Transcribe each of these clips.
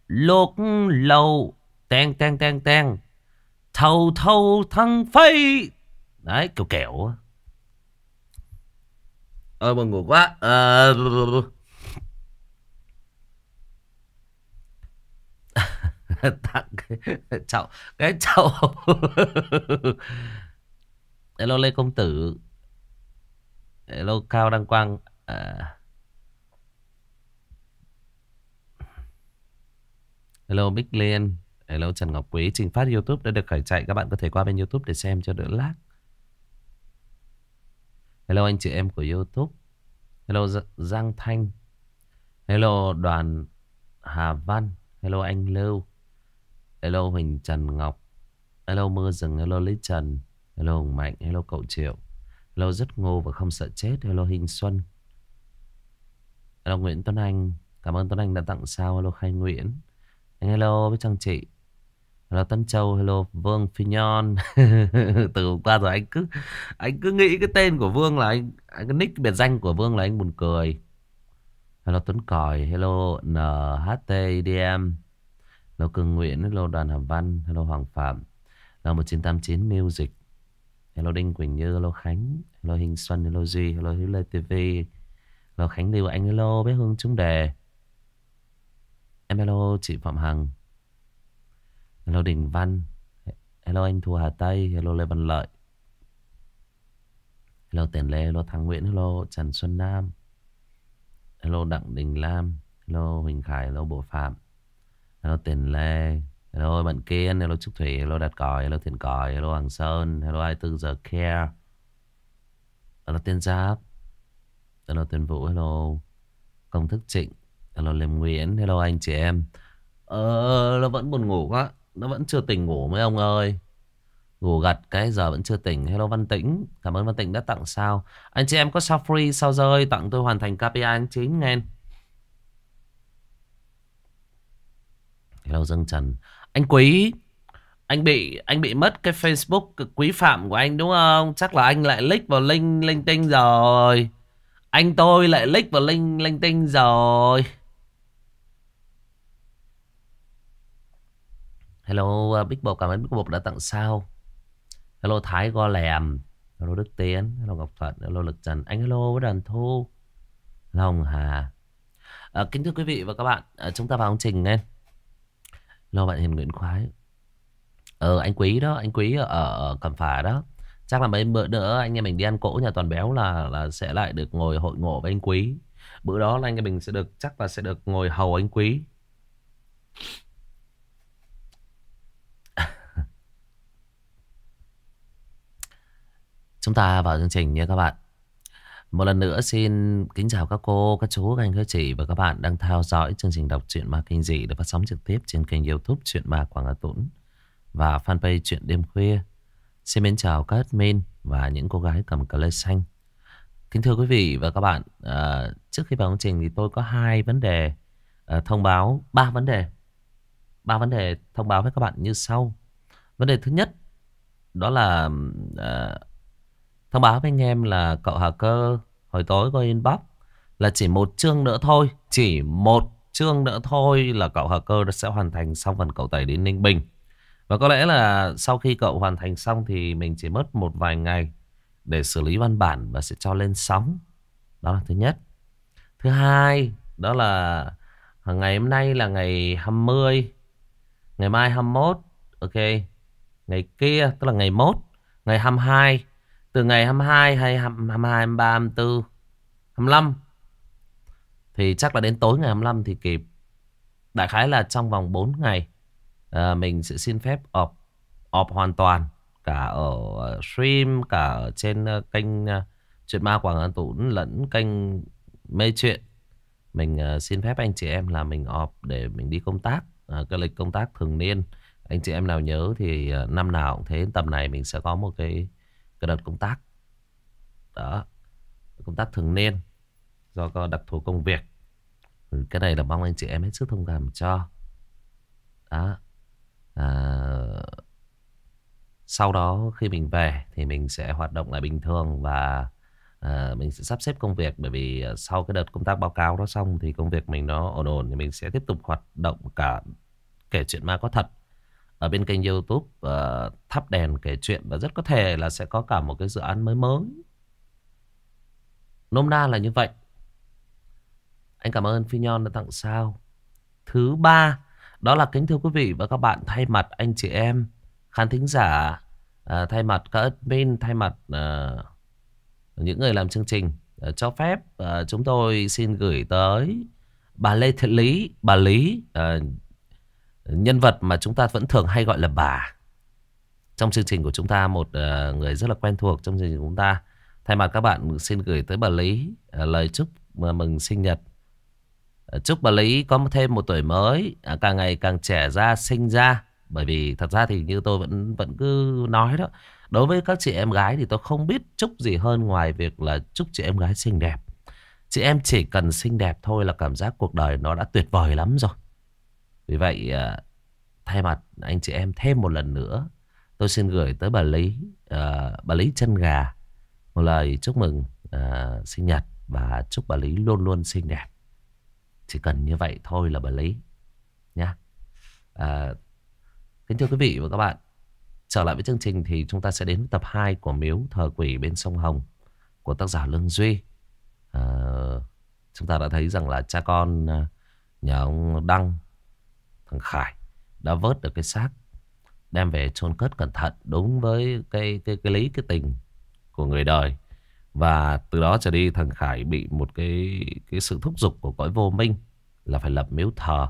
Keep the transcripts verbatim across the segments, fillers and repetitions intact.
lúc lâu teng teng teng teng thâu thâu thăng phay. Đấy kiểu kiểu. Ơi buồn ngủ quá. Ờ... Tặng cái chậu. Cái chậu. Hello Lê Công Tử. Hello Cao Đăng Quang. À... Hello Bích Liên. Hello Trần Ngọc Quý. Trình phát YouTube đã được khởi chạy. Các bạn có thể qua bên YouTube để xem cho đỡ lag. Hello anh chị em của YouTube. Hello Giang Thanh. Hello Đoàn Hà Văn. Hello anh Lưu. Hello Huỳnh Trần Ngọc. Hello Mưa Rừng. Hello Lý Trần. Hello Hùng Mạnh. Hello Cậu Triệu. Hello Rất Ngô và Không Sợ Chết. Hello Hình Xuân. Hello Nguyễn Tuấn Anh. Cảm ơn Tuấn Anh đã tặng sao. Hello Khai Nguyễn. Anh hello với Trang Trị. Hello Tân Châu. Hello Vương Phi Nhon. Từ hôm qua rồi anh cứ Anh cứ nghĩ cái tên của Vương là anh, anh Cái nick biệt danh của Vương là anh buồn cười. Hello Tuấn Còi. Hello en hát tê đê em. Hello Cường Nguyễn. Hello Đoàn Hà Văn. Hello Hoàng Phạm. Hello một chín tám chín Music. Hello Đinh Quỳnh Như. Hello Khánh. Hello Hình Xuân. Hello Duy. Hello Hiếu Lê ti vi. Hello Khánh Lưu. Anh hello bé Hương Trung Đề. Em hello chị Phạm Hằng. Hello Đình Văn. Hello anh Thu Hà Tây. Hello Lê Văn Lợi. Hello Tiền Lê. Hello Thăng Nguyễn. Hello Trần Xuân Nam. Hello Đặng Đình Lam. Hello Huỳnh Khải. Hello Bộ Phạm. Hello Tiền Lê. Hello Bạn Kiên. Hello Trúc Thủy. Hello Đạt Còi. Hello Thiện Còi. Hello Hoàng Sơn. Hello hai mươi tư giờ care. Hello Tiên Giáp. Hello Tiên Vũ. Hello Công Thức Trịnh. Hello Lê Nguyễn. Hello anh chị em. Ờ nó vẫn buồn ngủ quá. Nó vẫn chưa tỉnh ngủ mấy ông ơi. Ngủ gật cái giờ vẫn chưa tỉnh. Hello Văn Tĩnh. Cảm ơn Văn Tĩnh đã tặng sao. Anh chị em có sao free sao rơi tặng tôi hoàn thành ca pê i anh chín nghe. Hello Dương Trần. Anh Quý. Anh bị anh bị mất cái Facebook Quý Phạm của anh đúng không? Chắc là anh lại click vào link linh tinh rồi. Anh tôi lại click vào link linh tinh rồi. Hello uh, Bích Bộc. Cảm ơn Bích Bộc đã tặng sao. Hello Thái Go Lèm. Hello Đức Tiến. Hello Ngọc Thuận. Hello Lực Trần. Anh hello với Đoàn Thu. Hello Hồng Hà. À, kính thưa quý vị và các bạn, à, chúng ta vào chương trình nghe. Hello bạn Hiền Nguyễn Khoái. Ờ anh Quý đó. Anh Quý ở, ở Cẩm Phả đó. Chắc là mấy bữa nữa anh em mình đi ăn cỗ nhà Toàn Béo là là sẽ lại được ngồi hội ngộ với anh Quý. Bữa đó là anh em mình sẽ được chắc là sẽ được ngồi hầu anh Quý. Chúng ta vào chương trình nha các bạn. Một lần nữa xin kính chào các cô, các chú, các anh, các chị và các bạn đang theo dõi chương trình đọc truyện ma kinh dị được phát sóng trực tiếp trên kênh YouTube Truyện Ma Quảng Hà Tũng và fanpage Truyện Đêm Khuya. Xin mến chào các admin và những cô gái cầm cờ lê xanh. Kính thưa quý vị và các bạn, à, trước khi vào chương trình thì tôi có hai vấn đề à, thông báo, ba vấn đề, ba vấn đề thông báo với các bạn như sau. Vấn đề thứ nhất đó là à, thông báo với anh em là cậu Hà Cơ hồi tối có inbox là chỉ một chương nữa thôi, chỉ một chương nữa thôi là cậu Hà Cơ sẽ hoàn thành xong phần cậu tẩy đến Ninh Bình. Và có lẽ là sau khi cậu hoàn thành xong thì mình chỉ mất một vài ngày để xử lý văn bản và sẽ cho lên sóng. Đó là thứ nhất. Thứ hai, đó là ngày hôm nay là ngày hai mươi, ngày mai hai mươi mốt, ok. Ngày kia, tức là ngày mốt, ngày hai mươi hai. Từ ngày hai mươi hai hay hai mươi hai, hai mươi ba, hai mươi tư, hai mươi lăm thì chắc là đến tối ngày hai mươi lăm thì kịp. Đại khái là trong vòng bốn ngày à, mình sẽ xin phép off, off hoàn toàn. Cả ở stream, cả ở trên kênh uh, Truyện Ma Quảng An Tũng lẫn kênh Mê Chuyện. Mình uh, xin phép anh chị em là mình off để mình đi công tác, uh, cái lịch công tác thường niên. Anh chị em nào nhớ thì uh, năm nào cũng thế, tầm này mình sẽ có một cái, cái đợt công tác. Đó, công tác thường niên do có đặc thù công việc. Cái này là mong anh chị em hết sức thông cảm cho. Đó. À, sau đó khi mình về thì mình sẽ hoạt động lại bình thường và à, mình sẽ sắp xếp công việc. Bởi vì sau cái đợt công tác báo cáo đó xong thì công việc mình nó ổn ổn thì mình sẽ tiếp tục hoạt động cả kể chuyện ma có thật ở bên kênh YouTube uh, Thắp Đèn Kể Chuyện. Và rất có thể là sẽ có cả một cái dự án mới mới. Nôm na là như vậy. Anh cảm ơn Phi Nhon đã tặng sao. Thứ ba, đó là kính thưa quý vị và các bạn, thay mặt anh chị em khán thính giả, uh, thay mặt các admin, thay mặt uh, những người làm chương trình, uh, cho phép uh, chúng tôi xin gửi tới bà Lê Thị Lý, bà Lý, uh, nhân vật mà chúng ta vẫn thường hay gọi là bà trong chương trình của chúng ta, một uh, người rất là quen thuộc trong chương trình của chúng ta. Thay mặt các bạn xin gửi tới bà Lý uh, lời chúc mừng sinh nhật. uh, Chúc bà Lý có thêm một tuổi mới, uh, càng ngày càng trẻ ra, xinh ra. Bởi vì thật ra thì như tôi vẫn vẫn cứ nói đó, đối với các chị em gái thì tôi không biết chúc gì hơn ngoài việc là chúc chị em gái xinh đẹp. Chị em chỉ cần xinh đẹp thôi là cảm giác cuộc đời nó đã tuyệt vời lắm rồi. Vì vậy uh, thay mặt anh chị em thêm một lần nữa, tôi xin gửi tới bà Lý, uh, bà Lý Chân Gà, một lời chúc mừng uh, sinh nhật. Và chúc bà Lý luôn luôn xinh đẹp. Chỉ cần như vậy thôi là bà Lý nhá. uh, Kính thưa quý vị và các bạn, trở lại với chương trình thì chúng ta sẽ đến tập hai của Miếu Thờ Quỷ Bên Sông Hồng của tác giả Lương Duy. uh, Chúng ta đã thấy rằng là cha con uh, nhà ông Đăng, thằng Khải, đã vớt được cái xác, đem về chôn cất cẩn thận đúng với cái, cái, cái lý cái tình của người đời. Và từ đó trở đi thằng Khải bị một cái, cái sự thúc giục của cõi vô minh là phải lập miếu thờ.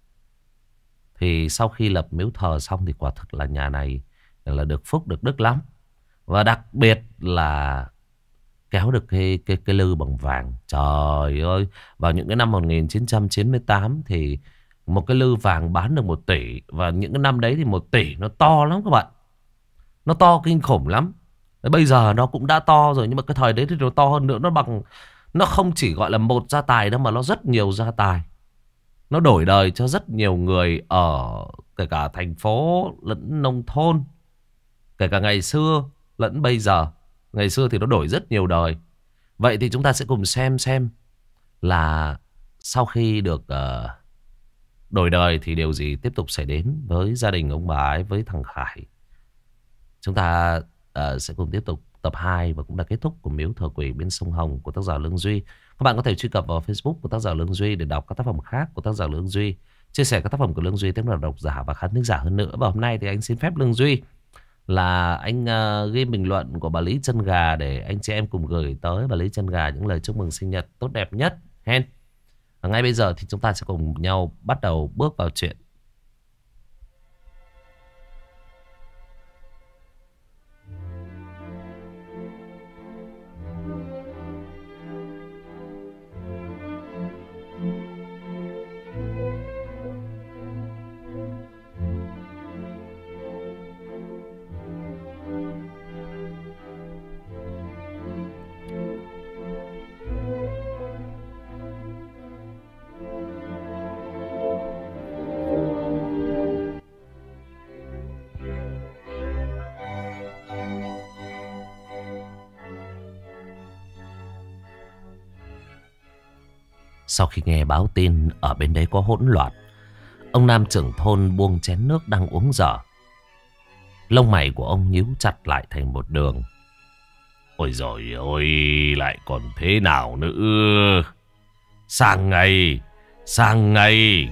Thì sau khi lập miếu thờ xong thì quả thực là nhà này là được phúc được đức lắm. Và đặc biệt là kéo được cái, cái, cái lư bằng vàng. Trời ơi, vào những cái năm một nghìn chín trăm chín mươi tám thì một cái lư vàng bán được một tỷ. Và những cái năm đấy thì một tỷ nó to lắm các bạn. Nó to kinh khủng lắm. Bây giờ nó cũng đã to rồi, nhưng mà cái thời đấy thì nó to hơn nữa. Nó bằng, nó không chỉ gọi là một gia tài đâu, mà nó rất nhiều gia tài. Nó đổi đời cho rất nhiều người ở kể cả thành phố lẫn nông thôn, kể cả ngày xưa lẫn bây giờ. Ngày xưa thì nó đổi rất nhiều đời. Vậy thì chúng ta sẽ cùng xem xem là sau khi được uh, đổi đời thì điều gì tiếp tục xảy đến với gia đình ông bà ấy, với thằng Khải. Chúng ta uh, sẽ cùng tiếp tục tập hai và cũng là kết thúc của Miếu Thờ Quỷ Bên Sông Hồng của tác giả Lương Duy. Các bạn có thể truy cập vào Facebook của tác giả Lương Duy để đọc các tác phẩm khác của tác giả Lương Duy, chia sẻ các tác phẩm của Lương Duy tới độc giả và khán thính giả hơn nữa. Và hôm nay thì anh xin phép Lương Duy là anh uh, ghi bình luận của bà Lý Chân Gà để anh chị em cùng gửi tới bà Lý Chân Gà những lời chúc mừng sinh nhật tốt đẹp nhất. Hen. Và ngay bây giờ thì chúng ta sẽ cùng nhau bắt đầu bước vào chuyện. Sau khi nghe báo tin ở bên đấy có hỗn loạn, ông Nam trưởng thôn buông chén nước đang uống dở. Lông mày của ông nhíu chặt lại thành một đường. Ôi giời ơi, lại còn thế nào nữa? Sang ngày, sang ngày.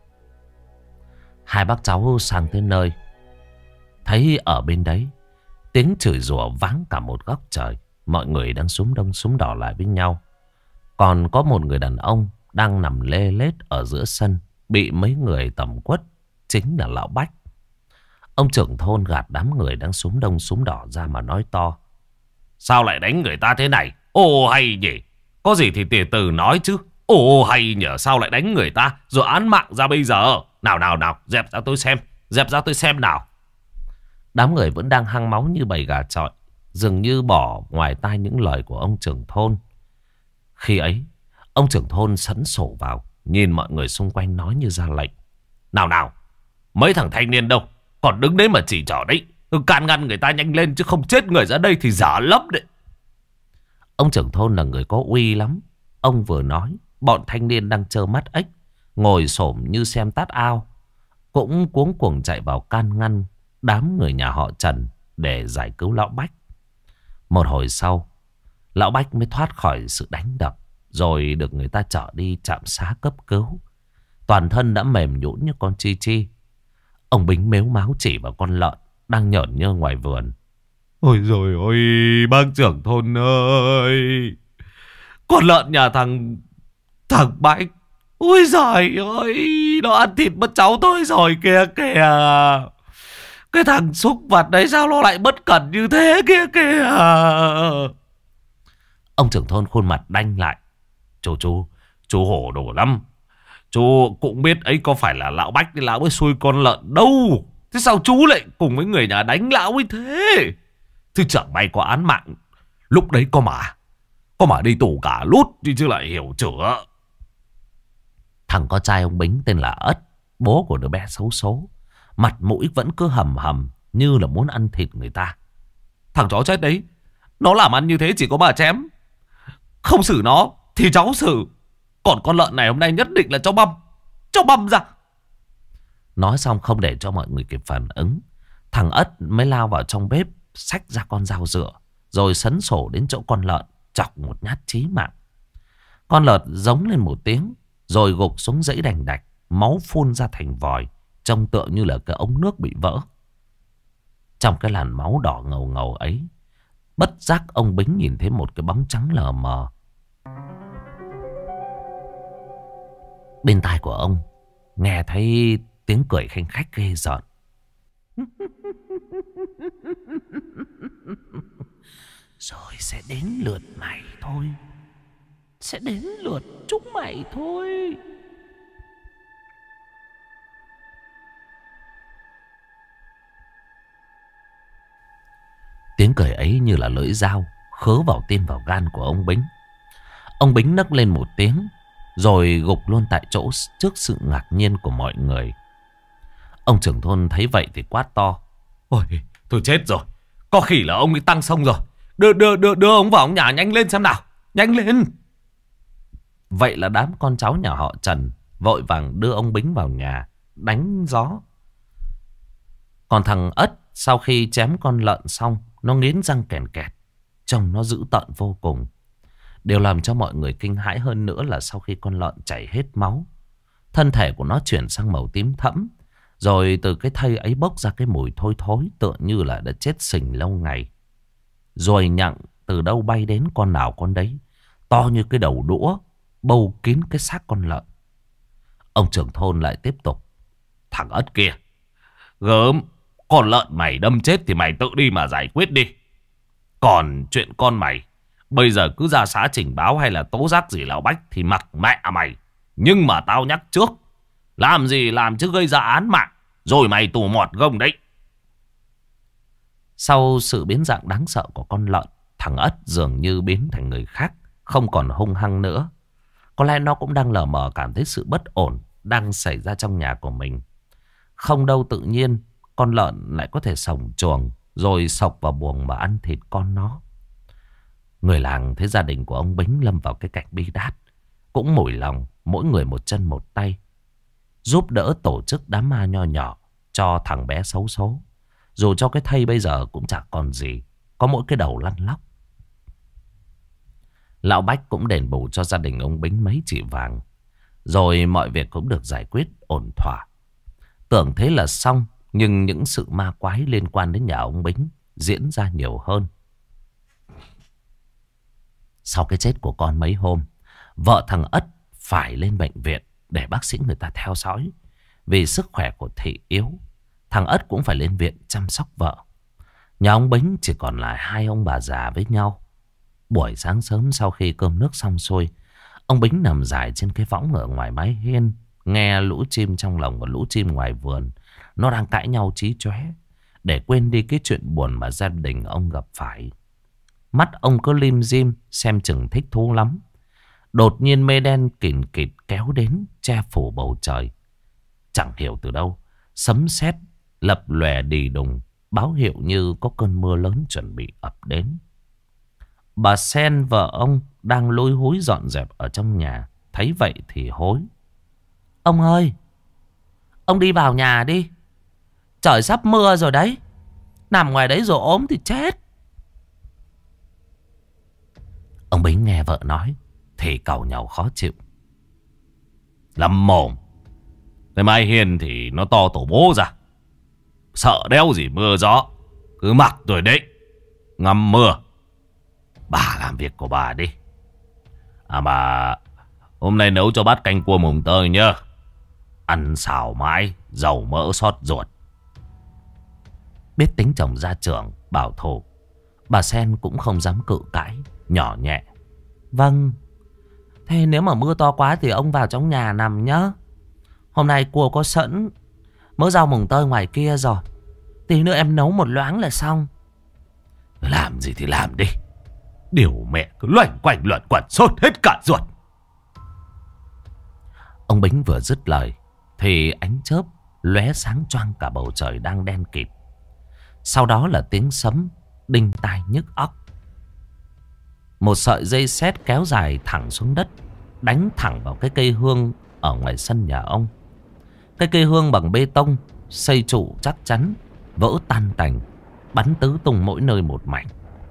Hai bác cháu sang tới nơi, thấy ở bên đấy tiếng chửi rủa váng cả một góc trời. Mọi người đang súm đông súm đỏ lại với nhau. Còn có một người đàn ông đang nằm lê lết ở giữa sân, bị mấy người tẩm quất, chính là lão Bách. Ông trưởng thôn gạt đám người đang súm đông súm đỏ ra mà nói to. Sao lại đánh người ta thế này? Ồ hay nhỉ? Có gì thì từ từ nói chứ. Ồ hay nhỉ, sao lại đánh người ta rồi án mạng ra bây giờ? Nào nào nào, dẹp ra tôi xem, dẹp ra tôi xem nào. Đám người vẫn đang hăng máu như bầy gà chọi, dường như bỏ ngoài tai những lời của ông trưởng thôn. Khi ấy, ông trưởng thôn sấn sổ vào, nhìn mọi người xung quanh nói như ra lệnh. Nào nào, mấy thằng thanh niên đâu, còn đứng đấy mà chỉ trỏ đấy. Can ngăn người ta nhanh lên chứ không chết người ra đây thì giả lắm đấy. Ông trưởng thôn là người có uy lắm. Ông vừa nói, bọn thanh niên đang trơ mắt ếch, ngồi xổm như xem tát ao. cũng cuống cuồng chạy vào can ngăn đám người nhà họ Trần để giải cứu lão Bách. Một hồi sau, lão Bách mới thoát khỏi sự đánh đập, rồi được người ta chở đi trạm xá cấp cứu. Toàn thân đã mềm nhũn như con chi chi. Ông Bính mếu máo chỉ vào con lợn đang nhởn nhơ ngoài vườn. Ôi rồi ôi, bác trưởng thôn ơi, con lợn nhà thằng Thằng Bách, ôi giời ơi, nó ăn thịt mất cháu tôi rồi kìa kìa. Cái thằng xúc vật đấy sao nó lại bất cẩn như thế kia kìa. Ông trưởng thôn khuôn mặt đanh lại. Chú chú Chú hổ đồ lắm. Chú cũng biết ấy có phải là lão Bách thì lão mới xui con lợn đâu. Thế sao chú lại cùng với người nhà đánh lão ấy thế? Chứ chẳng may có án mạng. Lúc đấy có mà Có mà đi tù cả lút đi chứ lại hiểu chữa. Thằng con trai ông Bính tên là Ất, bố của đứa bé xấu số, mặt mũi vẫn cứ hầm hầm như là muốn ăn thịt người ta. Thằng chó chết đấy, nó làm ăn như thế chỉ có bà chém. Không xử nó thì cháu xử. Còn con lợn này hôm nay nhất định là cho băm. Cho băm ra. Nói xong không để cho mọi người kịp phản ứng, thằng Ất mới lao vào trong bếp, xách ra con dao dựa, rồi sấn sổ đến chỗ con lợn, chọc một nhát chí mạng. Con lợn giống lên một tiếng, rồi gục xuống dãy đành đạch, máu phun ra thành vòi, trông tựa như là cái ống nước bị vỡ. Trong cái làn máu đỏ ngầu ngầu ấy, bất giác ông Bính nhìn thấy một cái bóng trắng lờ mờ. Bên tai của ông nghe thấy tiếng cười khanh khách ghê rợn. Rồi sẽ đến lượt mày thôi. Sẽ đến lượt chúng mày thôi. Tiếng cười ấy như là lưỡi dao khớ vào tim vào gan của ông Bính. Ông Bính nấc lên một tiếng, rồi gục luôn tại chỗ trước sự ngạc nhiên của mọi người. Ông trưởng thôn thấy vậy thì quát to. Ôi, tôi chết rồi. Có khi là ông ấy tăng sông rồi. Đưa, đưa, đưa, đưa ông vào nhà nhanh lên xem nào. Nhanh lên. Vậy là đám con cháu nhà họ Trần vội vàng đưa ông Bính vào nhà đánh gió. Còn thằng Ất sau khi chém con lợn xong, nó nghiến răng kèn kẹt, trông nó dữ tợn vô cùng. Điều làm cho mọi người kinh hãi hơn nữa là sau khi con lợn chảy hết máu, thân thể của nó chuyển sang màu tím thẫm, rồi từ cái thây ấy bốc ra cái mùi thối thối tựa như là đã chết sình lâu ngày. Rồi nhặng từ đâu bay đến con nào con đấy, to như cái đầu đũa, bâu kín cái xác con lợn. Ông trưởng thôn lại tiếp tục. Thằng Ất kia, gớm, con lợn mày đâm chết thì mày tự đi mà giải quyết đi. Còn chuyện con mày, bây giờ cứ ra xã trình báo hay là tố giác gì lão Bách thì mặc mẹ mày. Nhưng mà tao nhắc trước, làm gì làm chứ gây ra án mạng, rồi mày tù mọt gông đấy. Sau sự biến dạng đáng sợ của con lợn, thằng Ất dường như biến thành người khác, không còn hung hăng nữa. Có lẽ nó cũng đang lờ mờ cảm thấy sự bất ổn đang xảy ra trong nhà của mình. Không đâu tự nhiên con lợn lại có thể sổng chuồng rồi sộc vào buồng mà ăn thịt con nó. Người làng thấy gia đình của ông Bính lâm vào cái cảnh bi đát, cũng mủi lòng, mỗi người một chân một tay, giúp đỡ tổ chức đám ma nho nhỏ cho thằng bé xấu số. Dù cho cái thây bây giờ cũng chẳng còn gì, có mỗi cái đầu lăn lóc. Lão Bách cũng đền bù cho gia đình ông Bính mấy chỉ vàng, rồi mọi việc cũng được giải quyết ổn thỏa. Tưởng thế là xong, nhưng những sự ma quái liên quan đến nhà ông Bính diễn ra nhiều hơn. Sau cái chết của con mấy hôm, vợ thằng Ất phải lên bệnh viện để bác sĩ người ta theo dõi. Vì sức khỏe của thị yếu, thằng Ất cũng phải lên viện chăm sóc vợ. Nhà ông Bính chỉ còn lại hai ông bà già với nhau. Buổi sáng sớm sau khi cơm nước xong xuôi, ông Bính nằm dài trên cái võng ở ngoài mái hiên, nghe lũ chim trong lồng và lũ chim ngoài vườn nó đang cãi nhau chí chóe, để quên đi cái chuyện buồn mà gia đình ông gặp phải. Mắt ông cứ lim dim, xem chừng thích thú lắm. Đột nhiên mây đen kìn kịt kéo đến, che phủ bầu trời. Chẳng hiểu từ đâu, sấm sét lập lòe đì đùng, báo hiệu như có cơn mưa lớn chuẩn bị ập đến. Bà Sen vợ ông đang lôi húi dọn dẹp ở trong nhà, thấy vậy thì hối. Ông ơi, Ông đi vào nhà đi. Trời sắp mưa rồi đấy. Nằm ngoài đấy rồi ốm thì chết. Ông Bính nghe vợ nói thì càu nhàu khó chịu. Lắm mồm. Cái Mai Hiên thì nó to tổ bố ra. Sợ đéo gì mưa gió. Cứ mặc rồi đấy. Ngắm mưa. Bà làm việc của bà đi. À mà hôm nay nấu cho bát canh cua mùng tơi nhá. Ăn xào mãi, dầu mỡ xót ruột. Biết tính chồng gia trưởng, bảo thủ, bà Sen cũng không dám cự cãi, nhỏ nhẹ. Vâng. Thế nếu mà mưa to quá thì ông vào trong nhà nằm nhá. Hôm nay cua có sẵn mỡ rau mùng tơi ngoài kia rồi. Tí nữa em nấu một loáng là xong. Làm gì thì làm đi. Điều mẹ cứ loảnh quanh luẩn quẩn sốt hết cả ruột. Ông Bính vừa dứt lời thì ánh chớp lóe sáng choang cả bầu trời đang đen kịt. Sau đó là tiếng sấm đinh tai nhức óc. Một sợi dây sét kéo dài thẳng xuống đất, đánh thẳng vào cái cây hương ở ngoài sân nhà ông. Cái cây hương bằng bê tông xây trụ chắc chắn vỡ tan tành, bắn tứ tung mỗi nơi một mảnh.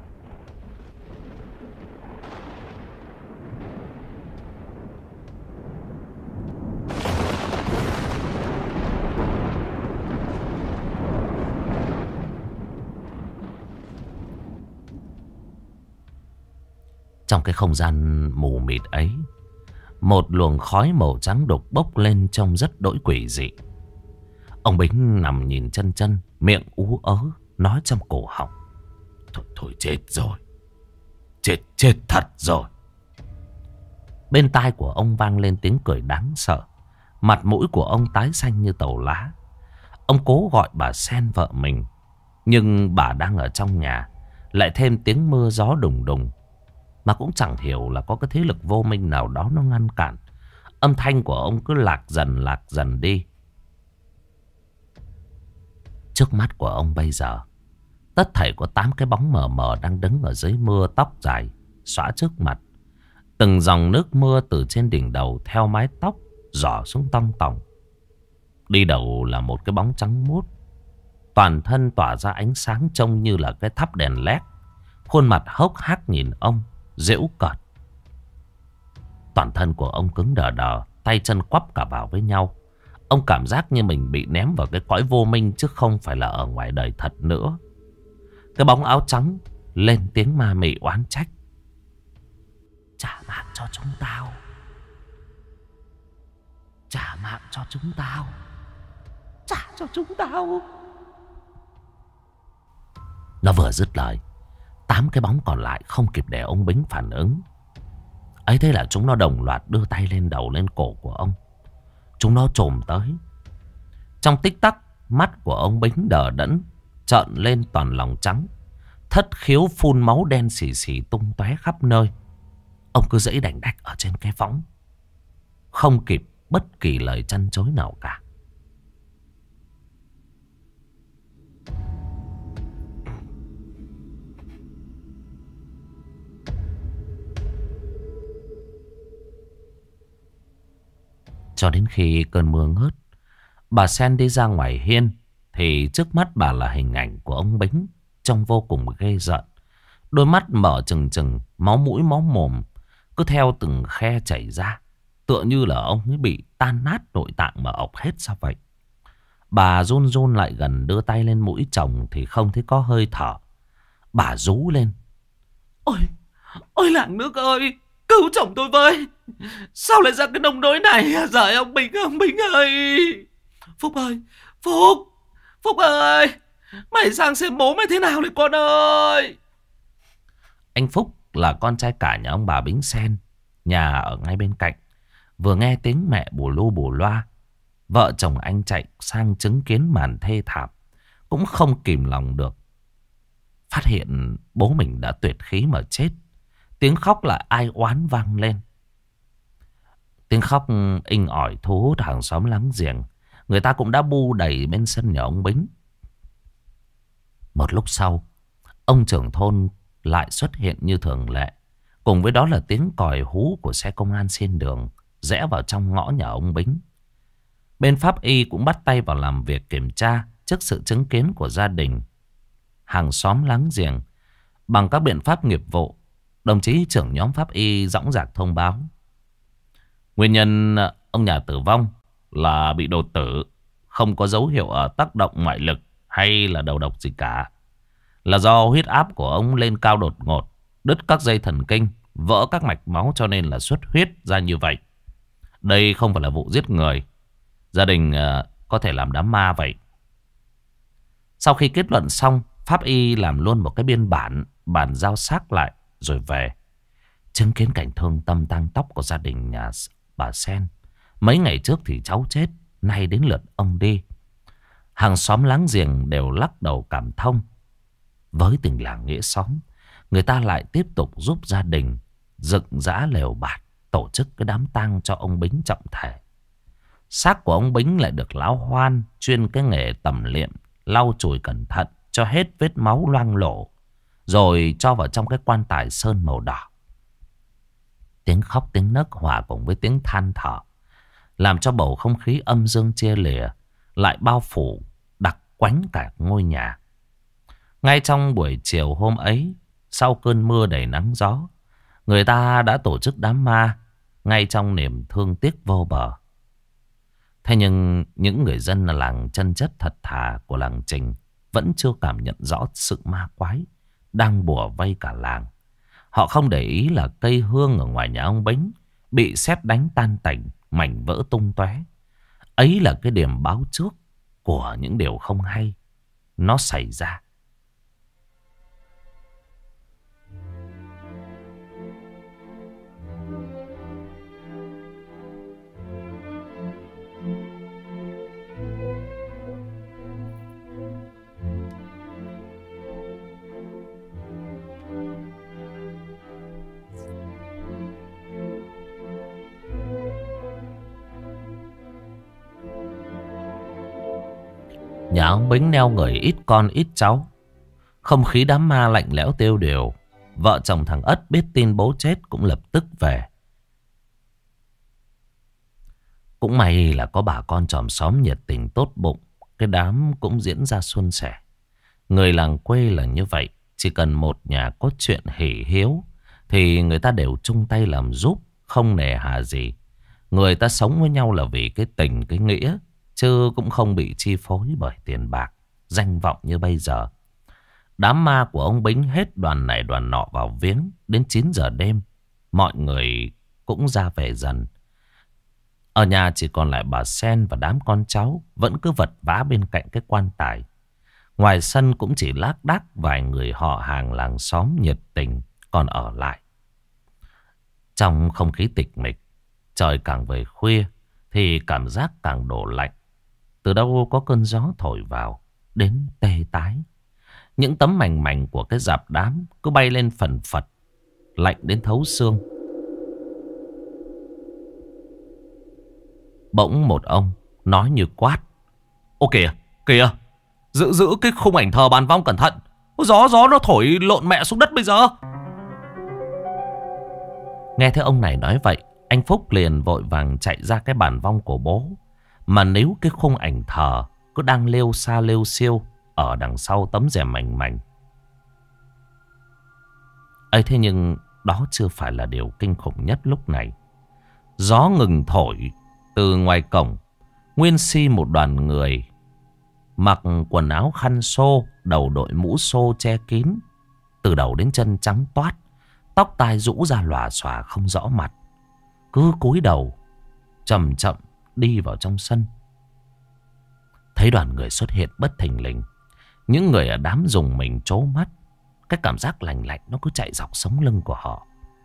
Trong cái không gian mù mịt ấy, một luồng khói màu trắng đục bốc lên trông rất đỗi quỷ dị. Ông Bính nằm nhìn chân chân, miệng ú ớ, nói trong cổ họng. Thôi thôi chết rồi. Chết chết thật rồi. Bên tai của ông vang lên tiếng cười đáng sợ. Mặt mũi của ông tái xanh như tàu lá. Ông cố gọi bà Sen vợ mình, nhưng bà đang ở trong nhà. Lại thêm tiếng mưa gió đùng đùng, mà cũng chẳng hiểu là có cái thế lực vô minh nào đó nó ngăn cản. Âm thanh của ông cứ lạc dần lạc dần đi. Trước mắt của ông bây giờ, tất thảy có tám cái bóng mờ mờ đang đứng ở dưới mưa, tóc dài xõa trước mặt. Từng dòng nước mưa từ trên đỉnh đầu theo mái tóc rỏ xuống tong tòng. Đi đầu là một cái bóng trắng muốt, toàn thân tỏa ra ánh sáng trông như là cái thắp đèn led. Khuôn mặt hốc hác nhìn ông, giễu cợt. Toàn thân của ông cứng đờ đờ, tay chân quắp cả vào với nhau. Ông cảm giác như mình bị ném vào cái cõi vô minh, chứ không phải là ở ngoài đời thật nữa. Cái bóng áo trắng lên tiếng ma mị oán trách. Trả mạng cho chúng tao. Trả mạng cho chúng tao. Trả cho chúng tao. Nó vừa dứt lời, tám cái bóng còn lại không kịp để ông Bính phản ứng. Ấy thế là chúng nó đồng loạt đưa tay lên đầu lên cổ của ông. Chúng nó chồm tới. Trong tích tắc, mắt của ông Bính đờ đẫn, trợn lên toàn lòng trắng. Thất khiếu phun máu đen xì xì tung tóe khắp nơi. Ông cứ giãy đành đạch ở trên cái võng, không kịp bất kỳ lời trăn trối nào cả. Cho đến khi cơn mưa ngớt, bà Sen đi ra ngoài hiên thì trước mắt bà là hình ảnh của ông Bính trông vô cùng ghê rợn. Đôi mắt mở trừng trừng, máu mũi máu mồm cứ theo từng khe chảy ra, tựa như là ông ấy bị tan nát nội tạng mà ọc hết ra vậy. Bà run run lại gần, đưa tay lên mũi chồng thì không thấy có hơi thở. Bà rú lên. Ôi, ôi làng nước ơi, cứu chồng tôi với. Sao lại ra cái nông nỗi này? Giời ông Bính, ông Bính ơi. Phúc ơi, Phúc, Phúc ơi, mày sang xem bố mày thế nào đấy con ơi. Anh Phúc là con trai cả nhà ông bà Bính Sen, nhà ở ngay bên cạnh. Vừa nghe tiếng mẹ bù lu bù loa, vợ chồng anh chạy sang chứng kiến màn thê thảm, cũng không kìm lòng được. Phát hiện bố mình đã tuyệt khí mà chết. Tiếng khóc lại ai oán vang lên. Tiếng khóc inh ỏi thu hút hàng xóm láng giềng. Người ta cũng đã bu đầy bên sân nhà ông Bính. Một lúc sau, ông trưởng thôn lại xuất hiện như thường lệ. Cùng với đó là tiếng còi hú của xe công an trên đường rẽ vào trong ngõ nhà ông Bính. Bên pháp y cũng bắt tay vào làm việc kiểm tra trước sự chứng kiến của gia đình, hàng xóm láng giềng. Bằng các biện pháp nghiệp vụ, đồng chí trưởng nhóm pháp y dõng dạc thông báo: nguyên nhân ông nhà tử vong là bị đột tử, không có dấu hiệu ở tác động ngoại lực hay là đầu độc gì cả. Là do huyết áp của ông lên cao đột ngột, đứt các dây thần kinh, vỡ các mạch máu cho nên là xuất huyết ra như vậy. Đây không phải là vụ giết người. Gia đình uh, có thể làm đám ma vậy. Sau khi kết luận xong, pháp y làm luôn một cái biên bản, bàn giao xác lại rồi về. Chứng kiến cảnh thương tâm tang tóc của gia đình nhà bà Sen. Mấy ngày trước thì cháu chết, nay đến lượt ông đi. Hàng xóm láng giềng đều lắc đầu cảm thông. Với tình làng nghĩa xóm, người ta lại tiếp tục giúp gia đình dựng giã lều bạt, tổ chức cái đám tang cho ông Bính trọng thể. Xác của ông Bính lại được lão Hoan chuyên cái nghề tẩm liệm, lau chùi cẩn thận cho hết vết máu loang lổ, rồi cho vào trong cái quan tài sơn màu đỏ. Tiếng khóc tiếng nấc hòa cùng với tiếng than thở làm cho bầu không khí âm dương chia lìa lại bao phủ đặc quánh cả ngôi nhà. Ngay trong buổi chiều hôm ấy, sau cơn mưa đầy nắng gió, người ta đã tổ chức đám ma ngay trong niềm thương tiếc vô bờ. Thế nhưng những người dân là làng chân chất thật thà của làng Trình vẫn chưa cảm nhận rõ sự ma quái đang bủa vây cả làng. Họ không để ý là cây hương ở ngoài nhà ông Bính bị sét đánh tan tành, mảnh vỡ tung tóe. Ấy là cái điểm báo trước của những điều không hay nó xảy ra. Nhà ông Bính neo người ít con ít cháu. Không khí đám ma lạnh lẽo tiêu điều. Vợ chồng thằng Ất biết tin bố chết cũng lập tức về. Cũng may là có bà con chòm xóm nhiệt tình tốt bụng. Cái đám cũng diễn ra suôn sẻ. Người làng quê là như vậy. Chỉ cần một nhà có chuyện hỉ hiếu thì người ta đều chung tay làm giúp, không nề hà gì. Người ta sống với nhau là vì cái tình, cái nghĩa, chứ cũng không bị chi phối bởi tiền bạc, danh vọng như bây giờ. Đám ma của ông Bính hết đoàn này đoàn nọ vào viếng. Đến chín giờ đêm, mọi người cũng ra về dần. Ở nhà chỉ còn lại bà Sen và đám con cháu vẫn cứ vật vã bên cạnh cái quan tài. Ngoài sân cũng chỉ lác đác vài người họ hàng làng xóm nhiệt tình còn ở lại. Trong không khí tịch mịch, trời càng về khuya thì cảm giác càng đổ lạnh. Từ đâu có cơn gió thổi vào đến tê tái. Những tấm mảnh mảnh của cái rạp đám cứ bay lên phần phật, lạnh đến thấu xương. Bỗng một ông nói như quát: "Ô kìa, kìa, giữ giữ cái khung ảnh thờ bàn vong cẩn thận. Gió gió nó thổi lộn mẹ xuống đất bây giờ." Nghe thấy ông này nói vậy, anh Phúc liền vội vàng chạy ra cái bàn vong của bố. Mà nếu cái khung ảnh thờ cứ đang lêu xa lêu siêu ở đằng sau tấm rèm mảnh mảnh ấy, thế nhưng đó chưa phải là điều kinh khủng nhất lúc này. Gió ngừng thổi. Từ ngoài cổng, nguyên si một đoàn người mặc quần áo khăn xô, đầu đội mũ xô che kín, từ đầu đến chân trắng toát, tóc tai rũ ra lòa xòa không rõ mặt, cứ cúi đầu chậm chậm đi vào trong sân. Thấy đoàn người xuất hiện bất thình lình, những người ở đám rùng mình trố mắt. Cái cảm giác lành lạnh nó cứ chạy dọc sống lưng của họ.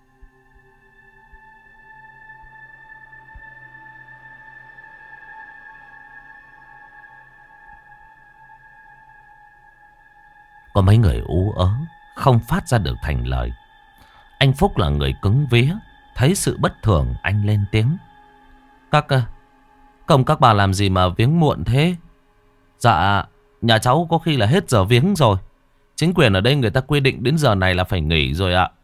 Có mấy người ú ớ không phát ra được thành lời. Anh Phúc là người cứng vía, thấy sự bất thường anh lên tiếng: Các công các bà làm gì mà viếng muộn thế? Dạ, nhà cháu có khi là hết giờ viếng rồi. Chính quyền ở đây người ta quy định đến giờ này là phải nghỉ rồi ạ.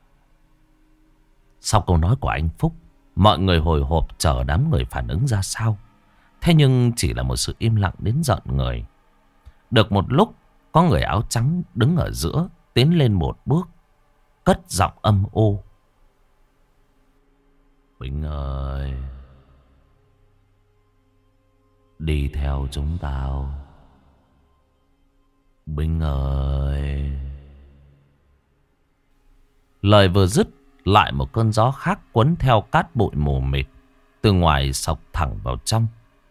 Sau câu nói của anh Phúc, mọi người hồi hộp chờ đám người phản ứng ra sao. Thế nhưng chỉ là một sự im lặng đến giận người. Được một lúc, có người áo trắng đứng ở giữa, tiến lên một bước, cất giọng âm u. Bính ơi, đi theo chúng tao. Bính ơi. Lời vừa dứt, lại một cơn gió khác cuốn theo cát bụi mù mịt từ ngoài xộc thẳng vào trong.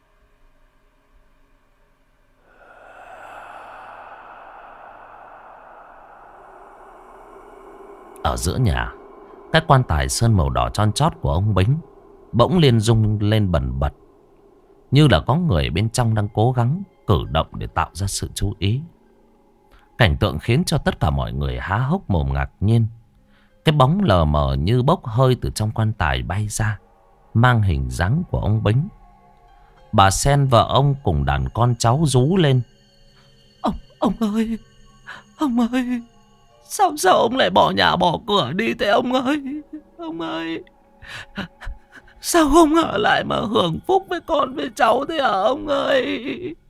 Ở giữa nhà, cái quan tài sơn màu đỏ tron chót của ông Bính bỗng liền rung lên bần bật, như là có người bên trong đang cố gắng cử động để tạo ra sự chú ý. Cảnh tượng khiến cho tất cả mọi người há hốc mồm ngạc nhiên. Cái bóng lờ mờ như bốc hơi từ trong quan tài bay ra, mang hình dáng của ông Bính. Bà Sen vợ ông cùng đàn con cháu rú lên. Ông, ông ơi, ông ơi, sao sao ông lại bỏ nhà bỏ cửa đi thế ông ơi? Ông ơi, sao không ở lại mà hưởng phúc với con với cháu thế hả ông ơi?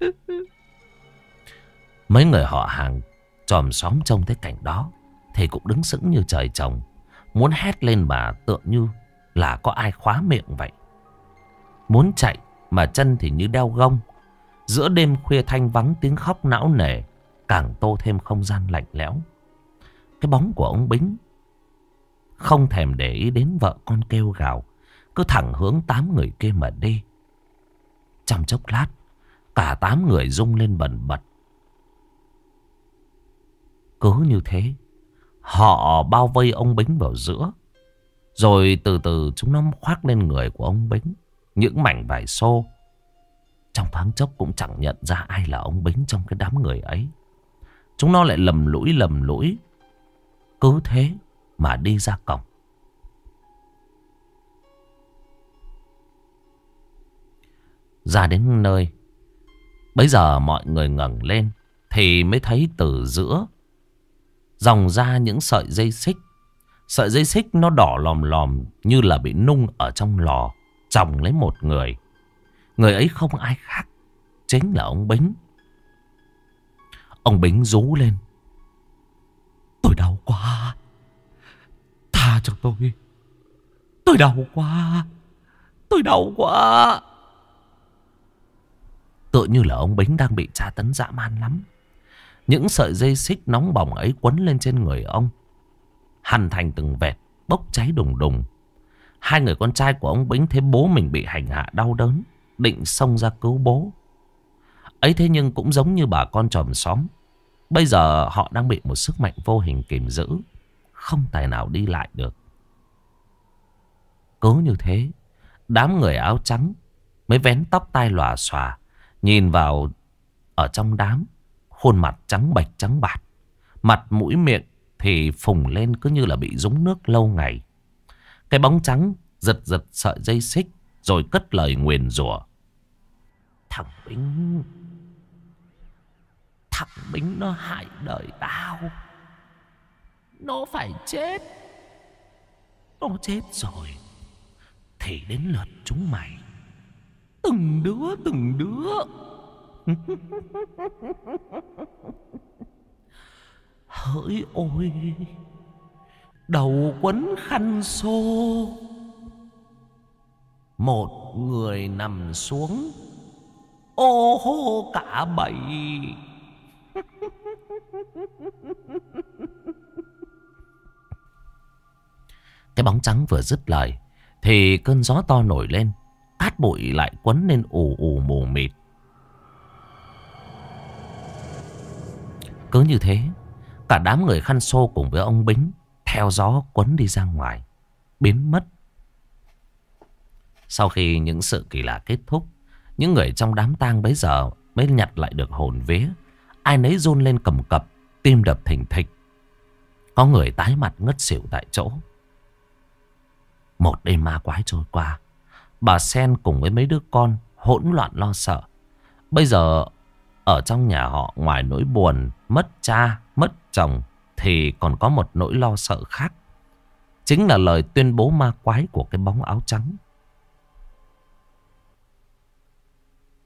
Mấy người họ hàng chòm xóm trông thấy cảnh đó thì cũng đứng sững như trời trồng, muốn hét lên mà tựa như là có ai khóa miệng vậy. Muốn chạy mà chân thì như đeo gông. Giữa đêm khuya thanh vắng tiếng khóc não nề càng tô thêm không gian lạnh lẽo. Cái bóng của ông Bính không thèm để ý đến vợ con kêu gào, cứ thẳng hướng tám người kia mà đi. Trong chốc lát, cả tám người rung lên bần bật. Cứ như thế, họ bao vây ông Bính vào giữa. Rồi từ từ chúng nó khoác lên người của ông Bính những mảnh vải xô. Trong thoáng chốc cũng chẳng nhận ra ai là ông Bính trong cái đám người ấy. Chúng nó lại lầm lũi lầm lũi, cứ thế mà đi ra cổng. Ra đến nơi, bấy giờ mọi người ngẩng lên thì mới thấy từ giữa dòng ra những sợi dây xích. Sợi dây xích nó đỏ lòm lòm như là bị nung ở trong lò, chồng lấy một người. Người ấy không ai khác, chính là ông Bính. Ông Bính rú lên. Tôi đau quá, tha cho tôi. Tôi đau quá, tôi đau quá. Tựa như là ông Bính đang bị tra tấn dã man lắm. Những sợi dây xích nóng bỏng ấy quấn lên trên người ông, hằn thành từng vệt, bốc cháy đùng đùng. Hai người con trai của ông Bính thấy bố mình bị hành hạ đau đớn, định xông ra cứu bố. Ấy thế nhưng cũng giống như bà con chòm xóm, bây giờ họ đang bị một sức mạnh vô hình kìm giữ, không tài nào đi lại được. Cứ như thế, đám người áo trắng mới vén tóc tai lòa xòa, nhìn vào ở trong đám, khuôn mặt trắng bệch trắng bạt, mặt mũi miệng thì phùng lên cứ như là bị rúng nước lâu ngày. Cái bóng trắng giật giật sợi dây xích rồi cất lời nguyền rủa. Thằng Bính, thằng Bính nó hại đời tao. Nó phải chết. Nó chết rồi thì đến lượt chúng mày. Từng đứa từng đứa. Hỡi ôi, đầu quấn khăn xô, một người nằm xuống, ô hô cả bầy. Cái bóng trắng vừa dứt lời thì cơn gió to nổi lên, cát bụi lại quấn lên ù ù mù mịt. Cứ như thế, cả đám người khăn xô cùng với ông Bính theo gió quấn đi ra ngoài, biến mất. Sau khi những sự kỳ lạ kết thúc, những người trong đám tang bấy giờ mới nhặt lại được hồn vía. Ai nấy run lên cầm cập, tim đập thình thịch. Có người tái mặt ngất xỉu tại chỗ. Một đêm ma quái trôi qua, bà Sen cùng với mấy đứa con hỗn loạn lo sợ. Bây giờ ở trong nhà họ, ngoài nỗi buồn mất cha, mất chồng, thì còn có một nỗi lo sợ khác. Chính là lời tuyên bố ma quái của cái bóng áo trắng.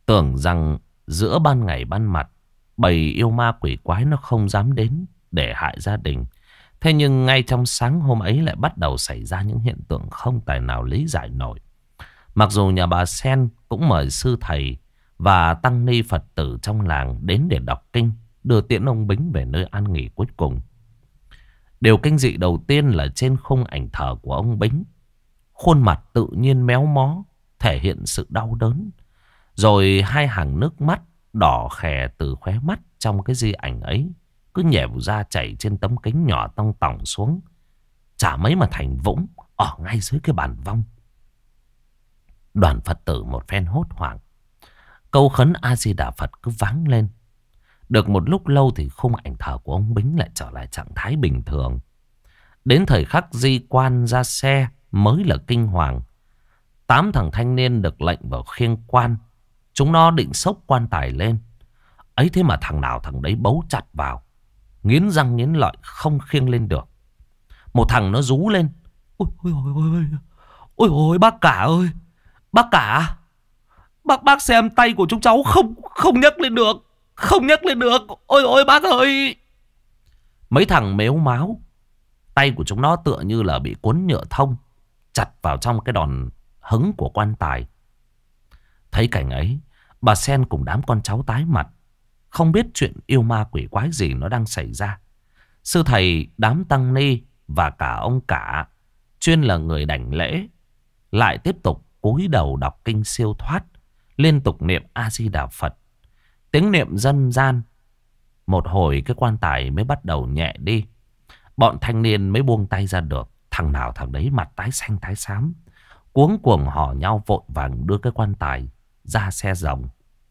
Tưởng rằng giữa ban ngày ban mặt, bầy yêu ma quỷ quái nó không dám đến để hại gia đình. Thế nhưng ngay trong sáng hôm ấy lại bắt đầu xảy ra những hiện tượng không tài nào lý giải nổi. Mặc dù nhà bà Sen cũng mời sư thầy và tăng ni Phật tử trong làng đến để đọc kinh, đưa tiễn ông Bính về nơi an nghỉ cuối cùng. Điều kinh dị đầu tiên là trên khung ảnh thờ của ông Bính, khuôn mặt tự nhiên méo mó, thể hiện sự đau đớn. Rồi hai hàng nước mắt đỏ khè từ khóe mắt trong cái di ảnh ấy cứ nhèo ra chảy trên tấm kính nhỏ tông tỏng xuống. Chả mấy mà thành vũng ở ngay dưới cái bàn vong. Đoàn Phật tử một phen hốt hoảng. Câu khấn A-di-đà Phật cứ vang lên. Được một lúc lâu thì khung ảnh thờ của ông Bính lại trở lại trạng thái bình thường. Đến thời khắc di quan ra xe mới là kinh hoàng. Tám thằng thanh niên được lệnh vào khiêng quan. Chúng nó định xốc quan tài lên. Ấy thế mà thằng nào thằng đấy bấu chặt vào, nghiến răng nghiến lợi không khiêng lên được. Một thằng nó rú lên: Ôi ôi ôi ôi, ôi ôi bác cả ơi, bác cả, bác bác xem tay của chúng cháu không không nhấc lên được, không nhấc lên được, ôi ôi bác ơi. Mấy thằng mếu máo, tay của chúng nó tựa như là bị cuốn nhựa thông, chặt vào trong cái đòn hứng của quan tài. Thấy cảnh ấy, bà Sen cùng đám con cháu tái mặt, không biết chuyện yêu ma quỷ quái gì nó đang xảy ra. Sư thầy, đám tăng ni và cả ông cả, chuyên là người đảnh lễ, lại tiếp tục cúi đầu đọc kinh siêu thoát, liên tục niệm A-di-đà Phật. Tiếng niệm dân gian. Một hồi cái quan tài mới bắt đầu nhẹ đi. Bọn thanh niên mới buông tay ra được. Thằng nào thằng đấy mặt tái xanh tái xám, cuống cuồng hò nhau vội vàng đưa cái quan tài ra xe rồng.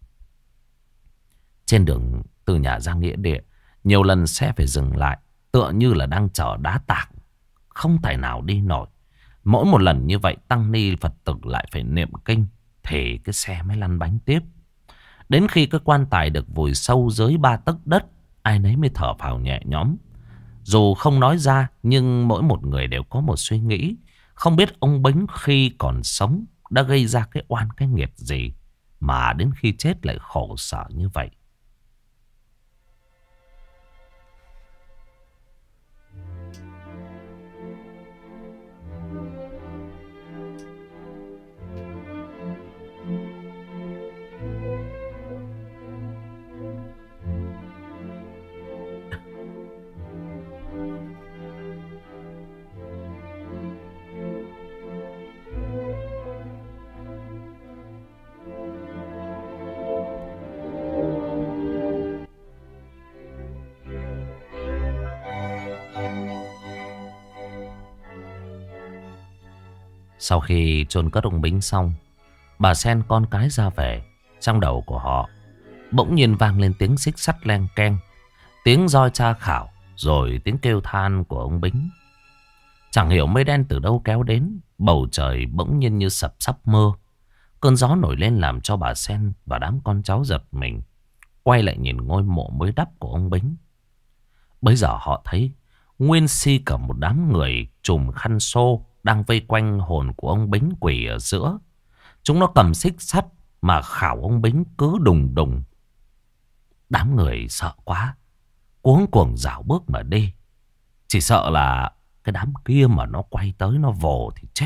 Trên đường từ nhà ra nghĩa địa, nhiều lần xe phải dừng lại, tựa như là đang chở đá tảng, không thể nào đi nổi. Mỗi một lần như vậy, tăng ni Phật tử lại phải niệm kinh thì cái xe mới lăn bánh tiếp. Đến khi cái quan tài được vùi sâu dưới ba tấc đất, ai nấy mới thở phào nhẹ nhõm. Dù không nói ra, nhưng mỗi một người đều có một suy nghĩ. Không biết ông Bính khi còn sống đã gây ra cái oan cái nghiệp gì mà đến khi chết lại khổ sở như vậy. Sau khi chôn cất ông Bính xong, bà Sen con cái ra về. Trong đầu của họ bỗng nhiên vang lên tiếng xích sắt len keng, tiếng roi tra khảo, rồi tiếng kêu than của ông Bính. Chẳng hiểu mây đen từ đâu kéo đến, bầu trời bỗng nhiên như sập sắp mưa. Cơn gió nổi lên làm cho bà Sen và đám con cháu giật mình, quay lại nhìn ngôi mộ mới đắp của ông Bính. Bây giờ họ thấy nguyên si cả một đám người trùm khăn xô đang vây quanh hồn của ông Bính quỳ ở giữa. Chúng nó cầm xích sắt mà khảo ông Bính cứ đùng đùng. Đám người sợ quá, cuống cuồng rảo bước mà đi. Chỉ sợ là cái đám kia mà nó quay tới nó vồ thì chết.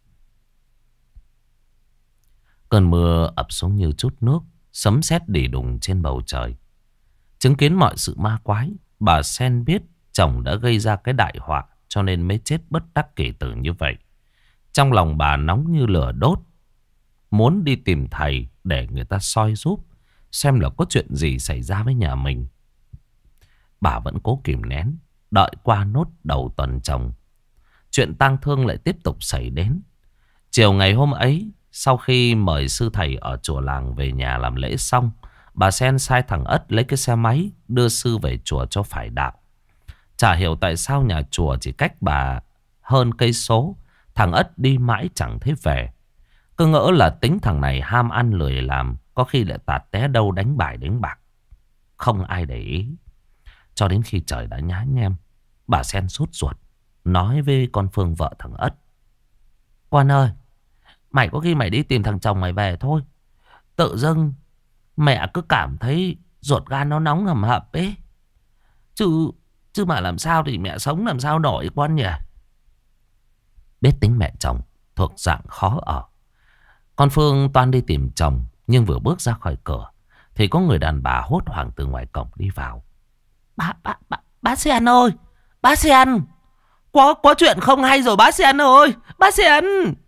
Cơn mưa ập xuống như chút nước, sấm sét đì đùng trên bầu trời. Chứng kiến mọi sự ma quái, bà Sen biết chồng đã gây ra cái đại họa, cho nên mới chết bất đắc kỳ tử như vậy. Trong lòng bà nóng như lửa đốt, muốn đi tìm thầy để người ta soi giúp, xem là có chuyện gì xảy ra với nhà mình. Bà vẫn cố kìm nén, đợi qua nốt đầu tuần trồng. Chuyện tang thương lại tiếp tục xảy đến. Chiều ngày hôm ấy, sau khi mời sư thầy ở chùa làng về nhà làm lễ xong, bà Sen sai thằng Ất lấy cái xe máy đưa sư về chùa cho phải đạo. Chả hiểu tại sao nhà chùa chỉ cách bà hơn cây số, thằng Ất đi mãi chẳng thấy về. Cứ ngỡ là tính thằng này ham ăn lười làm, có khi lại tạt té đâu đánh bài đánh bạc. Không ai để ý. Cho đến khi trời đã nhá nhem, bà Sen sốt ruột nói với con Phương vợ thằng Ất: Quan ơi, mày có khi mày đi tìm thằng chồng mày về thôi. Tự dưng Mẹ cứ cảm thấy ruột gan nó nóng hầm hập ấy. Chứ chứ mà làm sao thì mẹ sống làm sao nổi con nhỉ. Biết tính mẹ chồng thuộc dạng khó ở, con Phương toan đi tìm chồng. Nhưng vừa bước ra khỏi cửa thì có người đàn bà hốt hoảng từ ngoài cổng đi vào. Bác, bác, bác, bác Sen ơi, bác Sen, có, có chuyện không hay rồi bác Sen ơi, bác Sen.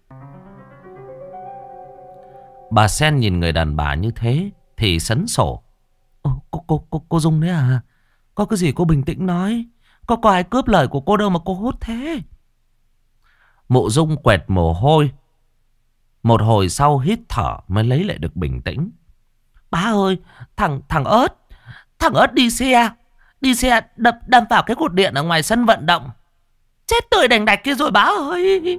Bà Sen nhìn người đàn bà như thế thì sấn sổ. Ô, cô, cô, cô, cô Dung đấy à? Có cái gì cô bình tĩnh nói. Có có ai cướp lời của cô đâu mà cô hốt thế. Mộ Dung quẹt mồ hôi. Một hồi sau hít thở mới lấy lại được bình tĩnh. Bá ơi, thằng thằng ớt, thằng ớt đi xe, đi xe đập đâm vào cái cột điện ở ngoài sân vận động. Chết tươi đành đạch kia rồi bá ơi.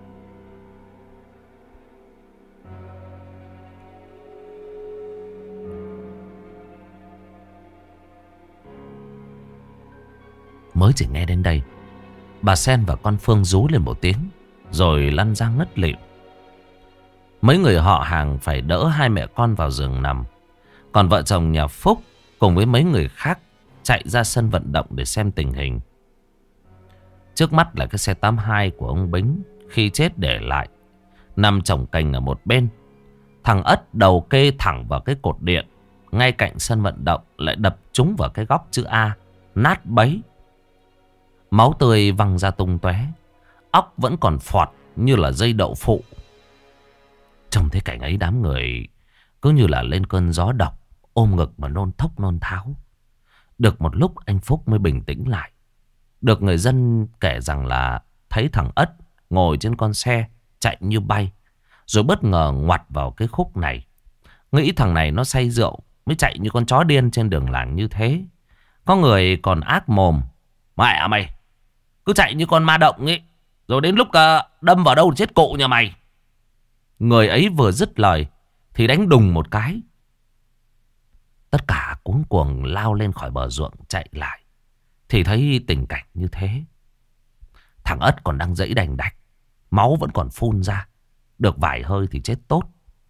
Mới chỉ nghe đến đây, bà Sen và con Phương rú lên một tiếng rồi lăn ra ngất lịm. Mấy người họ hàng phải đỡ hai mẹ con vào giường nằm. Còn vợ chồng nhà Phúc cùng với mấy người khác chạy ra sân vận động để xem tình hình. Trước mắt là cái xe tám hai của ông Bính khi chết để lại, nằm chồng cành ở một bên. Thằng Ất đầu kê thẳng vào cái cột điện ngay cạnh sân vận động, lại đập trúng vào cái góc chữ A, nát bấy. Máu tươi văng ra tung tóe, óc vẫn còn phọt như là dây đậu phụ. Trông thấy cảnh ấy, đám người cứ như là lên cơn gió độc, ôm ngực mà nôn thốc nôn tháo. Được một lúc anh Phúc mới bình tĩnh lại. Được người dân kể rằng là thấy thằng Ất ngồi trên con xe chạy như bay, rồi bất ngờ ngoặt vào cái khúc này. Nghĩ thằng này nó say rượu mới chạy như con chó điên trên đường làng như thế. Có người còn ác mồm: mẹ mày cứ chạy như con ma động ấy, rồi đến lúc uh, đâm vào đâu thì chết cụ nhà mày. Người ấy vừa dứt lời thì đánh đùng một cái. Tất cả cuống cuồng lao lên khỏi bờ ruộng chạy lại, thì thấy tình cảnh như thế. Thằng Ất còn đang giãy đành đạch, máu vẫn còn phun ra. Được vài hơi thì chết tốt.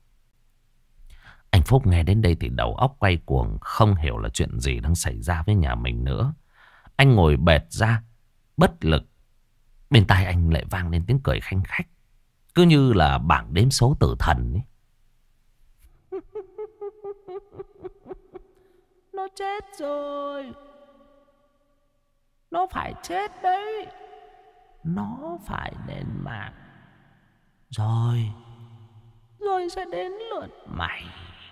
Anh Phúc nghe đến đây thì đầu óc quay cuồng, không hiểu là chuyện gì đang xảy ra với nhà mình nữa. Anh ngồi bệt ra, bất lực. Bên tai anh lại vang lên tiếng cười khanh khách, cứ như là bảng đếm số tử thần ấy. Nó chết rồi. Nó phải chết đấy. Nó phải đền mạng. Rồi Rồi sẽ đến lượt mày.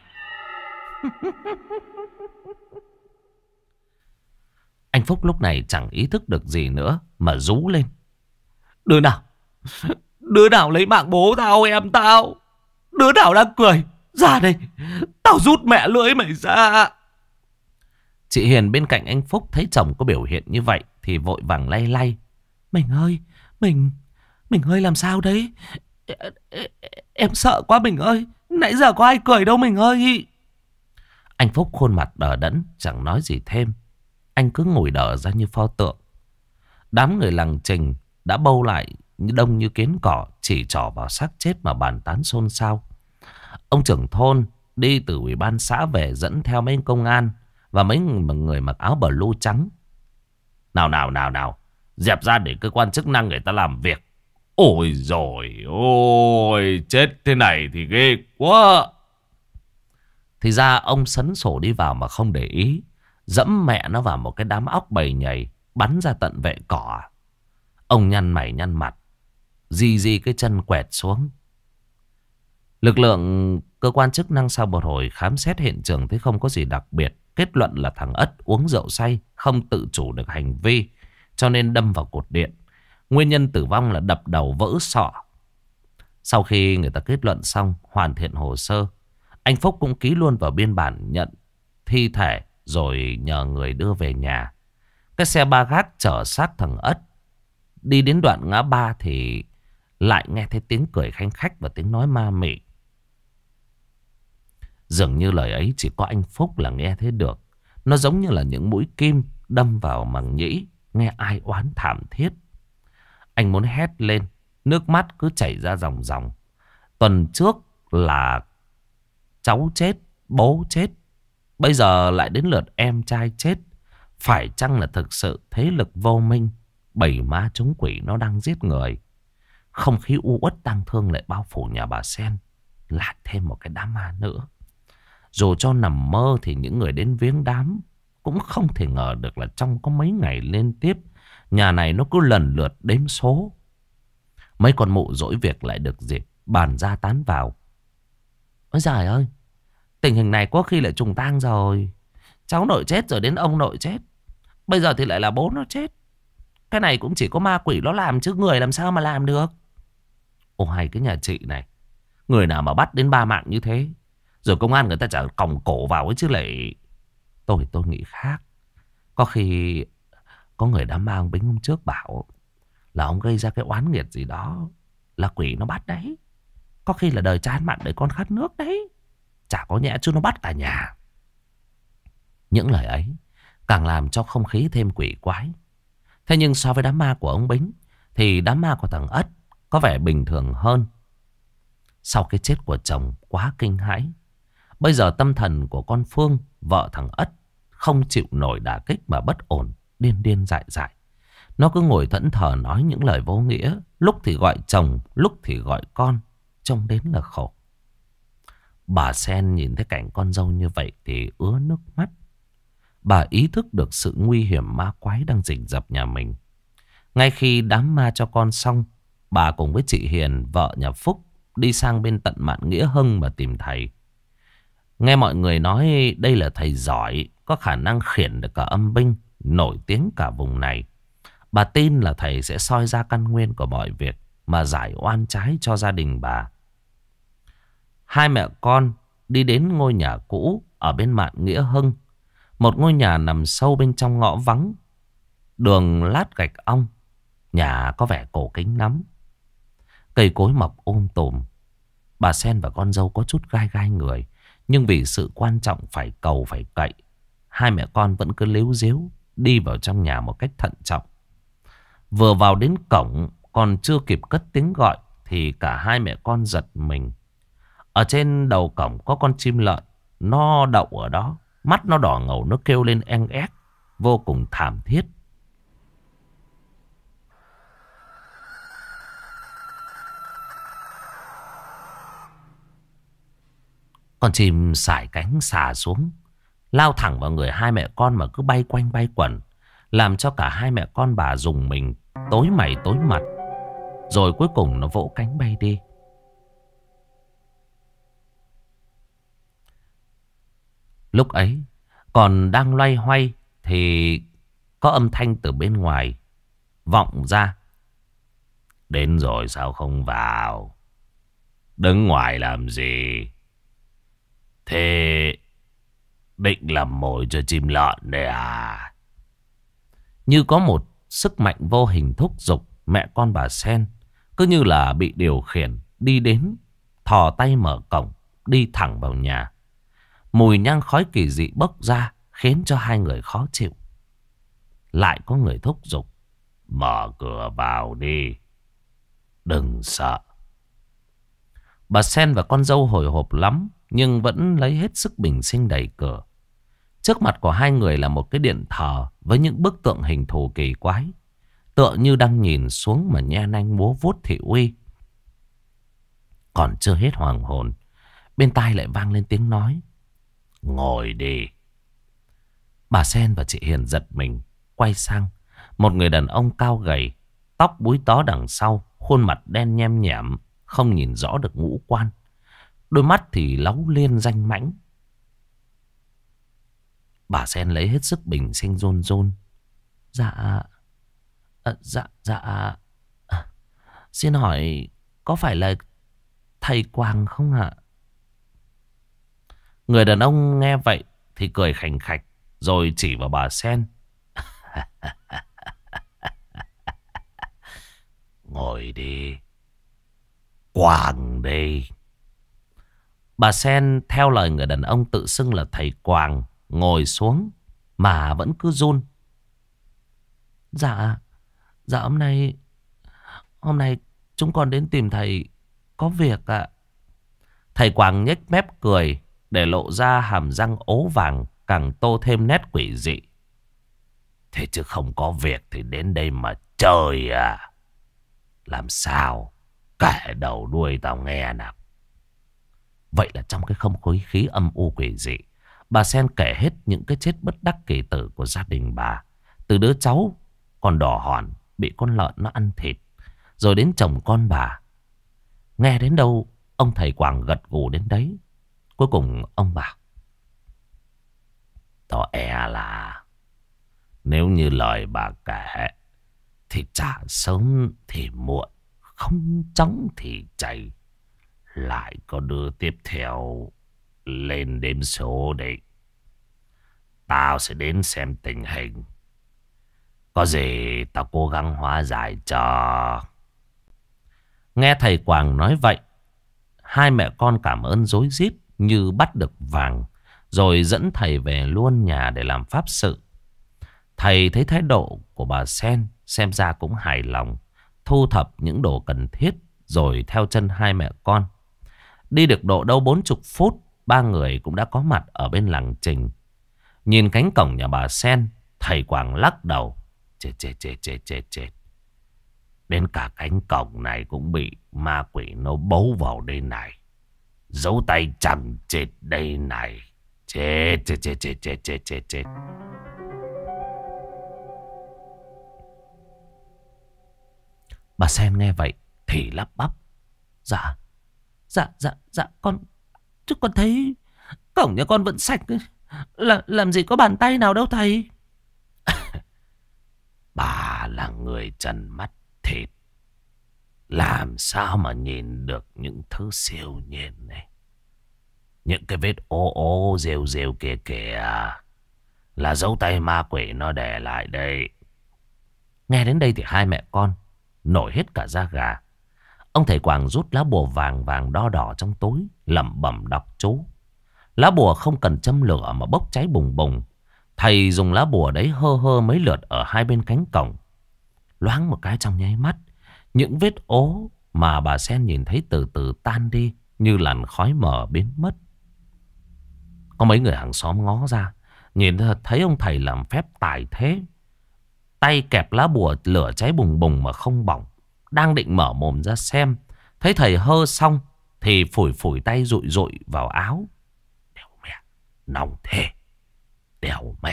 Anh Phúc lúc này chẳng ý thức được gì nữa mà rú lên: Đứa nào Đứa nào lấy mạng bố tao, em tao? Đứa nào đang cười? Ra đây, tao rút mẹ lưỡi mày ra. Chị Hiền bên cạnh anh Phúc thấy chồng có biểu hiện như vậy thì vội vàng lay lay: Mình ơi, Mình Mình ơi, làm sao đấy? Em sợ quá Mình ơi. Nãy giờ có ai cười đâu Mình ơi. Anh Phúc khuôn mặt đờ đẫn, chẳng nói gì thêm. Anh cứ ngồi đờ ra như pho tượng. Đám người làng Trình đã bâu lại như đông như kiến cỏ, chỉ trỏ vào xác chết mà bàn tán xôn xao. Ông trưởng thôn đi từ ủy ban xã về, dẫn theo mấy công an và mấy người mặc áo blue trắng. Nào nào nào nào, dẹp ra để cơ quan chức năng người ta làm việc. Ôi rồi ôi, chết thế này thì ghê quá. Thì ra ông sấn sổ đi vào mà không để ý, dẫm mẹ nó vào một cái đám óc bầy nhầy, bắn ra tận vệ cỏ. Ông nhăn mày nhăn mặt, di di cái chân quẹt xuống. Lực lượng cơ quan chức năng sau một hồi khám xét hiện trường thấy không có gì đặc biệt, kết luận là thằng Ất uống rượu say, không tự chủ được hành vi, cho nên đâm vào cột điện. Nguyên nhân tử vong là đập đầu vỡ sọ. Sau khi người ta kết luận xong, hoàn thiện hồ sơ, anh Phúc cũng ký luôn vào biên bản nhận thi thể, rồi nhờ người đưa về nhà. Cái xe ba gác chở xác thằng Ất đi đến đoạn ngã ba thì lại nghe thấy tiếng cười khanh khách và tiếng nói ma mị. Dường như lời ấy chỉ có anh Phúc là nghe thấy được. Nó giống như là những mũi kim đâm vào màng nhĩ, nghe ai oán thảm thiết. Anh muốn hét lên, nước mắt cứ chảy ra ròng ròng. Tuần trước là cháu chết, bố chết, Bây giờ lại đến lượt em trai chết. Phải chăng là thực sự thế lực vô minh, bầy ma chống quỷ nó đang giết người? Không khí u uất tang thương lại bao phủ nhà bà Sen. Lại thêm một cái đám ma nữa. Dù cho nằm mơ thì những người đến viếng đám cũng không thể ngờ được là trong có mấy ngày liên tiếp, nhà này nó cứ lần lượt đếm số. Mấy con mụ dỗi việc lại được dịp bàn ra tán vào. Ôi giời ơi, tình hình này có khi lại trùng tang rồi. Cháu nội chết rồi đến ông nội chết, bây giờ thì lại là bố nó chết. Cái này cũng chỉ có ma quỷ nó làm chứ người làm sao mà làm được. Ồ hay cái nhà chị này, người nào mà bắt đến ba mạng như thế, rồi công an người ta chả còng cổ vào ấy chứ lại. Tôi tôi nghĩ khác. Có khi có người đám ma ông Bính hôm trước bảo là ông gây ra cái oán nghiệt gì đó, là quỷ nó bắt đấy. Có khi là đời chán mặn đời con khát nước đấy. Chả có nhẽ chứ nó bắt cả nhà. Những lời ấy càng làm cho không khí thêm quỷ quái. Thế nhưng so với đám ma của ông Bính thì đám ma của thằng Ất có vẻ bình thường hơn. Sau cái chết của chồng quá kinh hãi, bây giờ tâm thần của con Phương, vợ thằng Ất, không chịu nổi đả kích mà bất ổn, điên điên dại dại. Nó cứ ngồi thẫn thờ nói những lời vô nghĩa, lúc thì gọi chồng, lúc thì gọi con, trông đến là khổ. Bà Sen nhìn thấy cảnh con dâu như vậy thì ứa nước mắt. Bà ý thức được sự nguy hiểm ma quái đang rình rập nhà mình. Ngay khi đám ma cho con xong, bà cùng với chị Hiền, vợ nhà Phúc, đi sang bên tận Mạn Nghĩa Hưng mà tìm thầy. Nghe mọi người nói đây là thầy giỏi, có khả năng khiển được cả âm binh, nổi tiếng cả vùng này. Bà tin là thầy sẽ soi ra căn nguyên của mọi việc mà giải oan trái cho gia đình bà. Hai mẹ con đi đến ngôi nhà cũ ở bên Mạn Nghĩa Hưng. Một ngôi nhà nằm sâu bên trong ngõ vắng, đường lát gạch ong. Nhà có vẻ cổ kính lắm. Cây cối mọc um tùm. Bà Sen và con dâu có chút gai gai người, nhưng vì sự quan trọng phải cầu phải cậy, hai mẹ con vẫn cứ líu díu đi vào trong nhà một cách thận trọng. Vừa vào đến cổng, còn chưa kịp cất tiếng gọi thì cả hai mẹ con giật mình. Ở trên đầu cổng có con chim lợn, nó đậu ở đó. Mắt nó đỏ ngầu, nó kêu lên eng ép, vô cùng thảm thiết. Con chim sải cánh xà xuống, lao thẳng vào người hai mẹ con mà cứ bay quanh bay quẩn, làm cho cả hai mẹ con bà rùng mình, tối mày tối mặt. Rồi cuối cùng nó vỗ cánh bay đi. Lúc ấy còn đang loay hoay thì có âm thanh từ bên ngoài vọng ra. Đến rồi sao không vào? Đứng ngoài làm gì? Thế định làm mồi cho chim lợn đây à? Như có một sức mạnh vô hình thúc giục mẹ con bà Sen, cứ như là bị điều khiển, đi đến, thò tay mở cổng, đi thẳng vào nhà. Mùi nhang khói kỳ dị bốc ra khiến cho hai người khó chịu. Lại có người thúc giục: mở cửa vào đi, đừng sợ. Bà Sen và con dâu hồi hộp lắm, nhưng vẫn lấy hết sức bình sinh đẩy cửa. Trước mặt của hai người là một cái điện thờ với những bức tượng hình thù kỳ quái, tựa như đang nhìn xuống mà nhe nanh múa vuốt thị uy. Còn chưa hết hoàng hồn, bên tai lại vang lên tiếng nói: ngồi đi. Bà Sen và chị Hiền giật mình, quay sang. Một người đàn ông cao gầy, tóc búi tó đằng sau, khuôn mặt đen nhem nhẻm, không nhìn rõ được ngũ quan. Đôi mắt thì láu liên danh mãnh. Bà Sen lấy hết sức bình sinh run run: Dạ à, Dạ dạ à, xin hỏi có phải là thầy Quang không ạ? Người đàn ông nghe vậy thì cười khành khạch, rồi chỉ vào bà Sen: ngồi đi, Quang đi. Bà Sen theo lời người đàn ông tự xưng là thầy Quang, ngồi xuống mà vẫn cứ run. Dạ, dạ hôm nay, hôm nay chúng con đến tìm thầy có việc ạ. Thầy Quang nhếch mép cười, để lộ ra hàm răng ố vàng càng tô thêm nét quỷ dị. Thế chứ không có việc thì đến đây mà chơi à? Làm sao? Kể đầu đuôi tao nghe nào. Vậy là trong cái không khí khí âm u quỷ dị, bà Sen kể hết những cái chết bất đắc kỳ tử của gia đình bà. Từ đứa cháu còn đỏ hòn bị con lợn nó ăn thịt, rồi đến chồng con bà. Nghe đến đâu ông thầy Quảng gật gù đến đấy. Cuối cùng ông bảo: Tỏ e là nếu như lời bà kể thì chả sớm thì muộn, không chóng thì chạy, lại có đưa tiếp theo lên đếm số đấy. Tao sẽ đến xem tình hình, có gì tao cố gắng hóa giải cho. Nghe thầy Quảng nói vậy, hai mẹ con cảm ơn rối rít như bắt được vàng, rồi dẫn thầy về luôn nhà để làm pháp sự. Thầy thấy thái độ của bà Sen xem ra cũng hài lòng, thu thập những đồ cần thiết rồi theo chân hai mẹ con. Đi được độ đâu bốn chục phút, ba người cũng đã có mặt ở bên làng Trình. Nhìn cánh cổng nhà bà Sen, thầy Quảng lắc đầu: Chết chết chết chết chết chết. Đến cả cánh cổng này cũng bị ma quỷ nó bấu vào đây này. Dấu tay chẳng chết đây này. Chết chết chết chết chết chết chết chết. Bà Sen nghe vậy thì lắp bắp: Dạ, dạ, dạ, dạ, con, chứ con thấy cổng nhà con vẫn sạch. Là, làm gì có bàn tay nào đâu thầy. Bà là người trần mắt thịt, làm sao mà nhìn được những thứ siêu nhiên này. Những cái vết ố ố rêu rêu kia kìa là dấu tay ma quỷ nó để lại đây. Nghe đến đây thì hai mẹ con nổi hết cả da gà. Ông thầy Quảng rút lá bùa vàng vàng đo đỏ trong túi, lẩm bẩm đọc chú. Lá bùa không cần châm lửa mà bốc cháy bùng bùng. Thầy dùng lá bùa đấy hơ hơ mấy lượt ở hai bên cánh cổng. Loáng một cái trong nháy mắt, những vết ố mà bà Sen nhìn thấy từ từ tan đi, như làn khói mờ biến mất. Có mấy người hàng xóm ngó ra, nhìn thấy ông thầy làm phép tài thế, tay kẹp lá bùa lửa cháy bùng bùng mà không bỏng. Đang định mở mồm ra xem, thấy thầy hơ xong thì phủi phủi tay rụi rụi vào áo. Đéo mẹ, nóng thế. Đéo mẹ.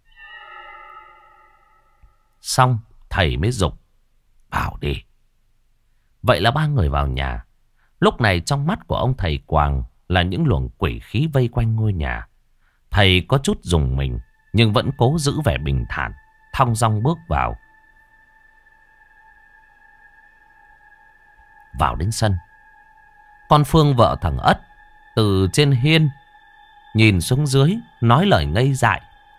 Xong thầy mới giục: Vào đi. Vậy là ba người vào nhà. Lúc này trong mắt của ông thầy Quảng là những luồng quỷ khí vây quanh ngôi nhà. Thầy có chút rùng mình, nhưng vẫn cố giữ vẻ bình thản, thong dong bước vào. Vào đến sân, con Phương vợ thằng Ất từ trên hiên nhìn xuống dưới, nói lời ngây dại: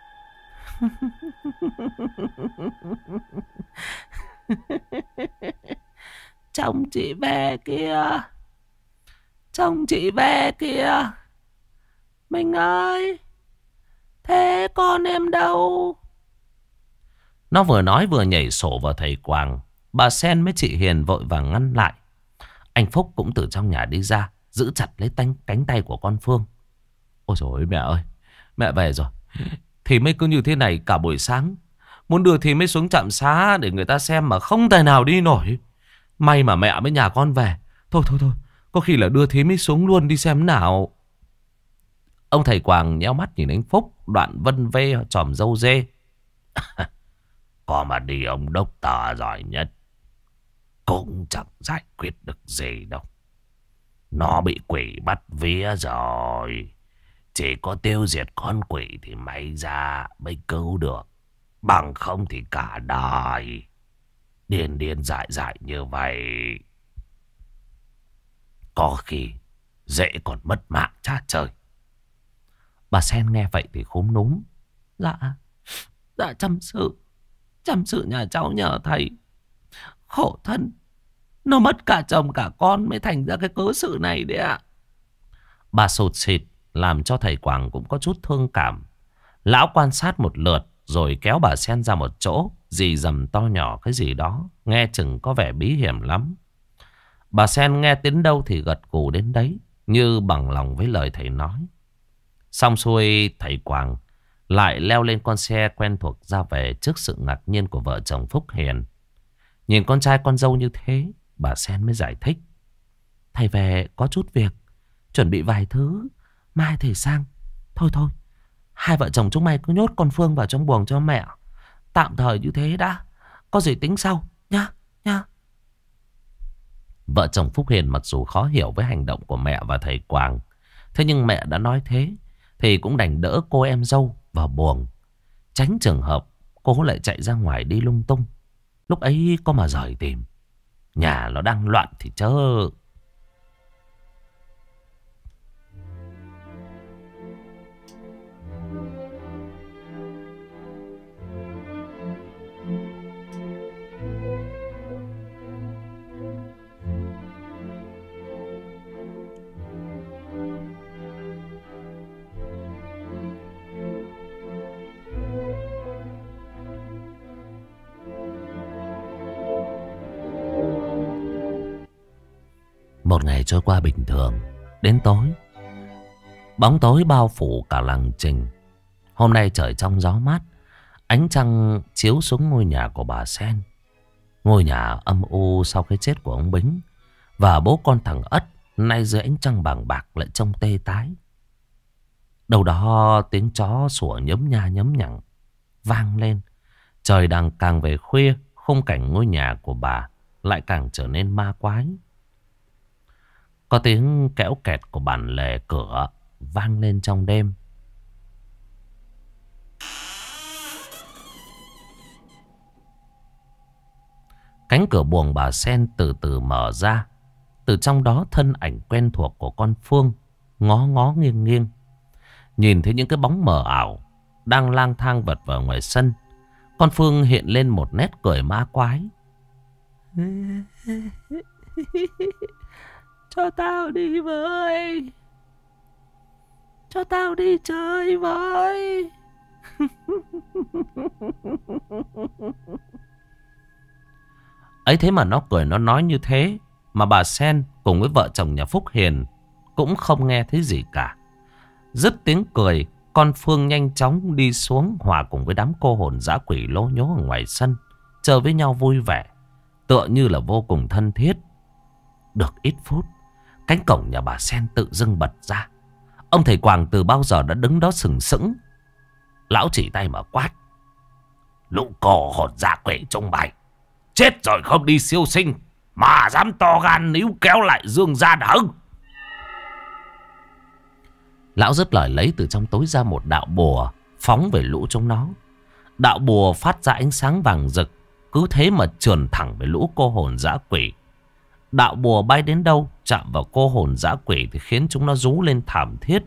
Chồng chị về kìa, chồng chị về kìa. Mình ơi, thế con em đâu? Nó vừa nói vừa nhảy sổ vào thầy Quảng. Bà Sen với chị Hiền vội vàng ngăn lại. Anh Phúc cũng từ trong nhà đi ra, giữ chặt lấy tánh, cánh tay của con Phương. Ôi dồi ôi mẹ ơi, mẹ về rồi. Thì mới cứ như thế này cả buổi sáng. Muốn đưa thì mới xuống trạm xá để người ta xem mà không thể nào đi nổi. May mà mẹ với nhà con về. Thôi thôi thôi, có khi là đưa thì mới xuống luôn đi xem nào. Ông thầy Quảng nhéo mắt nhìn anh Phúc, đoạn vân vê tròm râu dê. Có mà đi ông đốc tờ giỏi nhất cũng chẳng giải quyết được gì đâu. Nó bị quỷ bắt vía rồi. Chỉ có tiêu diệt con quỷ thì may ra mới cứu được. Bằng không thì cả đời điên điên dại dại như vậy, có khi dễ còn mất mạng cha trời. Bà Sen nghe vậy thì khúm núm: Dạ, dạ chăm sự, chăm sự nhà cháu nhờ thầy. Khổ thân, nó mất cả chồng cả con mới thành ra cái cớ sự này đấy ạ. Bà sụt xịt làm cho thầy Quảng cũng có chút thương cảm. Lão quan sát một lượt rồi kéo bà Sen ra một chỗ, rì rầm to nhỏ cái gì đó, nghe chừng có vẻ bí hiểm lắm. Bà Sen nghe đến đâu thì gật gù đến đấy, như bằng lòng với lời thầy nói. Xong xuôi thầy Quảng lại leo lên con xe quen thuộc ra về trước sự ngạc nhiên của vợ chồng Phúc Hiền. Nhìn con trai con dâu như thế, bà Sen mới giải thích. Thầy về có chút việc, chuẩn bị vài thứ, mai thầy sang. Thôi thôi, hai vợ chồng chúng mày cứ nhốt con Phương vào trong buồng cho mẹ. Tạm thời như thế đã, có gì tính sau nhá, nhá. Vợ chồng Phúc Hiền mặc dù khó hiểu với hành động của mẹ và thầy Quảng, thế nhưng mẹ đã nói thế thì cũng đành đỡ cô em dâu vào buồng, tránh trường hợp cô lại chạy ra ngoài đi lung tung. Lúc ấy có mà rời tìm, nhà nó đang loạn thì chớ. Một ngày trôi qua bình thường. Đến tối, bóng tối bao phủ cả làng Trình. Hôm nay trời trong gió mát, ánh trăng chiếu xuống ngôi nhà của bà Sen. Ngôi nhà âm u sau cái chết của ông Bính và bố con thằng Ất, nay dưới ánh trăng bàng bạc lại trông tê tái. Đâu đó tiếng chó sủa nhấm nha nhấm nhằng vang lên. Trời đang càng về khuya, khung cảnh ngôi nhà của bà lại càng trở nên ma quái. Có tiếng kéo kẹt của bản lề cửa vang lên trong đêm. Cánh cửa buồng bà Sen từ từ mở ra. Từ trong đó thân ảnh quen thuộc của con Phương ngó ngó nghiêng nghiêng. Nhìn thấy những cái bóng mờ ảo đang lang thang vật vào ngoài sân, con Phương hiện lên một nét cười ma quái. Cho tao đi với, cho tao đi chơi với. Ấy thế mà nó cười nó nói như thế, mà bà Sen cùng với vợ chồng nhà Phúc Hiền cũng không nghe thấy gì cả. Dứt tiếng cười, con Phương nhanh chóng đi xuống hòa cùng với đám cô hồn dã quỷ lố nhố ở ngoài sân, chơi với nhau vui vẻ, tựa như là vô cùng thân thiết. Được ít phút, cánh cổng nhà bà Sen tự dưng bật ra. Ông thầy Quảng từ bao giờ đã đứng đó sừng sững. Lão chỉ tay mà quát. Lũ cô hồn dã quỷ trong mày, chết rồi không đi siêu sinh mà dám to gan níu kéo lại dương gian hưng. Lão dứt lời lấy từ trong tối ra một đạo bùa phóng về lũ chúng nó. Đạo bùa phát ra ánh sáng vàng rực, cứ thế mà trườn thẳng về lũ cô hồn dã quỷ. Đạo bùa bay đến đâu chạm vào cô hồn dã quỷ thì khiến chúng nó rú lên thảm thiết.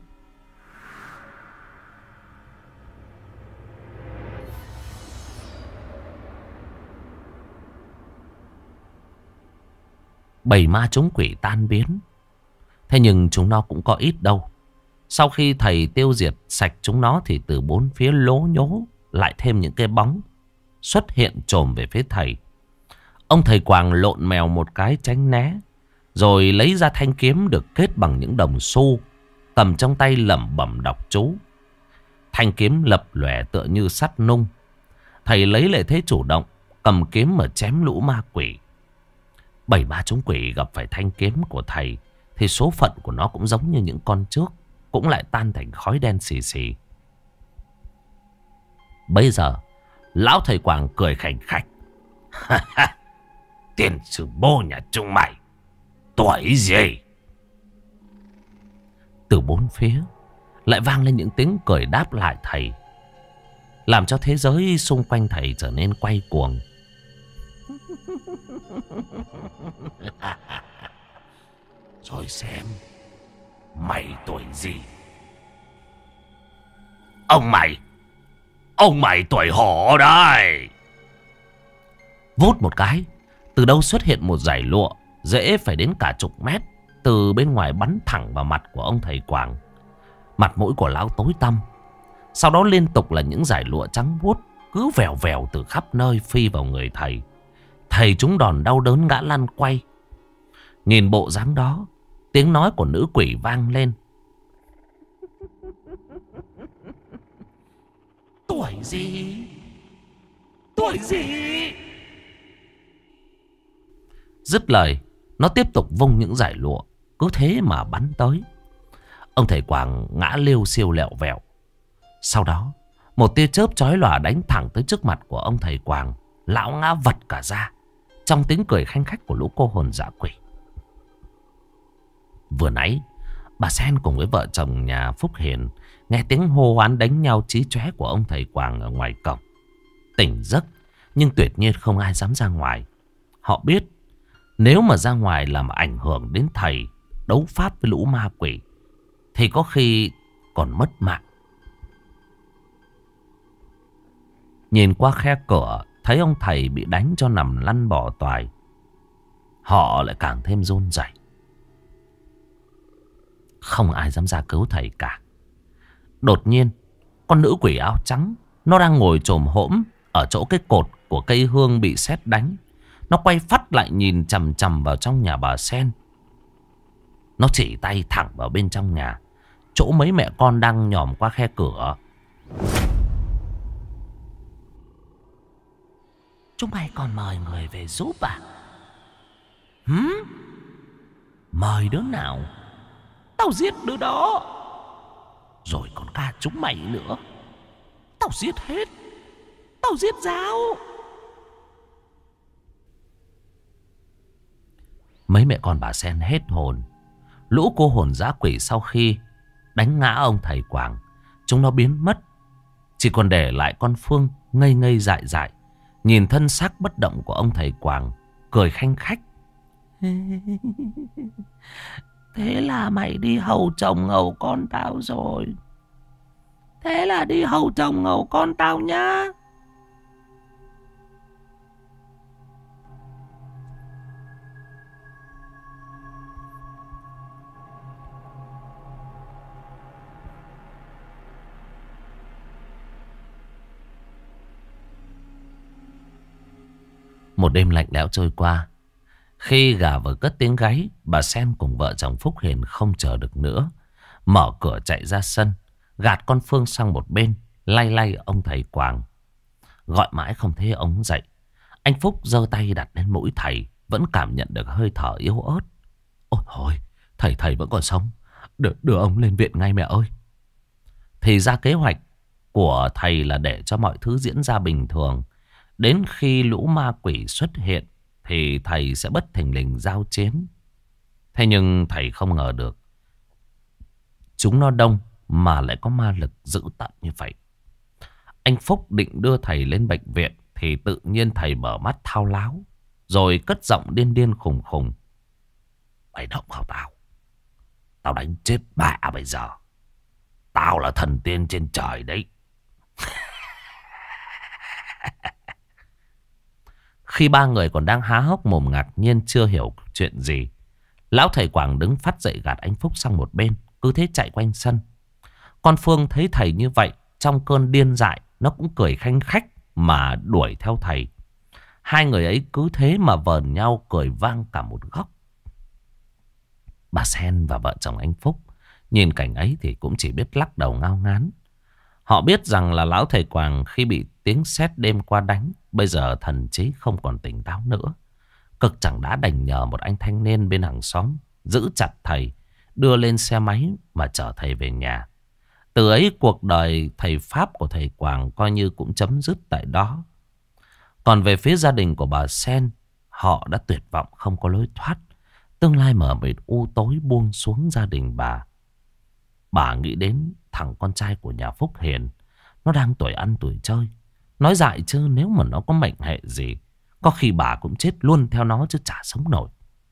Bầy ma chúng quỷ tan biến. Thế nhưng chúng nó cũng có ít đâu. Sau khi thầy tiêu diệt sạch chúng nó thì từ bốn phía lố nhố lại thêm những cái bóng xuất hiện trồm về phía thầy. Ông thầy Quảng lộn mèo một cái tránh né, rồi lấy ra thanh kiếm được kết bằng những đồng xu, cầm trong tay lẩm bẩm đọc chú. Thanh kiếm lập lòe tựa như sắt nung. Thầy lấy lại thế chủ động, cầm kiếm mà chém lũ ma quỷ. Bảy ma chúng quỷ gặp phải thanh kiếm của thầy thì số phận của nó cũng giống như những con trước, cũng lại tan thành khói đen xì xì. Bây giờ lão thầy Quảng cười khành khạch. Tiền sư bố nhà chúng mày tuổi gì? Từ bốn phía lại vang lên những tiếng cười đáp lại thầy, làm cho thế giới xung quanh thầy trở nên quay cuồng. Rồi xem mày tuổi gì? Ông mày, ông mày tuổi hổ đấy. Vút một cái, từ đâu xuất hiện một dải lụa dễ phải đến cả chục mét, từ bên ngoài bắn thẳng vào mặt của ông thầy Quảng. Mặt mũi của lão tối tăm. Sau đó liên tục là những dải lụa trắng buốt cứ vèo vèo từ khắp nơi phi vào người thầy. Thầy trúng đòn đau đớn ngã lăn quay. Nhìn bộ dáng đó, tiếng nói của nữ quỷ vang lên. Tuổi gì? Tuổi gì? Dứt lời, nó tiếp tục vung những dải lụa, cứ thế mà bắn tới. Ông thầy Quảng ngã liêu xiêu lẹo vẹo. Sau đó, một tia chớp chói lòa đánh thẳng tới trước mặt của ông thầy Quảng. Lão ngã vật cả ra trong tiếng cười khanh khách của lũ cô hồn dã quỷ. Vừa nãy, bà Sen cùng với vợ chồng nhà Phúc Hiền nghe tiếng hô hoán đánh nhau chí chóe của ông thầy Quảng ở ngoài cổng. Tỉnh giấc, nhưng tuyệt nhiên không ai dám ra ngoài. Họ biết, nếu mà ra ngoài làm ảnh hưởng đến thầy đấu pháp với lũ ma quỷ, thì có khi còn mất mạng. Nhìn qua khe cửa, thấy ông thầy bị đánh cho nằm lăn bỏ toài, họ lại càng thêm run rẩy. Không ai dám ra cứu thầy cả. Đột nhiên, con nữ quỷ áo trắng, nó đang ngồi chồm hổm ở chỗ cái cột của cây hương bị sét đánh. Nó quay phắt lại nhìn chằm chằm vào trong nhà bà Sen. Nó chỉ tay thẳng vào bên trong nhà, chỗ mấy mẹ con đang nhòm qua khe cửa. Chúng mày còn mời người về giúp à? Hứ? Mời đứa nào? Tao giết đứa đó. Rồi còn cả chúng mày nữa. Tao giết hết. Tao giết giáo. Mấy mẹ con bà Sen hết hồn. Lũ cô hồn dã quỷ sau khi đánh ngã ông thầy Quảng, chúng nó biến mất. Chỉ còn để lại con Phương ngây ngây dại dại, nhìn thân xác bất động của ông thầy Quảng, cười khanh khách. Thế là mày đi hầu chồng ngầu con tao rồi. Thế là đi hầu chồng ngầu con tao nhá. Một đêm lạnh lẽo trôi qua. Khi gà vừa cất tiếng gáy, bà Sen cùng vợ chồng Phúc Hiền không chờ được nữa, mở cửa chạy ra sân, gạt con Phương sang một bên, lay lay ông thầy Quảng. Gọi mãi không thấy ông dậy. Anh Phúc giơ tay đặt lên mũi thầy, vẫn cảm nhận được hơi thở yếu ớt. Ôi thôi, thầy thầy vẫn còn sống. Đưa, đưa ông lên viện ngay mẹ ơi. Thì ra kế hoạch của thầy là để cho mọi thứ diễn ra bình thường. Đến khi lũ ma quỷ xuất hiện thì thầy sẽ bất thình lình giao chiến. Thế nhưng thầy không ngờ được chúng nó đông mà lại có ma lực dữ tợn như vậy. Anh Phúc định đưa thầy lên bệnh viện thì tự nhiên thầy mở mắt thao láo, rồi cất giọng điên điên khùng khùng. Mày động vào tao, tao đánh chết bà bây giờ. Tao là thần tiên trên trời đấy. Khi ba người còn đang há hốc mồm ngạc nhiên chưa hiểu chuyện gì, lão thầy Quảng đứng phắt dậy gạt anh Phúc sang một bên, cứ thế chạy quanh sân. Con Phương thấy thầy như vậy, trong cơn điên dại, nó cũng cười khanh khách mà đuổi theo thầy. Hai người ấy cứ thế mà vờn nhau cười vang cả một góc. Bà Sen và vợ chồng anh Phúc nhìn cảnh ấy thì cũng chỉ biết lắc đầu ngao ngán. Họ biết rằng là lão thầy Quảng khi bị tiếng sét đêm qua đánh, bây giờ thần trí không còn tỉnh táo nữa. Cực chẳng đã đành nhờ một anh thanh niên bên hàng xóm giữ chặt thầy, đưa lên xe máy mà chở thầy về nhà. Từ ấy cuộc đời thầy Pháp của thầy Quảng coi như cũng chấm dứt tại đó. Còn về phía gia đình của bà Sen, họ đã tuyệt vọng không có lối thoát. Tương lai mờ mịt u tối buông xuống gia đình bà. Bà nghĩ đến thằng con trai của nhà Phúc Hiền. Nó đang tuổi ăn tuổi chơi. Nói dại chứ nếu mà nó có mệnh hệ gì, có khi bà cũng chết luôn theo nó chứ chả sống nổi.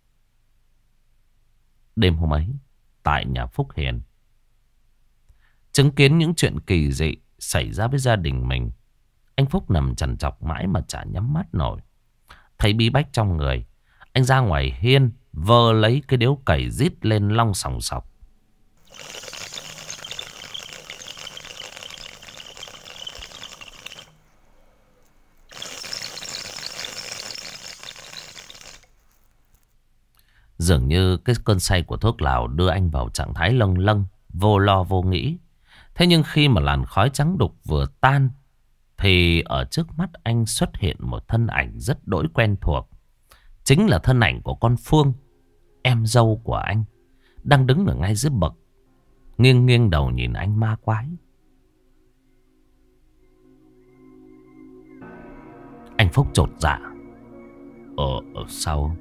Đêm hôm ấy, tại nhà Phúc Hiền, chứng kiến những chuyện kỳ dị xảy ra với gia đình mình, anh Phúc nằm trằn trọc mãi mà chả nhắm mắt nổi. Thấy bí bách trong người, anh ra ngoài hiên vơ lấy cái điếu cày rít lên long sòng sọc. Dường như cái cơn say của thuốc lào đưa anh vào trạng thái lâng lâng, vô lo vô nghĩ. Thế nhưng khi mà làn khói trắng đục vừa tan thì ở trước mắt anh xuất hiện một thân ảnh rất đỗi quen thuộc. Chính là thân ảnh của con Phương, em dâu của anh, đang đứng ở ngay dưới bậc, nghiêng nghiêng đầu nhìn anh ma quái. Anh Phúc chột dạ. Ờ, ờ sao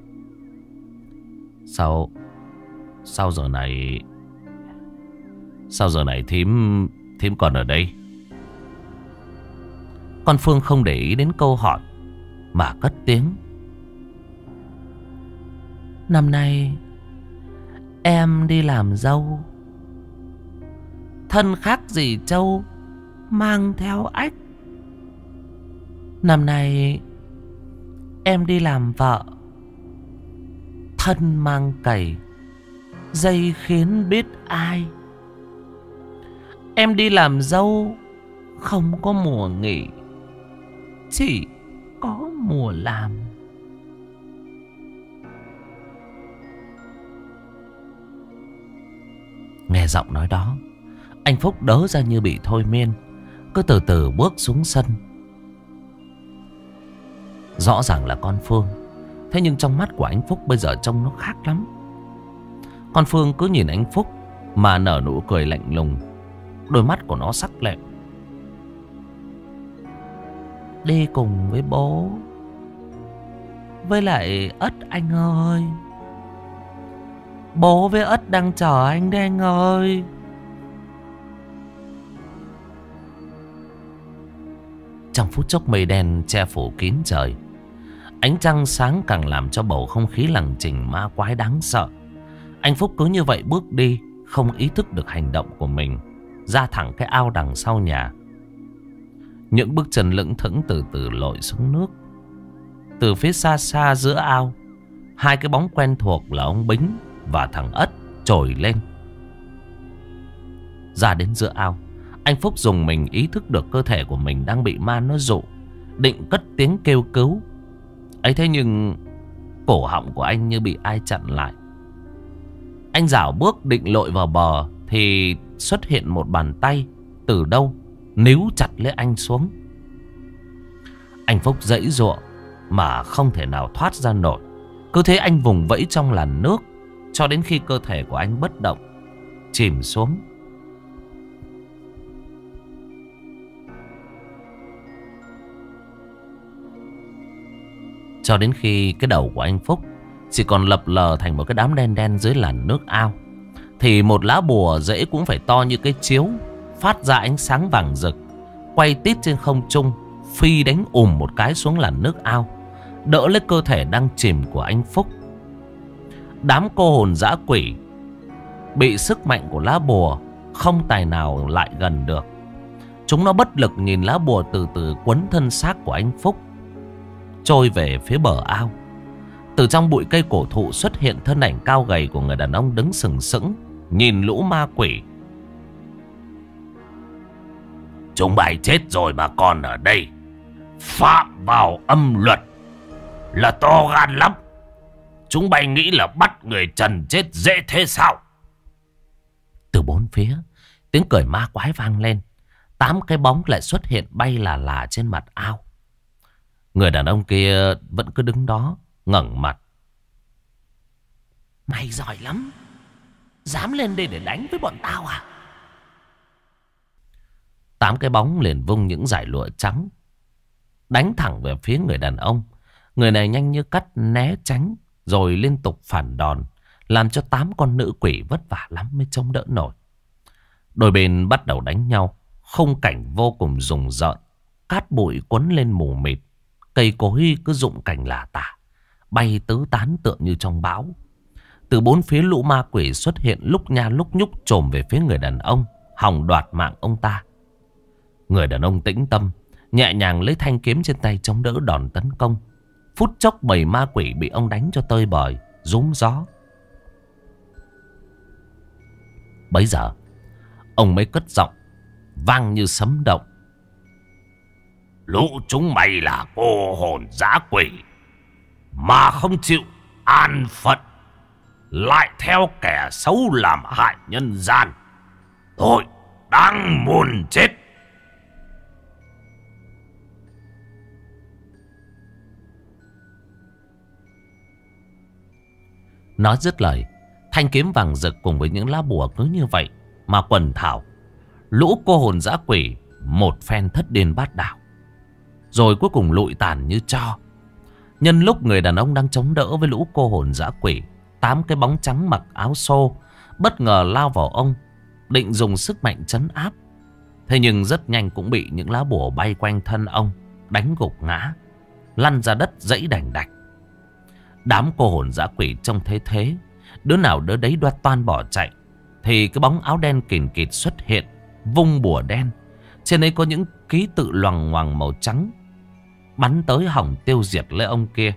Sao Sao giờ này Sao giờ này thím Thím còn ở đây? Con Phương không để ý đến câu hỏi mà cất tiếng. Năm nay em đi làm dâu, thân khác gì trâu mang theo ách. Năm nay em đi làm vợ, thân mang cày, dây khiến biết ai. Em đi làm dâu không có mùa nghỉ, chỉ có mùa làm. Nghe giọng nói đó, anh Phúc đớ ra như bị thôi miên, cứ từ từ bước xuống sân. Rõ ràng là con Phương, thế nhưng trong mắt của anh Phúc bây giờ trông nó khác lắm. Con Phương cứ nhìn anh Phúc mà nở nụ cười lạnh lùng, đôi mắt của nó sắc lẹm. Đi cùng với bố, với lại Ất anh ơi. Bố với Ất đang chờ anh đấy anh ơi. Trong phút chốc mây đen che phủ kín trời. Ánh trăng sáng càng làm cho bầu không khí lằng trình ma quái đáng sợ. Anh Phúc cứ như vậy bước đi, không ý thức được hành động của mình, ra thẳng cái ao đằng sau nhà. Những bước chân lững thững từ từ lội xuống nước. Từ phía xa xa giữa ao, hai cái bóng quen thuộc là ông Bính và thằng Ất trồi lên. Ra đến giữa ao, anh Phúc dùng mình ý thức được cơ thể của mình đang bị ma nó dụ, định cất tiếng kêu cứu. Ấy thế nhưng cổ họng của anh như bị ai chặn lại. Anh rảo bước định lội vào bờ thì xuất hiện một bàn tay từ đâu níu chặt lấy anh xuống. Anh Phúc giãy giụa mà không thể nào thoát ra nổi. Cứ thế anh vùng vẫy trong làn nước cho đến khi cơ thể của anh bất động, chìm xuống. Cho đến khi cái đầu của anh Phúc chỉ còn lập lờ thành một cái đám đen đen dưới làn nước ao, thì một lá bùa rễ cũng phải to như cái chiếu, phát ra ánh sáng vàng rực, quay tít trên không trung, phi đánh ùm một cái xuống làn nước ao, đỡ lấy cơ thể đang chìm của anh Phúc. Đám cô hồn dã quỷ bị sức mạnh của lá bùa không tài nào lại gần được. Chúng nó bất lực nhìn lá bùa từ từ quấn thân xác của anh Phúc trôi về phía bờ ao. Từ trong bụi cây cổ thụ xuất hiện thân ảnh cao gầy của người đàn ông đứng sừng sững nhìn lũ ma quỷ. Chúng mày chết rồi mà còn ở đây, phạm vào âm luật là to gan lắm. Chúng mày nghĩ là bắt người trần chết dễ thế sao? Từ bốn phía tiếng cười ma quái vang lên. Tám cái bóng lại xuất hiện bay là là trên mặt ao. Người đàn ông kia vẫn cứ đứng đó ngẩng mặt. Mày giỏi lắm, dám lên đây để đánh với bọn tao à? Tám cái bóng liền vung những dải lụa trắng đánh thẳng về phía người đàn ông. Người này nhanh như cắt né tránh rồi liên tục phản đòn, làm cho tám con nữ quỷ vất vả lắm mới chống đỡ nổi. Đôi bên bắt đầu đánh nhau, khung cảnh vô cùng rùng rợn. Cát bụi quấn lên mù mịt, cây cối cứ rụng cành lả tả, bay tứ tán tựa như trong bão. Từ bốn phía lũ ma quỷ xuất hiện lúc nha lúc nhúc chồm về phía người đàn ông, hòng đoạt mạng ông ta. Người đàn ông tĩnh tâm, nhẹ nhàng lấy thanh kiếm trên tay chống đỡ đòn tấn công. Phút chốc bầy ma quỷ bị ông đánh cho tơi bời, rúm gió. Bấy giờ ông mới cất giọng vang như sấm động. Lũ chúng mày là cô hồn dã quỷ, mà không chịu an phận, lại theo kẻ xấu làm hại nhân gian, tội đáng muôn chết. Nói dứt lời, thanh kiếm vàng rực cùng với những lá bùa cứ như vậy mà quần thảo. Lũ cô hồn dã quỷ một phen thất điên bát đảo, rồi cuối cùng lụi tàn như tro. Nhân lúc người đàn ông đang chống đỡ với lũ cô hồn dã quỷ, tám cái bóng trắng mặc áo xô bất ngờ lao vào ông, định dùng sức mạnh trấn áp. Thế nhưng rất nhanh cũng bị những lá bùa bay quanh thân ông đánh gục ngã, lăn ra đất dãy đành đạch. Đám cô hồn dã quỷ trông thế thế, đứa nào đứa đấy đoạt toan bỏ chạy, thì cái bóng áo đen kìn kịt xuất hiện, vung bùa đen. Trên ấy có những ký tự loằng ngoằng màu trắng, bắn tới hỏng tiêu diệt lấy ông kia.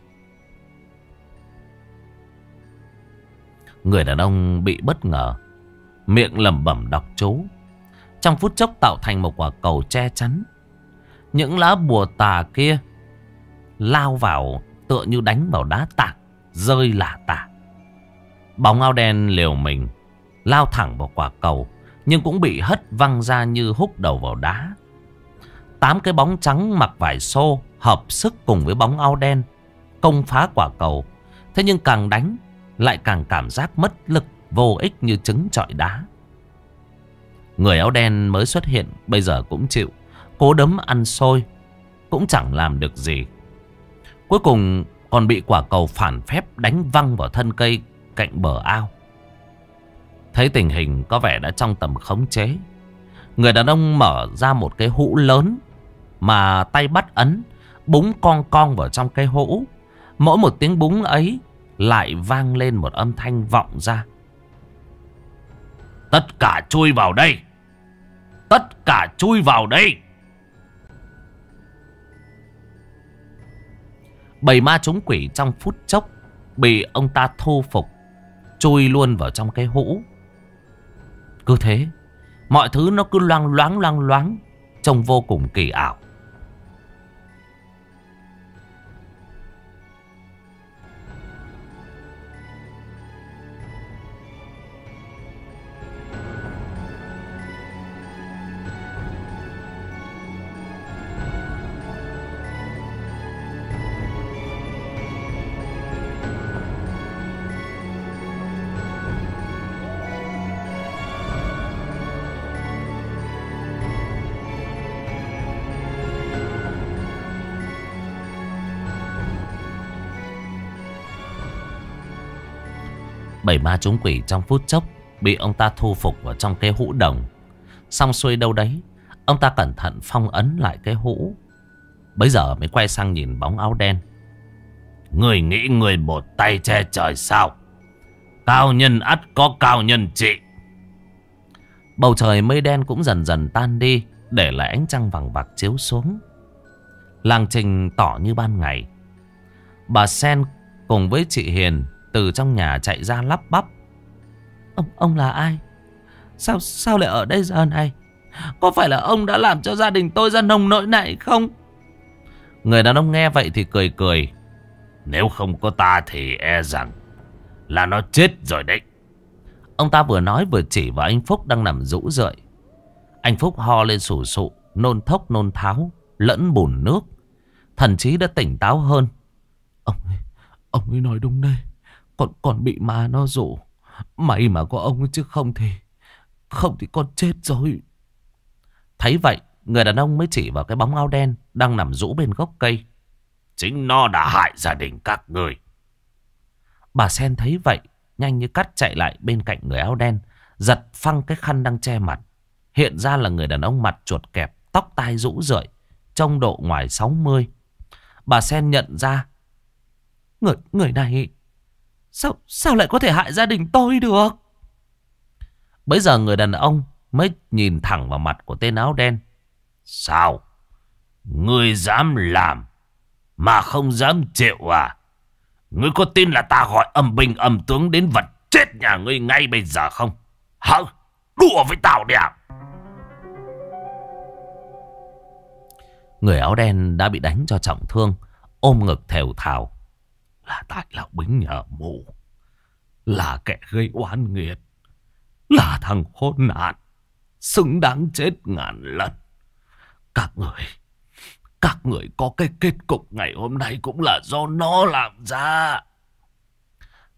Người đàn ông bị bất ngờ, miệng lẩm bẩm đọc chú, trong phút chốc tạo thành một quả cầu che chắn. Những lá bùa tà kia lao vào tựa như đánh vào đá tảng, rơi lả tả. Bóng áo đen liều mình lao thẳng vào quả cầu, nhưng cũng bị hất văng ra như húc đầu vào đá. Tám cái bóng trắng mặc vải xô hợp sức cùng với bóng áo đen công phá quả cầu. Thế nhưng càng đánh lại càng cảm giác mất lực, vô ích như trứng trọi đá. Người áo đen mới xuất hiện bây giờ cũng chịu, cố đấm ăn xôi cũng chẳng làm được gì. Cuối cùng còn bị quả cầu phản phép đánh văng vào thân cây cạnh bờ ao. Thấy tình hình có vẻ đã trong tầm khống chế, người đàn ông mở ra một cái hũ lớn mà tay bắt ấn, búng con con vào trong cái hũ. Mỗi một tiếng búng ấy lại vang lên một âm thanh vọng ra: tất cả chui vào đây, tất cả chui vào đây. Bầy ma chúng quỷ trong phút chốc bị ông ta thu phục, chui luôn vào trong cái hũ. Cứ thế mọi thứ nó cứ loang loáng loang loáng, trông vô cùng kỳ ảo. Bảy ma chúng quỷ trong phút chốc bị ông ta thu phục vào trong cái hũ đồng. Xong xuôi đâu đấy, ông ta cẩn thận phong ấn lại cái hũ. Bấy giờ mới quay sang nhìn bóng áo đen. Người nghĩ người một tay che trời sao? Cao nhân ắt có cao nhân trị. Bầu trời mây đen cũng dần dần tan đi, để lại ánh trăng vằng vặc chiếu xuống. Làng Trình tỏ như ban ngày. Bà Sen cùng với chị Hiền từ trong nhà chạy ra lắp bắp: Ông ông là ai? Sao sao lại ở đây giờ này? Có phải là ông đã làm cho gia đình tôi ra nông nỗi này không? Người đàn ông nghe vậy thì cười cười: Nếu không có ta thì e rằng là nó chết rồi đấy. Ông ta vừa nói vừa chỉ vào anh Phúc đang nằm rũ rượi. Anh Phúc ho lên sù sụ, nôn thốc nôn tháo, lẫn bùn nước. Thần trí đã tỉnh táo hơn. Ông ấy, ông ấy nói đúng đây. Con, con bị ma nó dụ. May mà có ông chứ không thì Không thì con chết rồi. Thấy vậy, người đàn ông mới chỉ vào cái bóng áo đen đang nằm rũ bên gốc cây: Chính nó đã hại gia đình các người. Bà Sen thấy vậy, nhanh như cắt chạy lại bên cạnh người áo đen, giật phăng cái khăn đang che mặt. Hiện ra là người đàn ông mặt chuột kẹp, tóc tai rũ rượi, trông độ ngoài sáu mươi. Bà Sen nhận ra: Người, người này Sao, sao lại có thể hại gia đình tôi được? Bấy giờ người đàn ông mới nhìn thẳng vào mặt của tên áo đen. Sao? Ngươi dám làm mà không dám chịu à? Ngươi có tin là ta gọi âm binh âm tướng đến vật chết nhà ngươi ngay bây giờ không? Hả? Đùa với tao đi à? Người áo đen đã bị đánh cho trọng thương, ôm ngực thều thào: Là tại lão Bính nhờ mụ, là kẻ gây oán nghiệt, là thằng khốn nạn, xứng đáng chết ngàn lần. Các người, các người có cái kết cục ngày hôm nay cũng là do nó làm ra.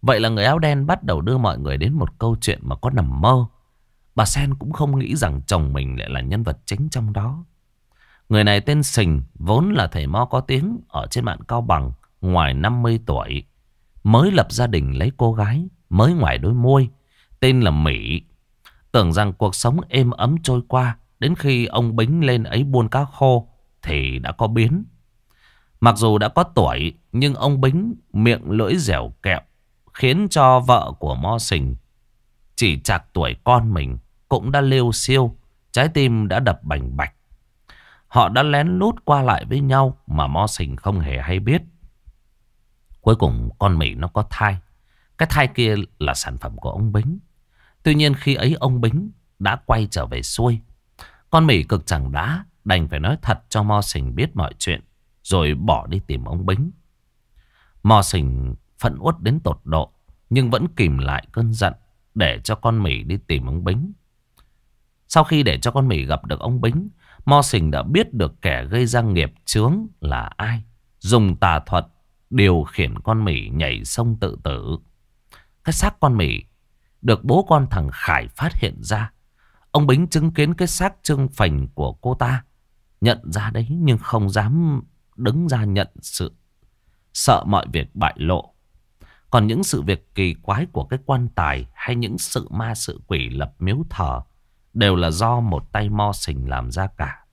Vậy là người áo đen bắt đầu đưa mọi người đến một câu chuyện mà có nằm mơ. Bà Sen cũng không nghĩ rằng chồng mình lại là nhân vật chính trong đó. Người này tên Sình, vốn là thầy mo có tiếng ở trên mạng Cao Bằng, ngoài năm mươi tuổi. Mới lập gia đình lấy cô gái, mới ngoài đôi môi, tên là Mỹ. Tưởng rằng cuộc sống êm ấm trôi qua, đến khi ông Bính lên ấy buôn cá khô thì đã có biến. Mặc dù đã có tuổi, nhưng ông Bính miệng lưỡi dẻo kẹo, khiến cho vợ của Mo Sình chỉ chạc tuổi con mình cũng đã liêu xiêu, trái tim đã đập bành bạch. Họ đã lén lút qua lại với nhau mà Mo Sình không hề hay biết. Cuối cùng con Mỹ nó có thai. Cái thai kia là sản phẩm của ông Bính. Tuy nhiên khi ấy ông Bính đã quay trở về xuôi. Con Mỹ cực chẳng đã, đành phải nói thật cho Mo Sình biết mọi chuyện, rồi bỏ đi tìm ông Bính. Mo Sình phẫn uất đến tột độ, nhưng vẫn kìm lại cơn giận để cho con Mỹ đi tìm ông Bính. Sau khi để cho con Mỹ gặp được ông Bính, Mo Sình đã biết được kẻ gây ra nghiệp chướng là ai. Dùng tà thuật điều khiển con Mỹ nhảy sông tự tử. Cái xác con Mỹ được bố con thằng Khải phát hiện ra. Ông Bính chứng kiến cái xác trương phành của cô ta, nhận ra đấy nhưng không dám đứng ra nhận sự, sợ mọi việc bại lộ. Còn những sự việc kỳ quái của cái quan tài hay những sự ma sự quỷ lập miếu thờ đều là do một tay Mo Sình làm ra cả.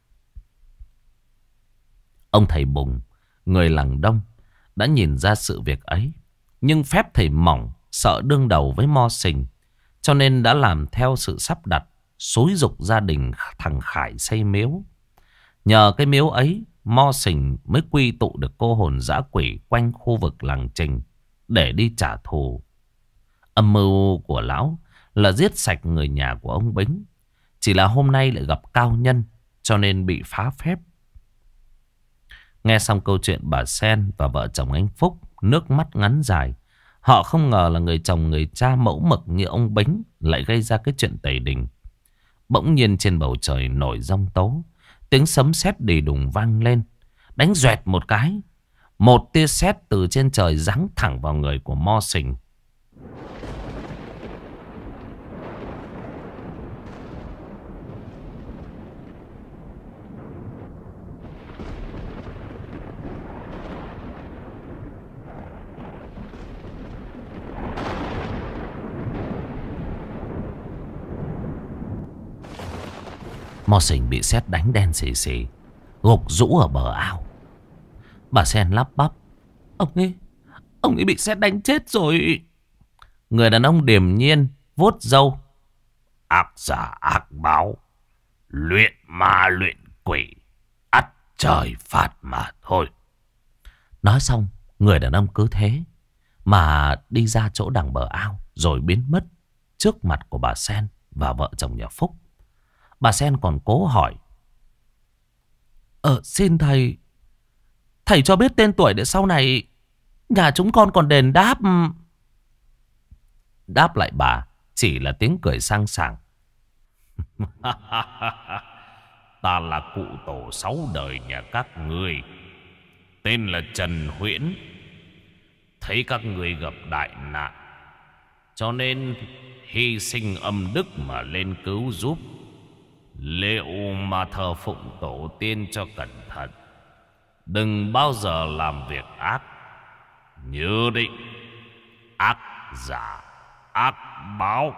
Ông thầy Bùng, người làng Đông, đã nhìn ra sự việc ấy, nhưng phép thầy mỏng, sợ đương đầu với Mo Sình, cho nên đã làm theo sự sắp đặt, xúi giục gia đình thằng Khải xây miếu. Nhờ cái miếu ấy, Mo Sình mới quy tụ được cô hồn dã quỷ quanh khu vực làng Trình để đi trả thù. Âm mưu của lão là giết sạch người nhà của ông Bính. Chỉ là hôm nay lại gặp cao nhân, cho nên bị phá phép. Nghe xong câu chuyện bà Sen và vợ chồng anh Phúc, nước mắt ngắn dài. Họ không ngờ là người chồng người cha mẫu mực như ông Bính lại gây ra cái chuyện tày đình. Bỗng nhiên trên bầu trời nổi giông tố, tiếng sấm sét đì đùng vang lên, đánh doẹt một cái. Một tia sét từ trên trời giáng thẳng vào người của Mo Sình. Mo Sình bị sét đánh đen xì xì, gục rũ ở bờ ao. Bà Sen lắp bắp: Ông ấy, ông ấy bị sét đánh chết rồi. Người đàn ông điềm nhiên vuốt râu: Ác giả ác báo, luyện ma luyện quỷ, ắt trời phạt mà thôi. Nói xong, người đàn ông cứ thế mà đi ra chỗ đằng bờ ao, rồi biến mất trước mặt của bà Sen và vợ chồng nhà Phúc. Bà Sen còn cố hỏi: Ờ xin thầy, thầy cho biết tên tuổi để sau này nhà chúng con còn đền đáp. Đáp lại bà chỉ là tiếng cười sang sảng: Ta là cụ tổ sáu đời nhà các ngươi, tên là Trần Huyễn. Thấy các ngươi gặp đại nạn, cho nên hy sinh âm đức mà lên cứu giúp. Liệu mà thờ phụng tổ tiên cho cẩn thận, đừng bao giờ làm việc ác. Nhớ định, ác giả ác báo.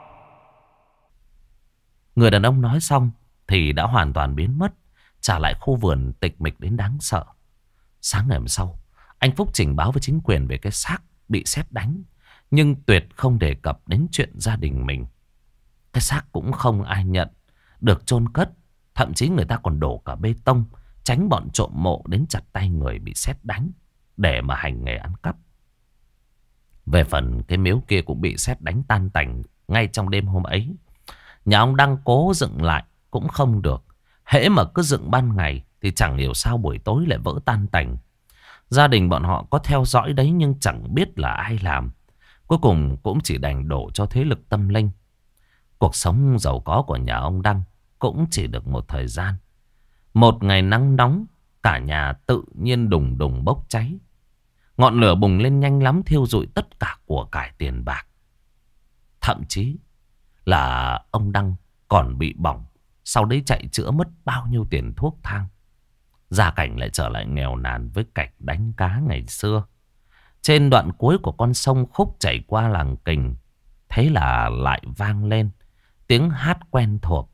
Người đàn ông nói xong thì đã hoàn toàn biến mất, trả lại khu vườn tịch mịch đến đáng sợ. Sáng ngày hôm sau, anh Phúc trình báo với chính quyền về cái xác bị sét đánh, nhưng tuyệt không đề cập đến chuyện gia đình mình. Cái xác cũng không ai nhận được chôn cất, thậm chí người ta còn đổ cả bê tông, tránh bọn trộm mộ đến chặt tay người bị sét đánh để mà hành nghề ăn cắp. Về phần cái miếu kia cũng bị sét đánh tan tành ngay trong đêm hôm ấy. Nhà ông Đăng cố dựng lại cũng không được. Hễ mà cứ dựng ban ngày thì chẳng hiểu sao buổi tối lại vỡ tan tành. Gia đình bọn họ có theo dõi đấy nhưng chẳng biết là ai làm. Cuối cùng cũng chỉ đành đổ cho thế lực tâm linh. Cuộc sống giàu có của nhà ông Đăng cũng chỉ được một thời gian. Một ngày nắng nóng, cả nhà tự nhiên đùng đùng bốc cháy. Ngọn lửa bùng lên nhanh lắm, thiêu rụi tất cả của cải tiền bạc. Thậm chí là ông Đăng còn bị bỏng. Sau đấy chạy chữa mất bao nhiêu tiền thuốc thang. Gia cảnh lại trở lại nghèo nàn với cảnh đánh cá ngày xưa. Trên đoạn cuối của con sông Khúc chảy qua làng Kình, thế là lại vang lên tiếng hát quen thuộc.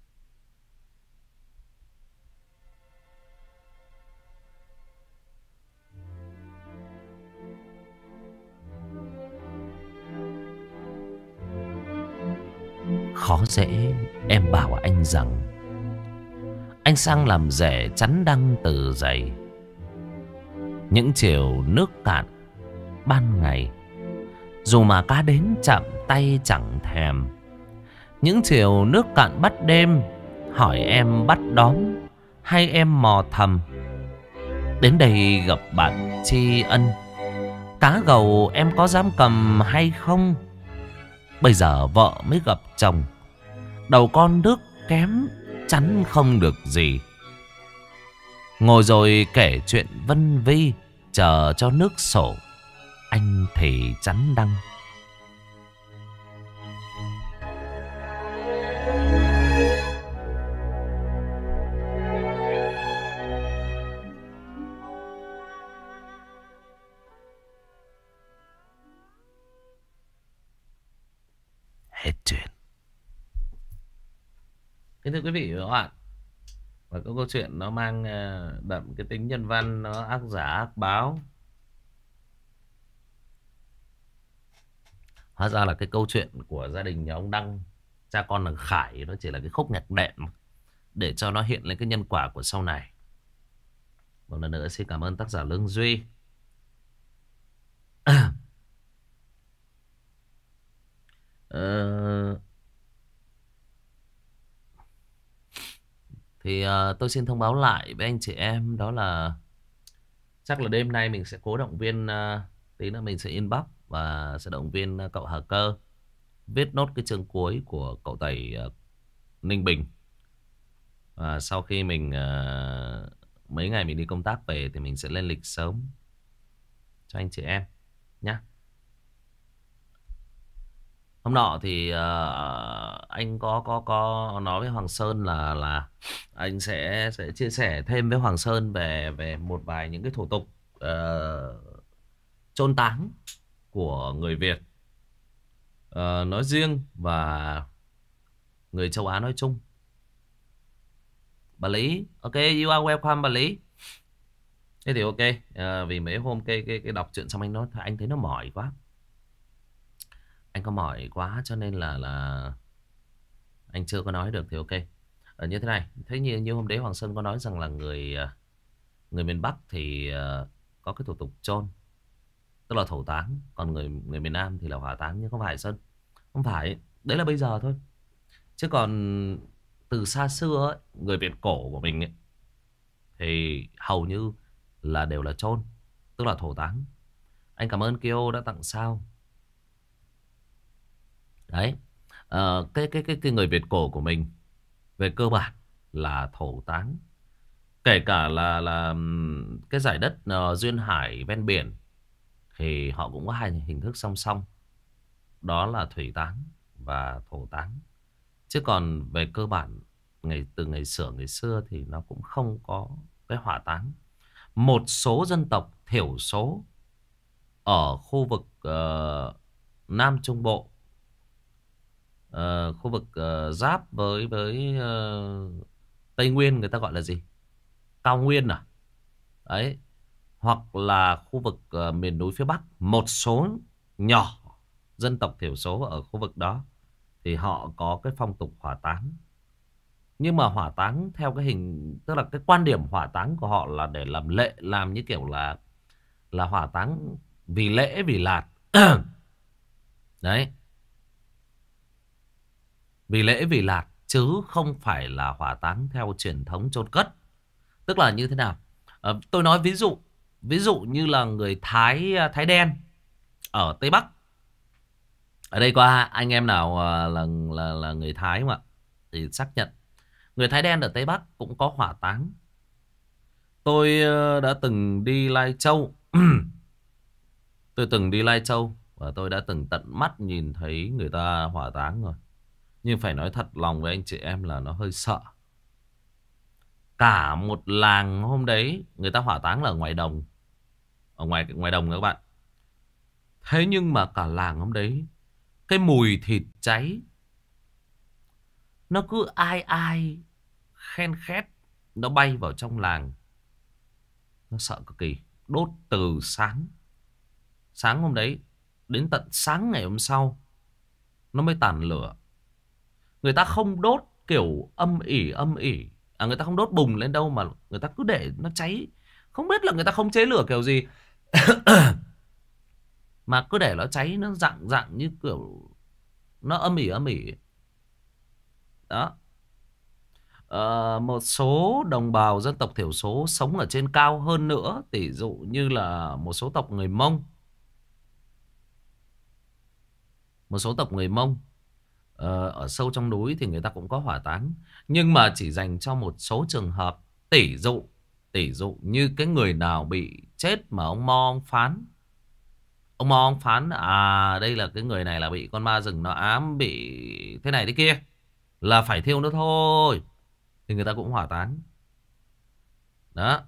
Khó dễ em bảo anh rằng anh sang làm rể chắn đăng từ dày. Những chiều nước cạn ban ngày, dù mà cá đến chạm tay chẳng thèm. Những chiều nước cạn bắt đêm, hỏi em bắt đóm hay em mò thầm. Đến đây gặp bạn tri ân, cá gầu em có dám cầm hay không? Bây giờ vợ mới gặp chồng, đầu con nước kém chắn không được gì. Ngồi rồi kể chuyện vân vi, chờ cho nước sổ, anh thì chắn đăng. Hết chuyện. Kính thưa quý vị và các bạn, và cái câu chuyện nó mang đậm cái tính nhân văn, nó ác giả ác báo. Hóa ra là cái câu chuyện của gia đình nhà ông Đăng, cha con là Khải, nó chỉ là cái khúc nhạc đệm để cho nó hiện lên cái nhân quả của sau này. Một lần nữa xin cảm ơn tác giả Lương Duy. ờ... Thì uh, tôi xin thông báo lại với anh chị em, đó là chắc là đêm nay mình sẽ cố động viên, uh, tí nữa mình sẽ inbox và sẽ động viên uh, cậu Hà Cơ viết nốt cái chương cuối của cậu Tẩy uh, Ninh Bình. Và sau khi mình uh, mấy ngày mình đi công tác về thì mình sẽ lên lịch sớm cho anh chị em nhé. Hôm nọ thì uh, anh có có có nói với Hoàng Sơn là là anh sẽ sẽ chia sẻ thêm với Hoàng Sơn về về một vài những cái thủ tục uh, chôn táng của người Việt uh, nói riêng và người châu Á nói chung. Bà Lý, ok, you are welcome bà Lý. Thế thì ok, uh, vì mấy hôm cái cái cái đọc truyện xong anh nói anh thấy nó mỏi quá. Anh có mỏi quá cho nên là là anh chưa có nói được thì ok. Ở như thế này, thấy như như hôm đấy Hoàng Sơn có nói rằng là người người miền Bắc thì uh, có cái thủ tục chôn, tức là thổ táng, còn người người miền Nam thì là hỏa táng, nhưng không phải Sơn. Không phải, đấy là bây giờ thôi. Chứ còn từ xa xưa ấy, người Việt cổ của mình ấy, thì hầu như là đều là chôn, tức là thổ táng. Anh cảm ơn Kyo đã tặng sao. Đấy, à, cái, cái cái cái người Việt cổ của mình về cơ bản là thổ táng. Kể cả là là cái giải đất uh, duyên hải ven biển thì họ cũng có hai hình thức song song, đó là thủy táng và thổ táng. Chứ còn về cơ bản ngày từ ngày xưa ngày xưa thì nó cũng không có cái hỏa táng. Một số dân tộc thiểu số ở khu vực uh, Nam Trung Bộ, Uh, khu vực uh, giáp với với uh, Tây Nguyên, người ta gọi là gì, cao nguyên à đấy, hoặc là khu vực uh, miền núi phía Bắc, một số nhỏ dân tộc thiểu số ở khu vực đó thì họ có cái phong tục hỏa táng. Nhưng mà hỏa táng theo cái hình, tức là cái quan điểm hỏa táng của họ là để làm lệ, làm như kiểu là là hỏa táng vì lễ vì lạt. Đấy, vì lễ vì lạt, chứ không phải là hỏa táng theo truyền thống chôn cất. Tức là như thế nào? À, tôi nói ví dụ, ví dụ như là người Thái Thái đen ở Tây Bắc. Ở đây có anh em nào là là là người Thái không ạ? Thì xác nhận. Người Thái đen ở Tây Bắc cũng có hỏa táng. Tôi đã từng đi Lai Châu Tôi từng đi Lai Châu và tôi đã từng tận mắt nhìn thấy người ta hỏa táng rồi. Nhưng phải nói thật lòng với anh chị em là nó hơi sợ. Cả một làng hôm đấy người ta hỏa táng là ở ngoài đồng. Ở ngoài ngoài đồng các bạn. Thế nhưng mà cả làng hôm đấy, cái mùi thịt cháy nó cứ ai ai khen khét, nó bay vào trong làng. Nó sợ cực kỳ. Đốt từ sáng Sáng hôm đấy đến tận sáng ngày hôm sau nó mới tàn lửa. Người ta không đốt kiểu âm ỉ âm ỉ À, người ta không đốt bùng lên đâu, mà người ta cứ để nó cháy. Không biết là người ta không chế lửa kiểu gì mà cứ để nó cháy, nó dạng dạng như kiểu nó âm ỉ âm ỉ đó. Ờ, một số đồng bào dân tộc thiểu số sống ở trên cao hơn nữa, tỷ dụ như là một số tộc người Mông. Một số tộc người Mông ờ, ở sâu trong núi thì người ta cũng có hỏa táng, nhưng mà chỉ dành cho một số trường hợp. Tỷ dụ Tỷ dụ như cái người nào bị chết mà ông Mo ông phán. Ông Mo ông phán à, đây là cái người này là bị con ma rừng nó ám, bị thế này thế kia, là phải thiêu nữa thôi, thì người ta cũng hỏa táng. Đó,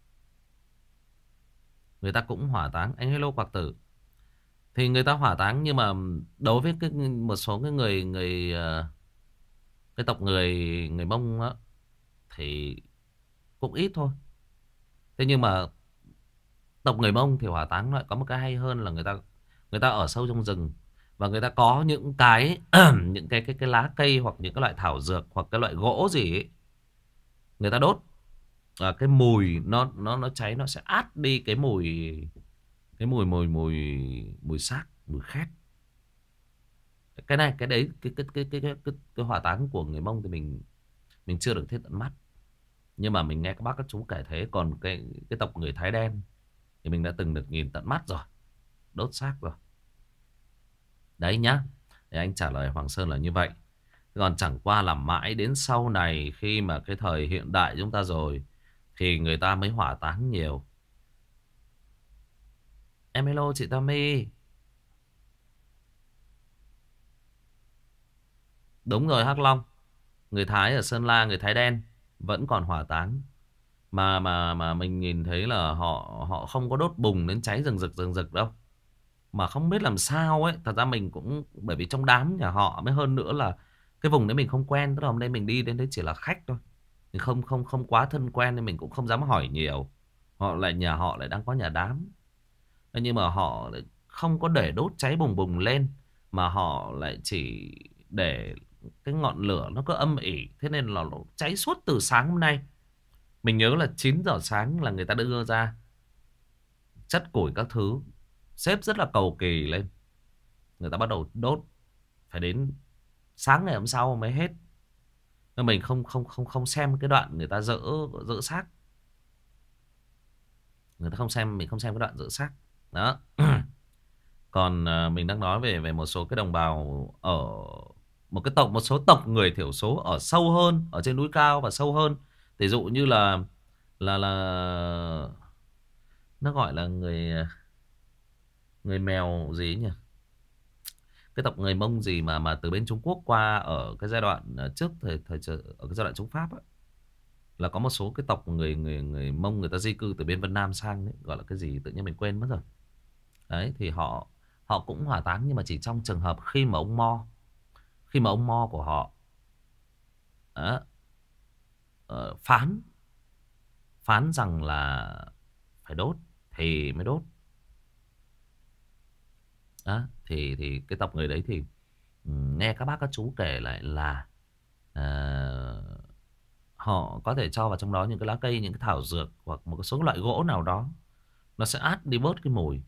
người ta cũng hỏa táng. Anh hello Quạc Tử. Thì người ta hỏa táng, nhưng mà đối với cái một số cái người người ờ, cái tộc người người Mông á thì cũng ít thôi. Thế nhưng mà tộc người Mông thì hỏa táng lại có một cái hay hơn là người ta người ta ở sâu trong rừng, và người ta có những cái những cái cái cái lá cây hoặc những cái loại thảo dược hoặc cái loại gỗ gì ấy, người ta đốt. À, cái mùi nó nó nó cháy, nó sẽ át đi cái mùi cái mùi mùi mùi mùi xác, mùi khét. Cái này cái đấy cái cái cái cái cái, cái, cái hỏa táng của người Mông thì mình mình chưa được thấy tận mắt, nhưng mà mình nghe các bác các chú kể thế. Còn cái cái tộc người Thái đen thì mình đã từng được nhìn tận mắt rồi, đốt xác rồi. Đấy nhá, để anh trả lời Hoàng Sơn là như vậy. Còn chẳng qua là mãi đến sau này, khi mà cái thời hiện đại chúng ta rồi, thì người ta mới hỏa táng nhiều. Em hello chị Tammy. Đúng rồi Hắc Long. Người Thái ở Sơn La, người Thái đen vẫn còn hỏa táng. Mà mà mà mình nhìn thấy là họ họ không có đốt bùng đến cháy rừng rực rừng rực đâu. Mà không biết làm sao ấy. Thật ra mình cũng, bởi vì trong đám nhà họ mới, hơn nữa là cái vùng đấy mình không quen. Tức là hôm nay mình đi đến đấy chỉ là khách thôi, mình không không không quá thân quen, nên mình cũng không dám hỏi nhiều. Họ lại, nhà họ lại đang có nhà đám. Thế nhưng mà họ lại không có để đốt cháy bùng bùng lên, mà họ lại chỉ để cái ngọn lửa nó cứ âm ỉ. Thế nên là nó cháy suốt từ sáng hôm nay. Mình nhớ là chín giờ sáng là người ta đưa ra chất củi các thứ, xếp rất là cầu kỳ lên. Người ta bắt đầu đốt, phải đến sáng ngày hôm sau mới hết. Nên mình không không không không xem cái đoạn người ta dỡ dỡ xác. Người ta không xem, mình không xem cái đoạn dỡ xác. Đó. Còn à, mình đang nói về về một số cái đồng bào ở một cái tộc, một số tộc người thiểu số ở sâu hơn, ở trên núi cao và sâu hơn. Ví dụ như là là là nó gọi là người người mèo gì ấy nhỉ? Cái tộc người Mông gì mà mà từ bên Trung Quốc qua ở cái giai đoạn à, trước thời thời ở cái giai đoạn chống Pháp ấy, là có một số cái tộc người người người Mông, người ta di cư từ bên Vân Nam sang đấy, gọi là cái gì tự nhiên mình quên mất rồi. Đấy thì họ họ cũng hỏa táng, nhưng mà chỉ trong trường hợp khi mà ông Mo khi mà ông Mo của họ đó, ờ, phán phán rằng là phải đốt thì mới đốt. Đó, thì thì cái tộc người đấy thì ừ, nghe các bác các chú kể lại là ờ, họ có thể cho vào trong đó những cái lá cây, những cái thảo dược hoặc một số loại gỗ nào đó, nó sẽ át đi bớt cái mùi.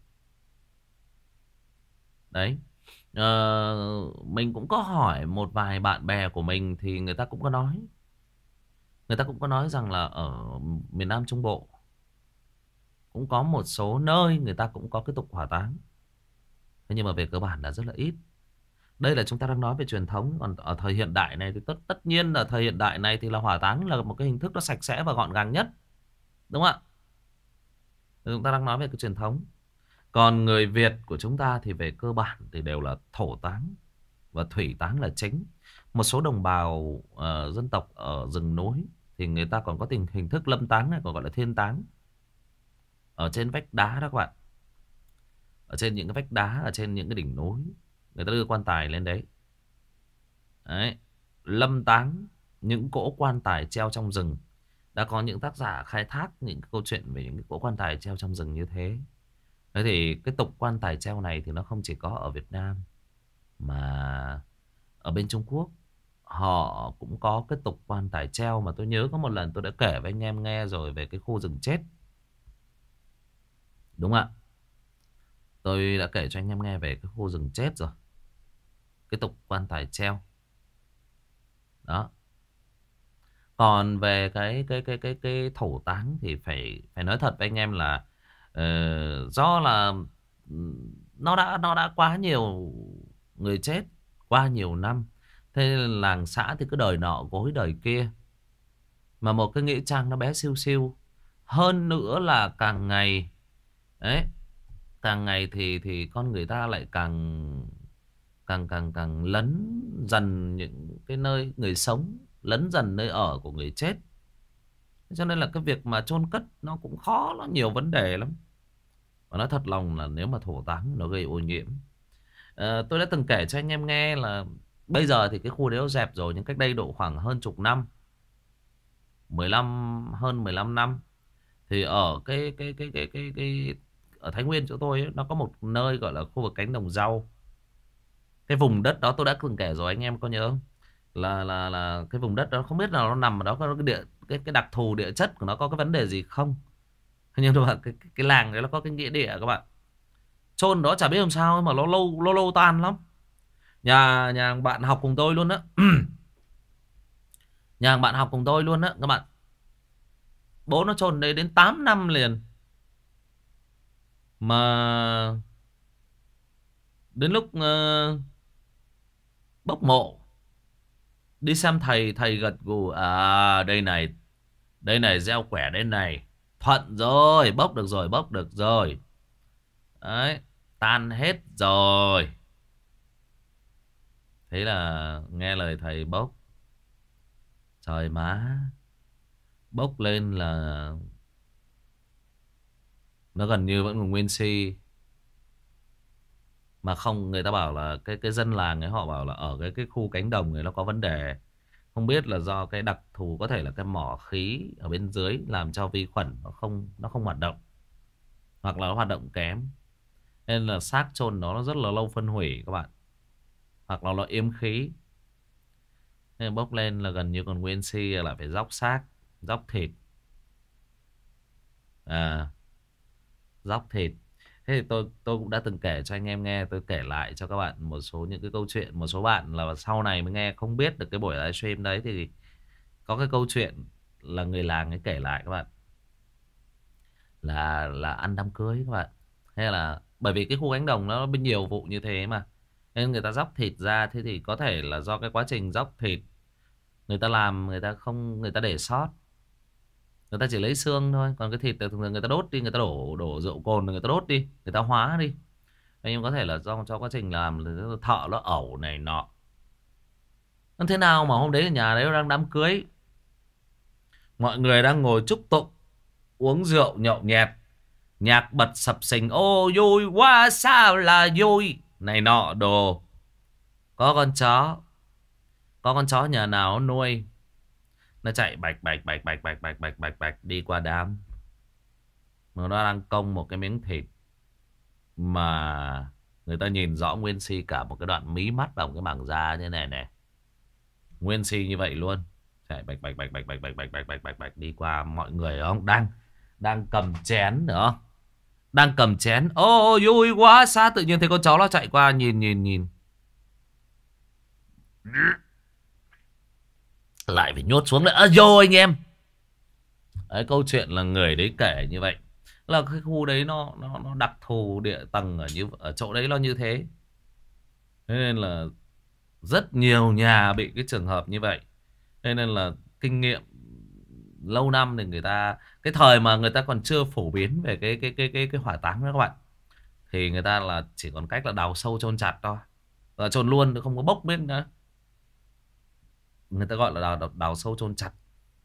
Đấy. Ờ, mình cũng có hỏi một vài bạn bè của mình, thì người ta cũng có nói người ta cũng có nói rằng là ở miền Nam Trung Bộ cũng có một số nơi người ta cũng có cái tục hỏa táng. Thế nhưng mà về cơ bản là rất là ít. Đây là chúng ta đang nói về truyền thống. Còn ở thời hiện đại này thì tất tất nhiên là thời hiện đại này thì là hỏa táng là một cái hình thức nó sạch sẽ và gọn gàng nhất, đúng không ạ? Chúng ta đang nói về cái truyền thống. Còn người Việt của chúng ta thì về cơ bản thì đều là thổ táng và thủy táng là chính. Một số đồng bào uh, dân tộc ở rừng núi thì người ta còn có tình hình thức lâm táng này, còn gọi là thiên táng. Ở trên vách đá đó các bạn, ở trên những cái vách đá, ở trên những cái đỉnh núi, người ta đưa quan tài lên đấy. Đấy, lâm táng những cỗ quan tài treo trong rừng. Đã có những tác giả khai thác những câu chuyện về những cái cỗ quan tài treo trong rừng như thế. Thế thì cái tục quan tài treo này thì nó không chỉ có ở Việt Nam, mà ở bên Trung Quốc họ cũng có cái tục quan tài treo. Mà tôi nhớ có một lần tôi đã kể với anh em nghe rồi, về cái khu rừng chết. Đúng ạ, tôi đã kể cho anh em nghe về cái khu rừng chết rồi, cái tục quan tài treo đó. Còn về cái cái cái cái cái thổ táng thì phải phải nói thật với anh em là uh, do là nó đã nó đã quá nhiều người chết qua nhiều năm, thế nên làng xã thì cứ đời nọ gối đời kia, mà một cái nghĩa trang nó bé siêu siêu. Hơn nữa là càng ngày đấy, càng ngày thì thì con người ta lại càng càng càng càng lấn dần những cái nơi người sống, lấn dần nơi ở của người chết. Cho nên là cái việc mà chôn cất nó cũng khó, nó nhiều vấn đề lắm. Và nói thật lòng là nếu mà thổ táng nó gây ô nhiễm. Ờ, tôi đã từng kể cho anh em nghe là bây giờ thì cái khu đấy nó dẹp rồi, nhưng cách đây độ khoảng hơn chục năm, mười lăm hơn mười lăm năm, thì ở cái cái cái cái cái cái ở Thái Nguyên chỗ tôi ấy, nó có một nơi gọi là khu vực cánh đồng rau. Cái vùng đất đó tôi đã từng kể rồi, anh em có nhớ không? Là là là cái vùng đất đó không biết là nó nằm ở đó có cái địa cái cái đặc thù địa chất của nó có cái vấn đề gì không. Nhưng mà cái, cái cái làng đấy nó có cái nghĩa địa các bạn. Chôn đó chả biết làm sao mà nó lâu lâu lâu tan lắm. Nhà nhà bạn học cùng tôi luôn á. Nhà bạn học cùng tôi luôn á các bạn. Bố nó chôn đấy đến tám năm liền. Mà đến lúc uh, bốc mộ, đi xem thầy, thầy gật gù, à đây này, đây này gieo quẻ đây này, thuận rồi, bốc được rồi, bốc được rồi. Đấy, tan hết rồi. Thế là nghe lời thầy bốc. Trời má, bốc lên là nó gần như vẫn còn nguyên si. Mà không, người ta bảo là cái cái dân làng ấy họ bảo là ở cái cái khu cánh đồng này nó có vấn đề. Không biết là do cái đặc thù, có thể là cái mỏ khí ở bên dưới làm cho vi khuẩn nó không nó không hoạt động, hoặc là nó hoạt động kém, nên là xác chôn nó nó rất là lâu phân hủy các bạn, hoặc là nó yếm khí. Nên bốc lên là gần như còn nguyên si, lại phải róc xác, róc thịt. À, róc thịt. Thế thì tôi tôi cũng đã từng kể cho anh em nghe, tôi kể lại cho các bạn một số những cái câu chuyện. Một số bạn là sau này mới nghe, không biết được cái buổi livestream đấy thì có cái câu chuyện là người làng ấy kể lại các bạn, là là ăn đám cưới các bạn. Hay là bởi vì cái khu cánh đồng nó bên nhiều vụ như thế mà, nên người ta róc thịt ra. Thế thì có thể là do cái quá trình róc thịt người ta làm, người ta không, người ta để sót, người ta chỉ lấy xương thôi, còn cái thịt thường thường người ta đốt đi, người ta đổ đổ rượu cồn người ta đốt đi, người ta hóa đi. Nhưng có thể là do cho quá trình làm thợ nó ẩu này nọ. Thế nào mà hôm đấy ở nhà đấy đang đám cưới, mọi người đang ngồi chúc tụng, uống rượu nhậu nhẹt, nhạc bật sập sình, ô vui quá sao là vui này nọ đồ. Có con chó, có con chó nhà nào nó nuôi, nó chạy bạch bạch bạch bạch bạch bạch bạch bạch bạch đi qua đám, mà nó đang cong một cái miếng thịt mà người ta nhìn rõ nguyên si cả một cái đoạn mí mắt và một cái mảng da như này này, nguyên si như vậy luôn, chạy bạch bạch bạch bạch bạch bạch bạch bạch bạch bạch bạch đi qua. Mọi người không đang đang cầm chén nữa, đang cầm chén, ô vui quá xa, tự nhiên thấy con chó nó chạy qua, nhìn nhìn nhìn lại phải nhốt xuống nữa. À, vô anh em. Đấy, câu chuyện là người đấy kể như vậy, là cái khu đấy nó nó nó đặc thù địa tầng ở như ở chỗ đấy nó như thế. Thế nên là rất nhiều nhà bị cái trường hợp như vậy. Thế nên là kinh nghiệm lâu năm thì người ta, cái thời mà người ta còn chưa phổ biến về cái cái cái cái cái hỏa táng đó các bạn, thì người ta là chỉ còn cách là đào sâu chôn chặt thôi. Và chôn luôn, nó không có bốc biết nữa. Người ta gọi là đào, đào, đào sâu chôn chặt.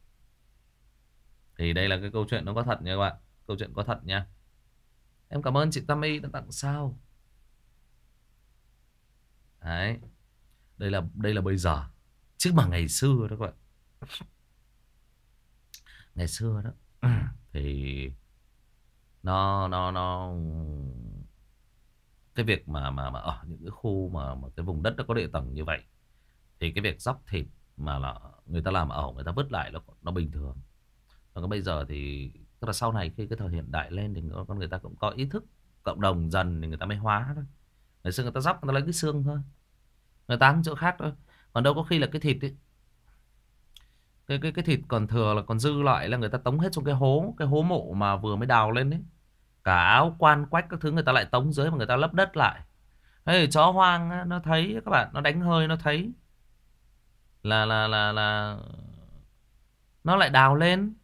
Thì đây là cái câu chuyện nó có thật nha các bạn. Câu chuyện có thật nha. Em cảm ơn chị Tammy đã tặng sao. Đấy. Đây là đây là bây giờ. Chứ mà ngày xưa đó các bạn. Ngày xưa đó thì nó nó nó cái việc mà mà mà ở những cái khu mà mà cái vùng đất nó có địa tầng như vậy thì cái việc dóc thịt mà là người ta làm ẩu, người ta vứt lại nó nó bình thường. Còn bây giờ thì tức là sau này khi cái thời hiện đại lên thì con người ta cũng có ý thức cộng đồng dần thì người ta mới hóa thôi. Ngày xưa người ta dóc người ta lấy cái xương thôi, người ta ăn chỗ khác thôi. Còn đâu có khi là cái thịt ấy, cái cái cái thịt còn thừa là còn dư lại là người ta tống hết trong cái hố, cái hố mộ mà vừa mới đào lên đấy. Cả áo quan quách các thứ người ta lại tống dưới mà người ta lấp đất lại. Thế chó hoang á, nó thấy các bạn, nó đánh hơi nó thấy là là là là nó lại đào lên.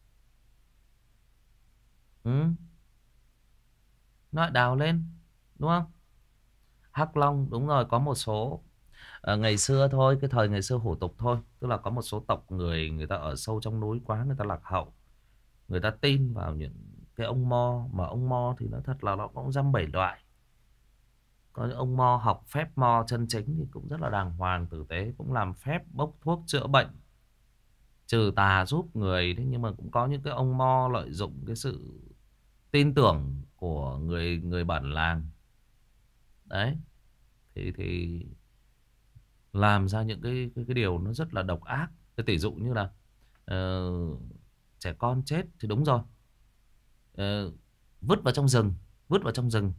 Ừ, nó lại đào lên đúng không? Hắc Long đúng rồi, có một số ờ, ngày xưa thôi, cái thời ngày xưa hủ tục thôi, tức là có một số tộc người người ta ở sâu trong núi quá, người ta lạc hậu, người ta tin vào những cái ông mo, mà ông mo thì nó thật là nó cũng dăm bảy loại. Có những ông mo học phép mo chân chính thì cũng rất là đàng hoàng tử tế, cũng làm phép bốc thuốc chữa bệnh trừ tà giúp người. Thế nhưng mà cũng có những cái ông mo lợi dụng cái sự tin tưởng của người người bản làng đấy, thì thì làm ra những cái cái, cái điều nó rất là độc ác. Cái tỷ dụ như là ờ, trẻ con chết thì đúng rồi, Ờ, vứt vào trong rừng, vứt vào trong rừng,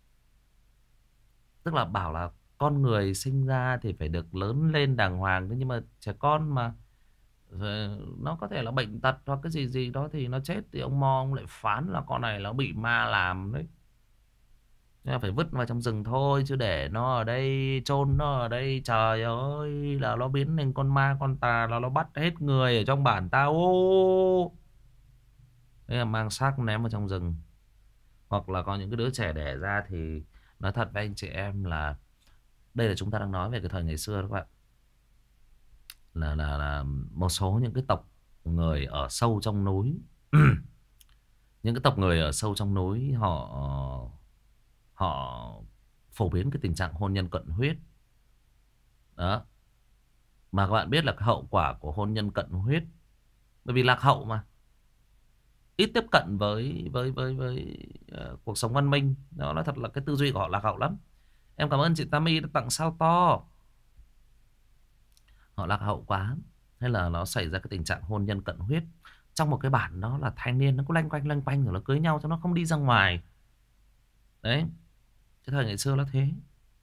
tức là bảo là con người sinh ra thì phải được lớn lên đàng hoàng. Thế nhưng mà trẻ con mà ờ, nó có thể là bệnh tật hoặc cái gì gì đó thì nó chết, thì ông Mo ông lại phán là con này nó bị ma làm đấy. Nên là phải vứt vào trong rừng thôi, chứ để nó ở đây, chôn nó ở đây trời ơi là nó biến thành con ma con tà, là nó bắt hết người ở trong bản tao. Ô, thế là mang xác ném vào trong rừng. Hoặc là có những cái đứa trẻ đẻ ra thì nói thật với anh chị em là đây là chúng ta đang nói về cái thời ngày xưa đó các bạn. Là là là một số những cái tộc người ở sâu trong núi những cái tộc người ở sâu trong núi họ họ phổ biến cái tình trạng hôn nhân cận huyết đó. Mà các bạn biết là cái hậu quả của hôn nhân cận huyết, bởi vì lạc hậu mà, ít tiếp cận với với với với uh, cuộc sống văn minh. Đó, nói thật là cái tư duy của họ lạc hậu lắm. Em cảm ơn chị Tammy đã tặng sao to. Họ lạc hậu quá, thế là nó xảy ra cái tình trạng hôn nhân cận huyết. Trong một cái bản đó là thanh niên nó cứ loanh quanh loanh quanh rồi nó cưới nhau cho nó không đi ra ngoài. Đấy, cái thời ngày xưa nó thế.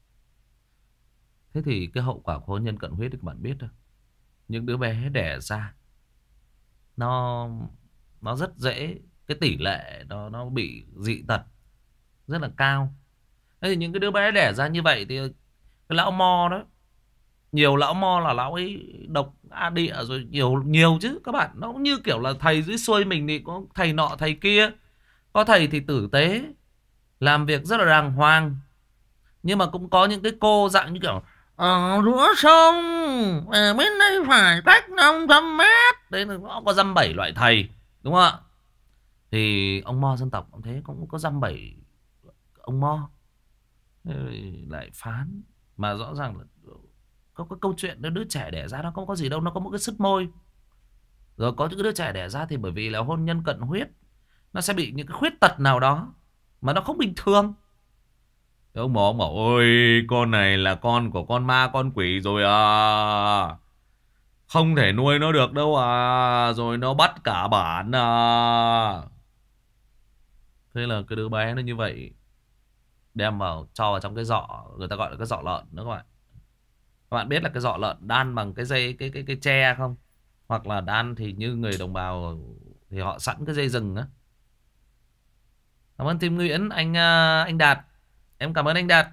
Thế thì cái hậu quả của hôn nhân cận huyết thì các bạn biết rồi. Những đứa bé đẻ ra nó nó rất dễ, cái tỷ lệ nó nó bị dị tật rất là cao. Thế thì những cái đứa bé đẻ ra như vậy thì cái lão mo đó, nhiều lão mo là lão ấy độc a địa rồi, nhiều nhiều chứ các bạn. Nó cũng như kiểu là thầy dưới xuôi mình thì có thầy nọ thầy kia. Có thầy thì tử tế, làm việc rất là đàng hoàng, nhưng mà cũng có những cái cô dạng như kiểu ở giữa sông, ở bên đây phải cách năm trăm mét. Đấy là nó có dăm bảy loại thầy, đúng không ạ? Thì ông mo dân tộc cũng thế, cũng có dăm bảy ông mo lại phán. Mà rõ ràng là có cái câu chuyện đó, đứa trẻ đẻ ra nó không có gì đâu, nó có một cái sứt môi. Rồi có những đứa trẻ đẻ ra thì bởi vì là hôn nhân cận huyết, nó sẽ bị những cái khuyết tật nào đó mà nó không bình thường. Thế ông bảo, ông bảo ôi con này là con của con ma con quỷ rồi à, không thể nuôi nó được đâu à, rồi nó bắt cả bản à. Thế là cái đứa bé nó như vậy, đem vào cho vào trong cái giọ, người ta gọi là cái giọ lợn nữa các bạn. Các bạn biết là cái giọ lợn đan bằng cái dây cái cái cái tre không? Hoặc là đan thì như người đồng bào thì họ sẵn cái dây rừng á. Cảm ơn Tim Nguyễn, anh à, anh Đạt. Em cảm ơn anh Đạt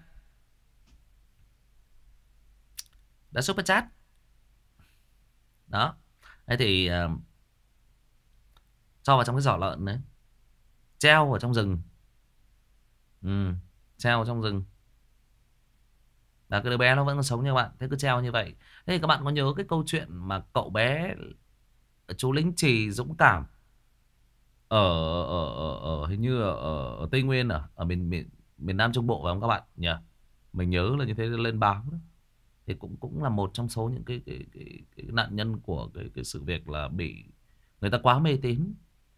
đã super chat. Đó. Thế thì uh, cho vào trong cái giỏ lợn đấy, treo ở trong rừng. Ừ. treo trong rừng. Là cái đứa bé nó vẫn còn sống nha các bạn. Thế cứ treo như vậy. Thế thì các bạn có nhớ cái câu chuyện mà cậu bé chú lính Trì dũng cảm ở ở ở, ở hình như ở, ở, ở Tây Nguyên à, ở miền miền miền Nam Trung Bộ phải không các bạn nhỉ? Mình nhớ là như thế, lên báo đó. Thì cũng cũng là một trong số những cái cái, cái, cái nạn nhân của cái cái sự việc là bị người ta quá mê tín,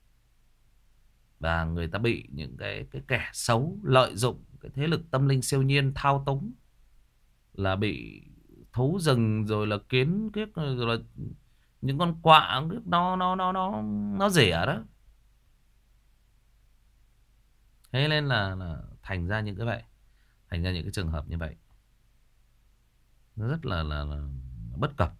và người ta bị những cái cái kẻ xấu lợi dụng cái thế lực tâm linh siêu nhiên thao túng, là bị thú rừng rồi là kiến kiết rồi là những con quạ nó nó nó nó nó rỉa đó. Thế nên là, là thành ra những cái vậy, thành ra những cái trường hợp như vậy nó rất là là, là bất cập.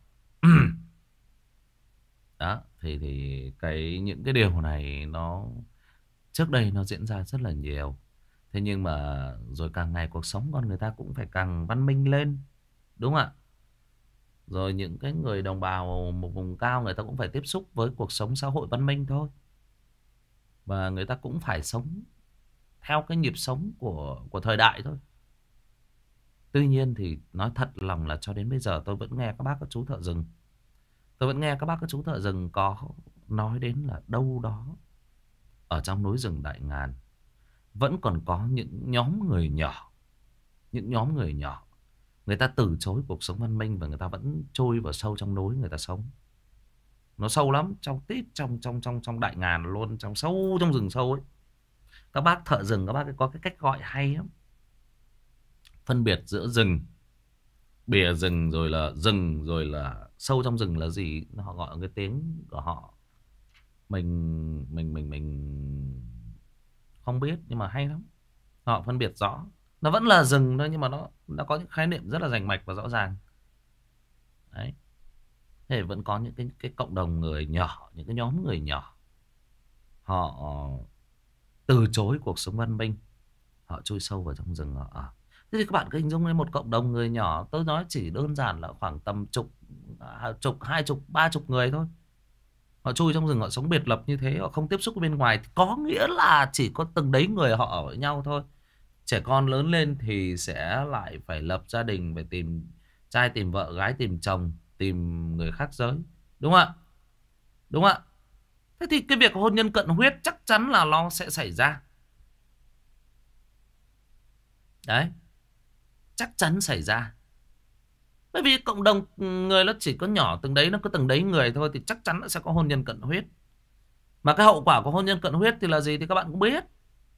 Đó thì thì cái những cái điều này nó trước đây nó diễn ra rất là nhiều. Thế nhưng mà rồi càng ngày cuộc sống con người ta cũng phải càng văn minh lên, đúng không ạ? Rồi những cái người đồng bào một vùng cao người ta cũng phải tiếp xúc với cuộc sống xã hội văn minh thôi, và người ta cũng phải sống theo cái nhịp sống của của thời đại thôi. Tuy nhiên thì nói thật lòng là cho đến bây giờ tôi vẫn nghe các bác các chú thợ rừng, tôi vẫn nghe các bác các chú thợ rừng có nói đến là đâu đó ở trong núi rừng Đại Ngàn vẫn còn có những nhóm người nhỏ, những nhóm người nhỏ, người ta từ chối cuộc sống văn minh và người ta vẫn chui vào sâu trong núi người ta sống. Nó sâu lắm, trong tít trong trong trong trong Đại Ngàn luôn, trong sâu trong rừng sâu ấy. Các bác thợ rừng các bác có cái cách gọi hay lắm, phân biệt giữa rừng, bìa rừng rồi là rừng rồi là sâu trong rừng là gì, họ gọi cái tiếng của họ. Mình mình mình mình không biết nhưng mà hay lắm. Họ phân biệt rõ. Nó vẫn là rừng thôi nhưng mà nó nó có những khái niệm rất là rành mạch và rõ ràng. Đấy. Thế vẫn có những cái cái cộng đồng người nhỏ, những cái nhóm người nhỏ, họ từ chối cuộc sống văn minh, họ chui sâu vào trong rừng họ ở. Thế thì các bạn cứ hình dung lên một cộng đồng người nhỏ, tôi nói chỉ đơn giản là khoảng tầm chục, à, chục, hai chục, ba chục người thôi. Họ chui trong rừng họ sống biệt lập như thế, họ không tiếp xúc với bên ngoài, thì có nghĩa là chỉ có từng đấy người họ ở với nhau thôi. Trẻ con lớn lên thì sẽ lại phải lập gia đình, phải tìm trai tìm vợ, gái tìm chồng, tìm người khác giới. Đúng không ạ? Đúng không ạ? Thế thì cái việc hôn nhân cận huyết chắc chắn là nó sẽ xảy ra. Đấy. Chắc chắn xảy ra. Bởi vì cộng đồng người nó chỉ có nhỏ từng đấy, nó có từng đấy người thôi, thì chắc chắn nó sẽ có hôn nhân cận huyết. Mà cái hậu quả của hôn nhân cận huyết thì là gì thì các bạn cũng biết.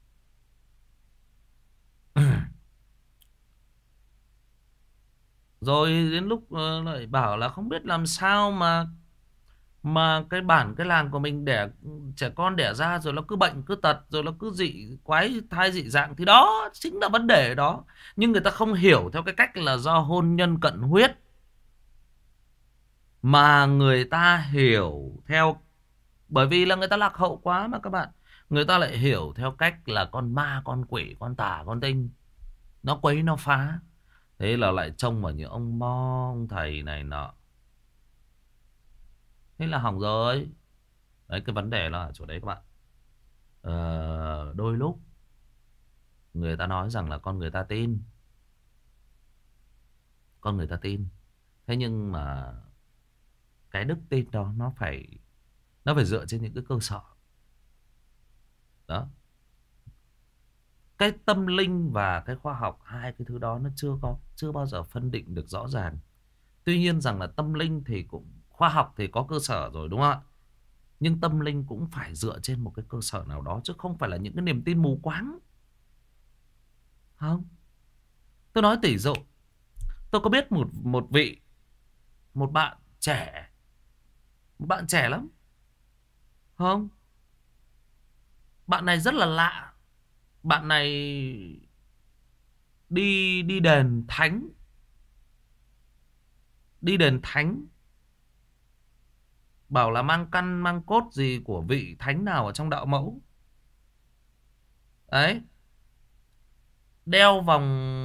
Rồi đến lúc uh, lại bảo là không biết làm sao mà mà cái bản cái làng của mình đẻ trẻ con đẻ ra rồi nó cứ bệnh cứ tật, rồi nó cứ dị quái thai dị dạng, thì đó chính là vấn đề đó. Nhưng người ta không hiểu theo cái cách là do hôn nhân cận huyết, mà người ta hiểu theo, bởi vì là người ta lạc hậu quá mà các bạn, người ta lại hiểu theo cách là con ma con quỷ con tà con tinh nó quấy nó phá. Thế là lại trông vào những ông mo ông thầy này nọ, thế là hỏng rồi. Đấy, cái vấn đề là ở chỗ đấy các bạn. ờ, Đôi lúc người ta nói rằng là con người ta tin, con người ta tin, thế nhưng mà cái đức tin đó nó phải nó phải dựa trên những cái cơ sở đó. Cái tâm linh và cái khoa học, hai cái thứ đó nó chưa có chưa bao giờ phân định được rõ ràng. Tuy nhiên rằng là tâm linh thì cũng, khoa học thì có cơ sở rồi đúng không ạ, nhưng tâm linh cũng phải dựa trên một cái cơ sở nào đó, chứ không phải là những cái niềm tin mù quáng. Không, tôi nói tỉ dụ, tôi có biết một một vị, một bạn trẻ, một bạn trẻ lắm. Không, bạn này rất là lạ. Bạn này đi đi đền thánh, đi đền thánh, bảo là mang căn mang cốt gì của vị thánh nào ở trong đạo mẫu. Đấy, đeo vòng,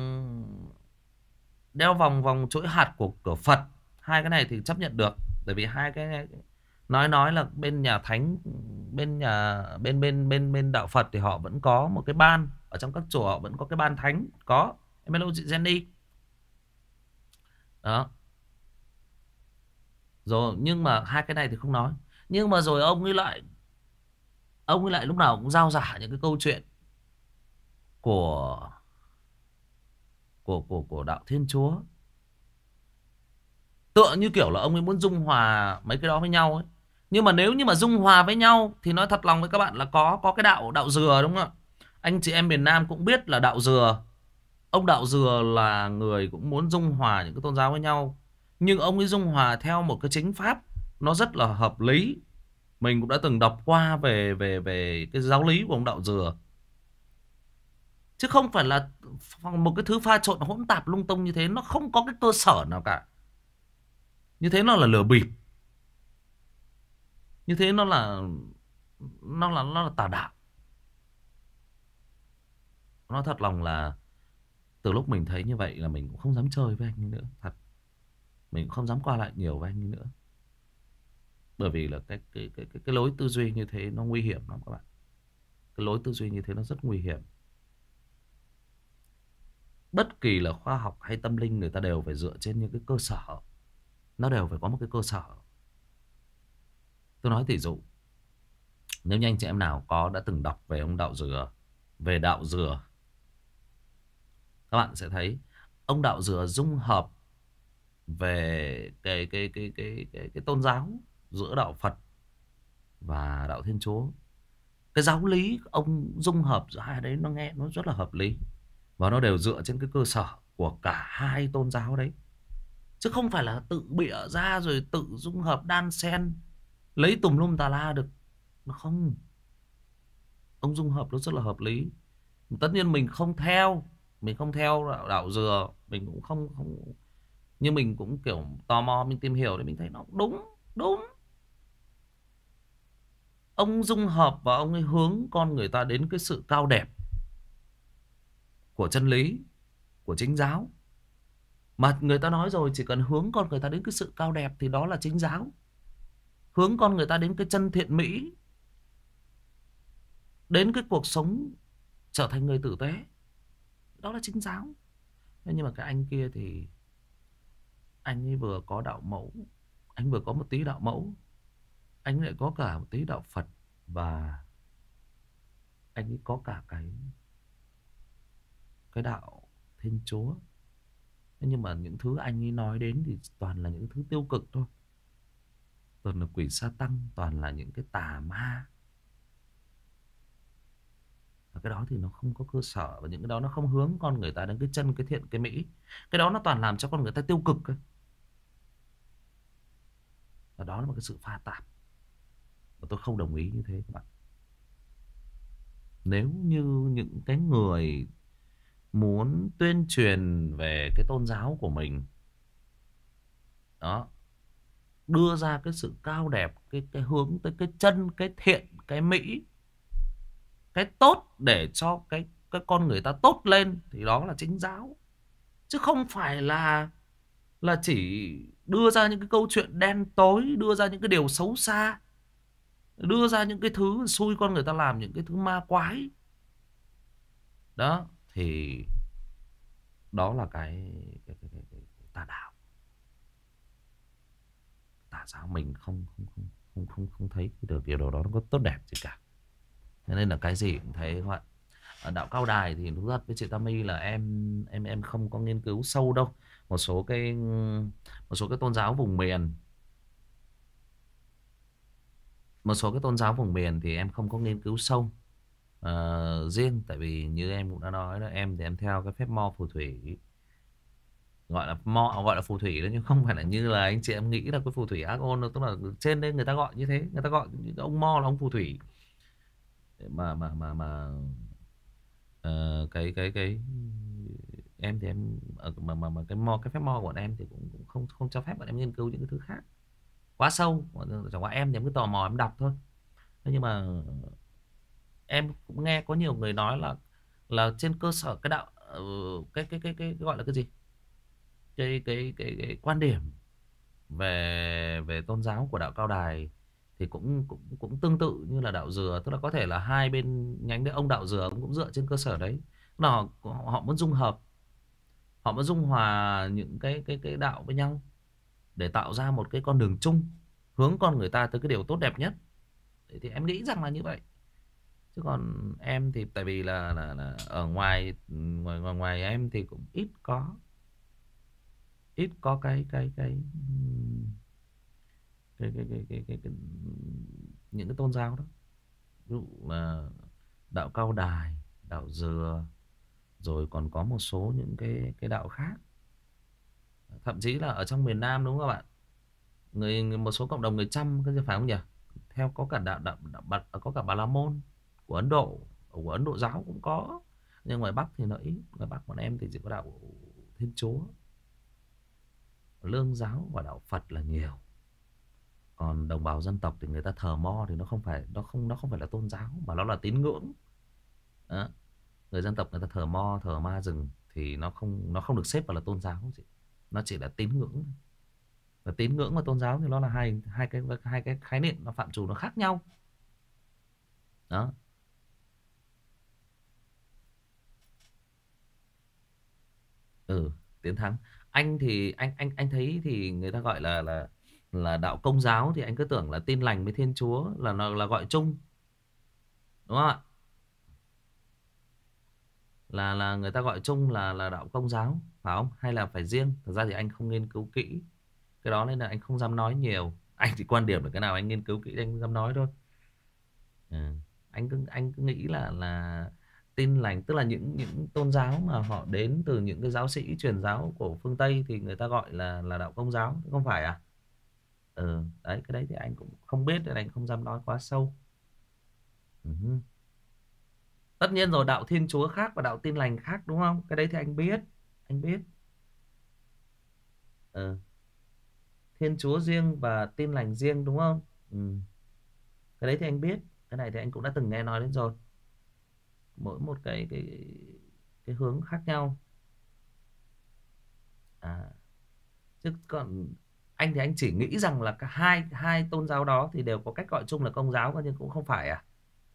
đeo vòng vòng chuỗi hạt của cửa Phật. Hai cái này thì chấp nhận được, bởi vì hai cái này, nói nói là bên nhà thánh, bên nhà bên bên bên bên đạo Phật thì họ vẫn có một cái ban, ở trong các chùa họ vẫn có cái ban thánh, có. Em hello chị Jenny. Đó. Rồi nhưng mà hai cái này thì không nói. Nhưng mà rồi ông ấy lại ông ấy lại lúc nào cũng rao rả những cái câu chuyện của của của của đạo Thiên Chúa. Tựa như kiểu là ông ấy muốn dung hòa mấy cái đó với nhau ấy. Nhưng mà nếu như mà dung hòa với nhau thì nói thật lòng với các bạn là có có cái đạo đạo dừa, đúng không ạ? Anh chị em miền Nam cũng biết là đạo dừa. Ông đạo dừa là người cũng muốn dung hòa những cái tôn giáo với nhau. Nhưng ông ấy dung hòa theo một cái chính pháp nó rất là hợp lý. Mình cũng đã từng đọc qua về về về cái giáo lý của ông đạo dừa. Chứ không phải là một cái thứ pha trộn hỗn tạp lung tung như thế. Nó không có cái cơ sở nào cả. Như thế nó là lừa bịp. Như thế nó là Nó là nó là tà đạo. Nó thật lòng là từ lúc mình thấy như vậy là mình cũng không dám chơi với anh ấy nữa. Thật. Mình cũng không dám qua lại nhiều với anh ấy nữa. Bởi vì là cái cái cái cái, cái lối tư duy như thế nó nguy hiểm lắm các bạn. Cái lối tư duy như thế nó rất nguy hiểm. Bất kỳ là khoa học hay tâm linh người ta đều phải dựa trên những cái cơ sở. Nó đều phải có một cái cơ sở. Tôi nói tỷ dụ, nếu như anh chị em nào có đã từng đọc về ông đạo dừa, về đạo dừa, các bạn sẽ thấy ông đạo dừa dung hợp về cái cái cái cái cái, cái tôn giáo giữa đạo Phật và đạo Thiên Chúa. Cái giáo lý ông dung hợp giữa hai đấy nó nghe nó rất là hợp lý. Và nó đều dựa trên cái cơ sở của cả hai tôn giáo đấy. Chứ không phải là tự bịa ra rồi tự dung hợp đan xen lấy tùm lum tà la được. Nó không. Ông dung hợp nó rất là hợp lý. Tất nhiên mình không theo. Mình không theo đạo, đạo dừa. Mình cũng không, không nhưng mình cũng kiểu tò mò mình tìm hiểu để mình thấy nó đúng. Đúng. Ông dung hợp và ông ấy hướng con người ta đến cái sự cao đẹp của chân lý, của chính giáo. Mà người ta nói rồi, chỉ cần hướng con người ta đến cái sự cao đẹp thì đó là chính giáo. Hướng con người ta đến cái chân thiện mỹ, đến cái cuộc sống trở thành người tử tế, đó là chính giáo. Nhưng mà cái anh kia thì anh ấy vừa có đạo mẫu, anh vừa có một tí đạo mẫu, anh lại có cả một tí đạo Phật, và anh ấy có cả cái cái đạo Thiên Chúa. Nhưng mà những thứ anh ấy nói đến thì toàn là những thứ tiêu cực thôi. Toàn là quỷ sa tăng, toàn là những cái tà ma. Và cái đó thì nó không có cơ sở. Và những cái đó nó không hướng con người ta đến cái chân, cái thiện, cái mỹ. Cái đó nó toàn làm cho con người ta tiêu cực. Và đó là một cái sự pha tạp. Và tôi không đồng ý như thế các bạn. Nếu như những cái người muốn tuyên truyền về cái tôn giáo của mình, đó, đưa ra cái sự cao đẹp, cái, cái hướng tới cái chân, cái thiện, cái mỹ, cái tốt để cho cái, cái con người ta tốt lên, thì đó là chính giáo. Chứ không phải là là chỉ đưa ra những cái câu chuyện đen tối, đưa ra những cái điều xấu xa, đưa ra những cái thứ xui con người ta làm những cái thứ ma quái. Đó thì đó là cái cái, cái, cái, cái, cái tà đạo. Tà giáo mình không không không không không không thấy được điều đó nó có tốt đẹp gì cả. Cho nên là cái gì cũng thấy các bạn. Ở đạo Cao Đài thì đúng thật với chị Tammy là em em em không có nghiên cứu sâu đâu. Một số cái một số cái tôn giáo vùng miền, một số cái tôn giáo vùng miền thì em không có nghiên cứu sâu. Ờ, riêng tại vì như em cũng đã nói là em thì em theo cái phép mo phù thủy, gọi là mo, gọi là phù thủy đó, nhưng không phải là như là anh chị em nghĩ là cái phù thủy ác ôn đâu. Tức là trên đây người ta gọi như thế, người ta gọi những ông mo là ông phù thủy. Mà mà mà mà ờ, cái cái cái em thì em ở mà, mà mà cái mo, cái phép mo của bọn em thì cũng, cũng không không cho phép bọn em nghiên cứu những cái thứ khác quá sâu. Chẳng qua em thì em cứ tò mò em đọc thôi. Thế nhưng mà em cũng nghe có nhiều người nói là là trên cơ sở cái đạo ờ, cái, cái cái cái cái gọi là cái gì, cái cái cái, cái quan điểm về về tôn giáo của đạo Cao Đài thì cũng cũng cũng tương tự như là đạo Dừa, tức là có thể là hai bên nhánh đấy, ông đạo Dừa ông cũng dựa trên cơ sở đấy là họ, họ muốn dung hợp, họ muốn dung hòa những cái cái cái đạo với nhau để tạo ra một cái con đường chung, hướng con người ta tới cái điều tốt đẹp nhất. Thế thì em nghĩ rằng là như vậy. Chứ còn em thì tại vì là là, là ở ngoài, ngoài ngoài ngoài em thì cũng ít có ít có cái cái cái cái cái cái cái, cái, cái những cái tôn giáo đó, ví dụ là đạo Cao Đài, đạo Dừa, rồi còn có một số những cái cái đạo khác, thậm chí là ở trong miền Nam đúng không các bạn, người, người một số cộng đồng người Chăm có phải không nhỉ, theo có cả đạo, đạo, đạo, đạo có cả Bà La Môn của Ấn Độ, của Ấn Độ giáo cũng có, nhưng ngoài Bắc thì nó ít. Ngoài Bắc bọn em thì chỉ có đạo Thiên Chúa, Lương giáo và đạo Phật là nhiều. Còn đồng bào dân tộc thì người ta thờ mo, thì nó không phải, nó không nó không phải là tôn giáo mà nó là tín ngưỡng đó. Người dân tộc người ta thờ mo, thờ ma rừng thì nó không nó không được xếp vào là tôn giáo gì. Nó chỉ là tín ngưỡng. Và tín ngưỡng và tôn giáo thì nó là hai hai cái hai cái khái niệm, nó phạm trù nó khác nhau đó. Ừ, tiến thắng. Anh thì anh anh anh thấy thì người ta gọi là là là đạo Công giáo, thì anh cứ tưởng là Tin Lành với Thiên Chúa là nó là gọi chung, đúng không ạ? Là là người ta gọi chung là là đạo Công giáo phải không, hay là phải riêng? Thực ra thì anh không nghiên cứu kỹ cái đó nên là anh không dám nói nhiều. Anh thì quan điểm là cái nào anh nghiên cứu kỹ anh không dám nói thôi. Ừ. anh cứ anh cứ nghĩ là là Tin Lành tức là những những tôn giáo mà họ đến từ những cái giáo sĩ truyền giáo của phương Tây thì người ta gọi là là đạo Công giáo, không phải à? Ừ, đấy cái đấy thì anh cũng không biết nên anh không dám nói quá sâu. Ừ. Tất nhiên rồi, đạo Thiên Chúa khác và đạo Tin Lành khác đúng không, cái đấy thì anh biết, anh biết. Ừ. Thiên Chúa riêng và Tin Lành riêng đúng không? Ừ. Cái đấy thì anh biết, cái này thì anh cũng đã từng nghe nói đến rồi. Mỗi một cái cái cái hướng khác nhau. À, chứ còn anh thì anh chỉ nghĩ rằng là cả hai hai tôn giáo đó thì đều có cách gọi chung là Công giáo thôi, nhưng cũng không phải à.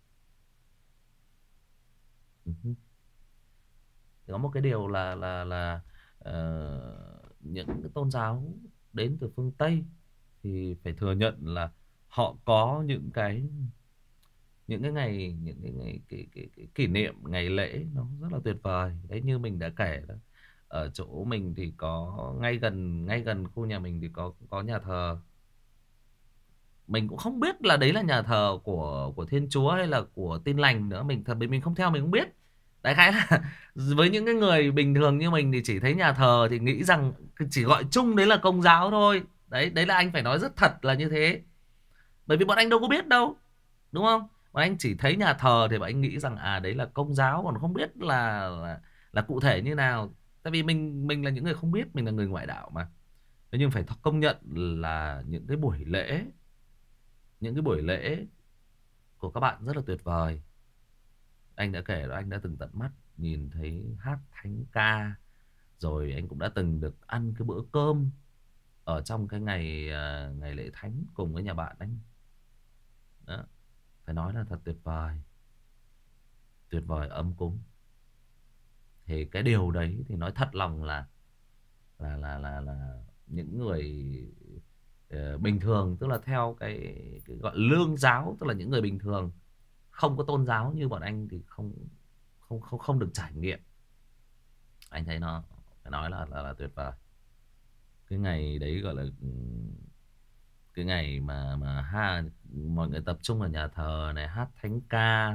Ừ. Thì có một cái điều là là là ờ, những cái tôn giáo đến từ phương Tây thì phải thừa nhận là họ có những cái những cái ngày, những cái ngày cái, cái, cái kỷ niệm ngày lễ nó rất là tuyệt vời đấy. Như mình đã kể đó, ở chỗ mình thì có ngay gần ngay gần khu nhà mình thì có có nhà thờ. Mình cũng không biết là đấy là nhà thờ của của Thiên Chúa hay là của Tin Lành nữa, mình thật mình không theo, mình không biết. Đại khái là với những cái người bình thường như mình thì chỉ thấy nhà thờ thì nghĩ rằng chỉ gọi chung đấy là Công giáo thôi. Đấy, đấy là anh phải nói rất thật là như thế. Bởi vì bọn anh đâu có biết đâu, đúng không? Bọn anh chỉ thấy nhà thờ thì bọn anh nghĩ rằng à đấy là Công giáo, còn không biết là là, là cụ thể như nào. Tại vì mình mình là những người không biết, mình là người ngoại đạo mà. Thế nhưng phải công nhận là những cái buổi lễ, những cái buổi lễ của các bạn rất là tuyệt vời. Anh đã kể đó, anh đã từng tận mắt nhìn thấy hát thánh ca, rồi anh cũng đã từng được ăn cái bữa cơm ở trong cái ngày à, ngày lễ thánh cùng với nhà bạn anh đó. Phải nói là thật tuyệt vời, tuyệt vời, ấm cúng. Thì cái điều đấy thì nói thật lòng là là là là là những người ờ, bình thường, tức là theo cái, cái gọi lương giáo, tức là những người bình thường không có tôn giáo như bọn anh thì không không không không được trải nghiệm. Anh thấy nó phải nói là là, là tuyệt vời. Cái ngày đấy gọi là ừ, cái ngày mà mà ha mọi người tập trung ở nhà thờ này hát thánh ca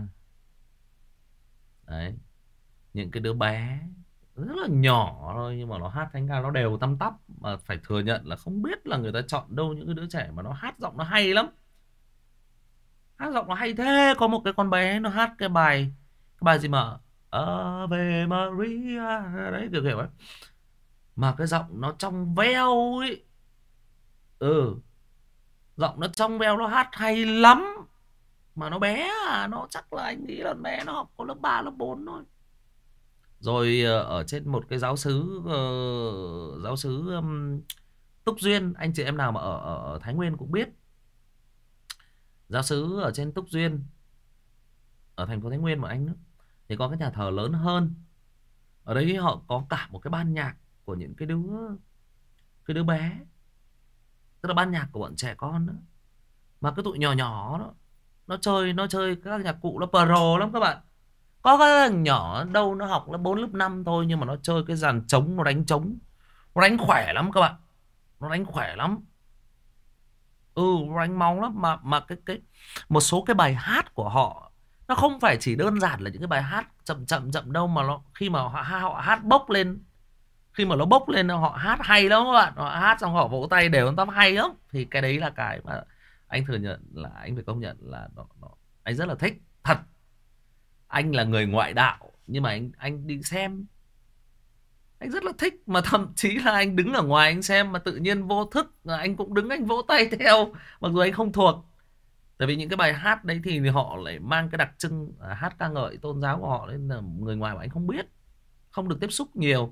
đấy. Những cái đứa bé rất là nhỏ thôi nhưng mà nó hát thánh ca nó đều tăm tắp, mà phải thừa nhận là không biết là người ta chọn đâu những cái đứa trẻ mà nó hát giọng nó hay lắm. Hát giọng nó hay thế. Có một cái con bé nó hát cái bài, cái bài gì mà Ave Maria đấy, kiểu kiểu ấy, mà cái giọng nó trong veo ấy. Ừ, giọng nó trong veo, nó hát hay lắm. Mà nó bé à, nó chắc là anh nghĩ là bé nó học có lớp ba lớp bốn thôi. Rồi ờ, ở trên một cái giáo xứ ờ, giáo xứ um, Túc Duyên, anh chị em nào mà ở, ở, ở Thái Nguyên cũng biết. Giáo xứ ở trên Túc Duyên, ở thành phố Thái Nguyên mà anh nữa, thì có cái nhà thờ lớn hơn. Ở đấy họ có cả một cái ban nhạc của những cái đứa cái đứa bé, tức là ban nhạc của bọn trẻ con đó. Mà cái tụi nhỏ nhỏ đó, nó chơi nó chơi các nhạc cụ nó pro lắm các bạn. Có cái thằng nhỏ đâu nó học lớp bốn lớp năm thôi, nhưng mà nó chơi cái dàn trống, nó đánh trống, nó đánh khỏe lắm các bạn. Nó đánh khỏe lắm. Ừ, nó đánh máu lắm. Mà mà cái cái một số cái bài hát của họ, nó không phải chỉ đơn giản là những cái bài hát chậm chậm chậm đâu, mà nó khi mà họ, họ hát bốc lên, khi mà nó bốc lên họ hát hay lắm các bạn. Họ hát xong họ vỗ tay đều tóc hay lắm. Thì cái đấy là cái mà anh thừa nhận là anh phải công nhận là nó, nó, anh rất là thích thật. Anh là người ngoại đạo nhưng mà anh anh đi xem anh rất là thích, mà thậm chí là anh đứng ở ngoài anh xem mà tự nhiên vô thức là anh cũng đứng anh vỗ tay theo, mặc dù anh không thuộc. Tại vì những cái bài hát đấy thì họ lại mang cái đặc trưng à, hát ca ngợi tôn giáo của họ, nên là người ngoài mà anh không biết, không được tiếp xúc nhiều.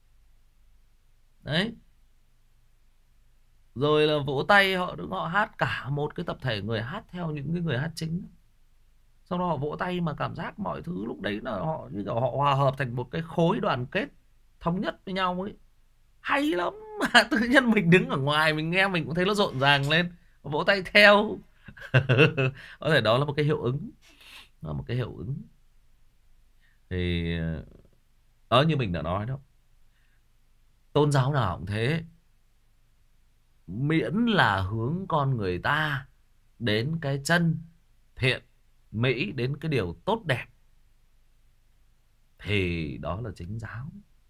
Đấy, rồi là vỗ tay, họ đứng họ hát, cả một cái tập thể người hát theo những cái người hát chính. Sau đó họ vỗ tay mà cảm giác mọi thứ lúc đấy là họ như kiểu họ hòa hợp thành một cái khối đoàn kết thống nhất với nhau ấy. Hay lắm. Mà tự nhiên mình đứng ở ngoài mình nghe mình cũng thấy nó rộn ràng lên, vỗ tay theo. Có thể đó là một cái hiệu ứng, đó là một cái hiệu ứng. Thì ờ như mình đã nói đó, tôn giáo nào cũng thế, miễn là hướng con người ta đến cái chân thiện mỹ, đến cái điều tốt đẹp, thì đó là chính giáo.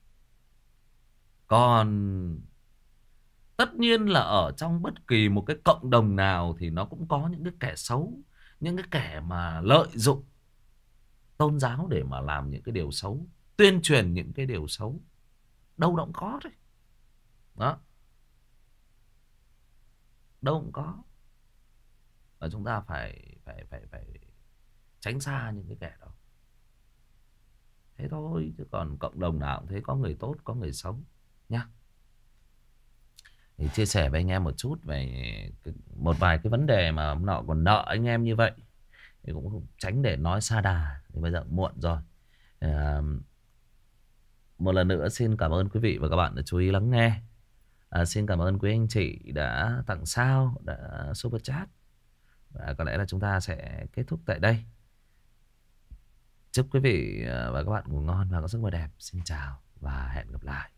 Còn tất nhiên là ở trong bất kỳ một cái cộng đồng nào thì nó cũng có những cái kẻ xấu, những cái kẻ mà lợi dụng tôn giáo để mà làm những cái điều xấu, tuyên truyền những cái điều xấu, đâu đâu cũng có đấy. Đó, đâu cũng có. Và chúng ta phải phải phải phải tránh xa những cái kẻ đó. Thế thôi, chứ còn cộng đồng nào cũng thế, có người tốt có người xấu nhá. Thì chia sẻ với anh em một chút về cái, một vài cái vấn đề mà ông nọ còn nợ anh em như vậy, thì cũng tránh để nói xa đà, thì bây giờ muộn rồi. à, Một lần nữa xin cảm ơn quý vị và các bạn đã chú ý lắng nghe. à, Xin cảm ơn quý anh chị đã tặng sao, đã super chat. Và có lẽ là chúng ta sẽ kết thúc tại đây. Chúc quý vị và các bạn ngủ ngon và có giấc mơ đẹp. Xin chào và hẹn gặp lại.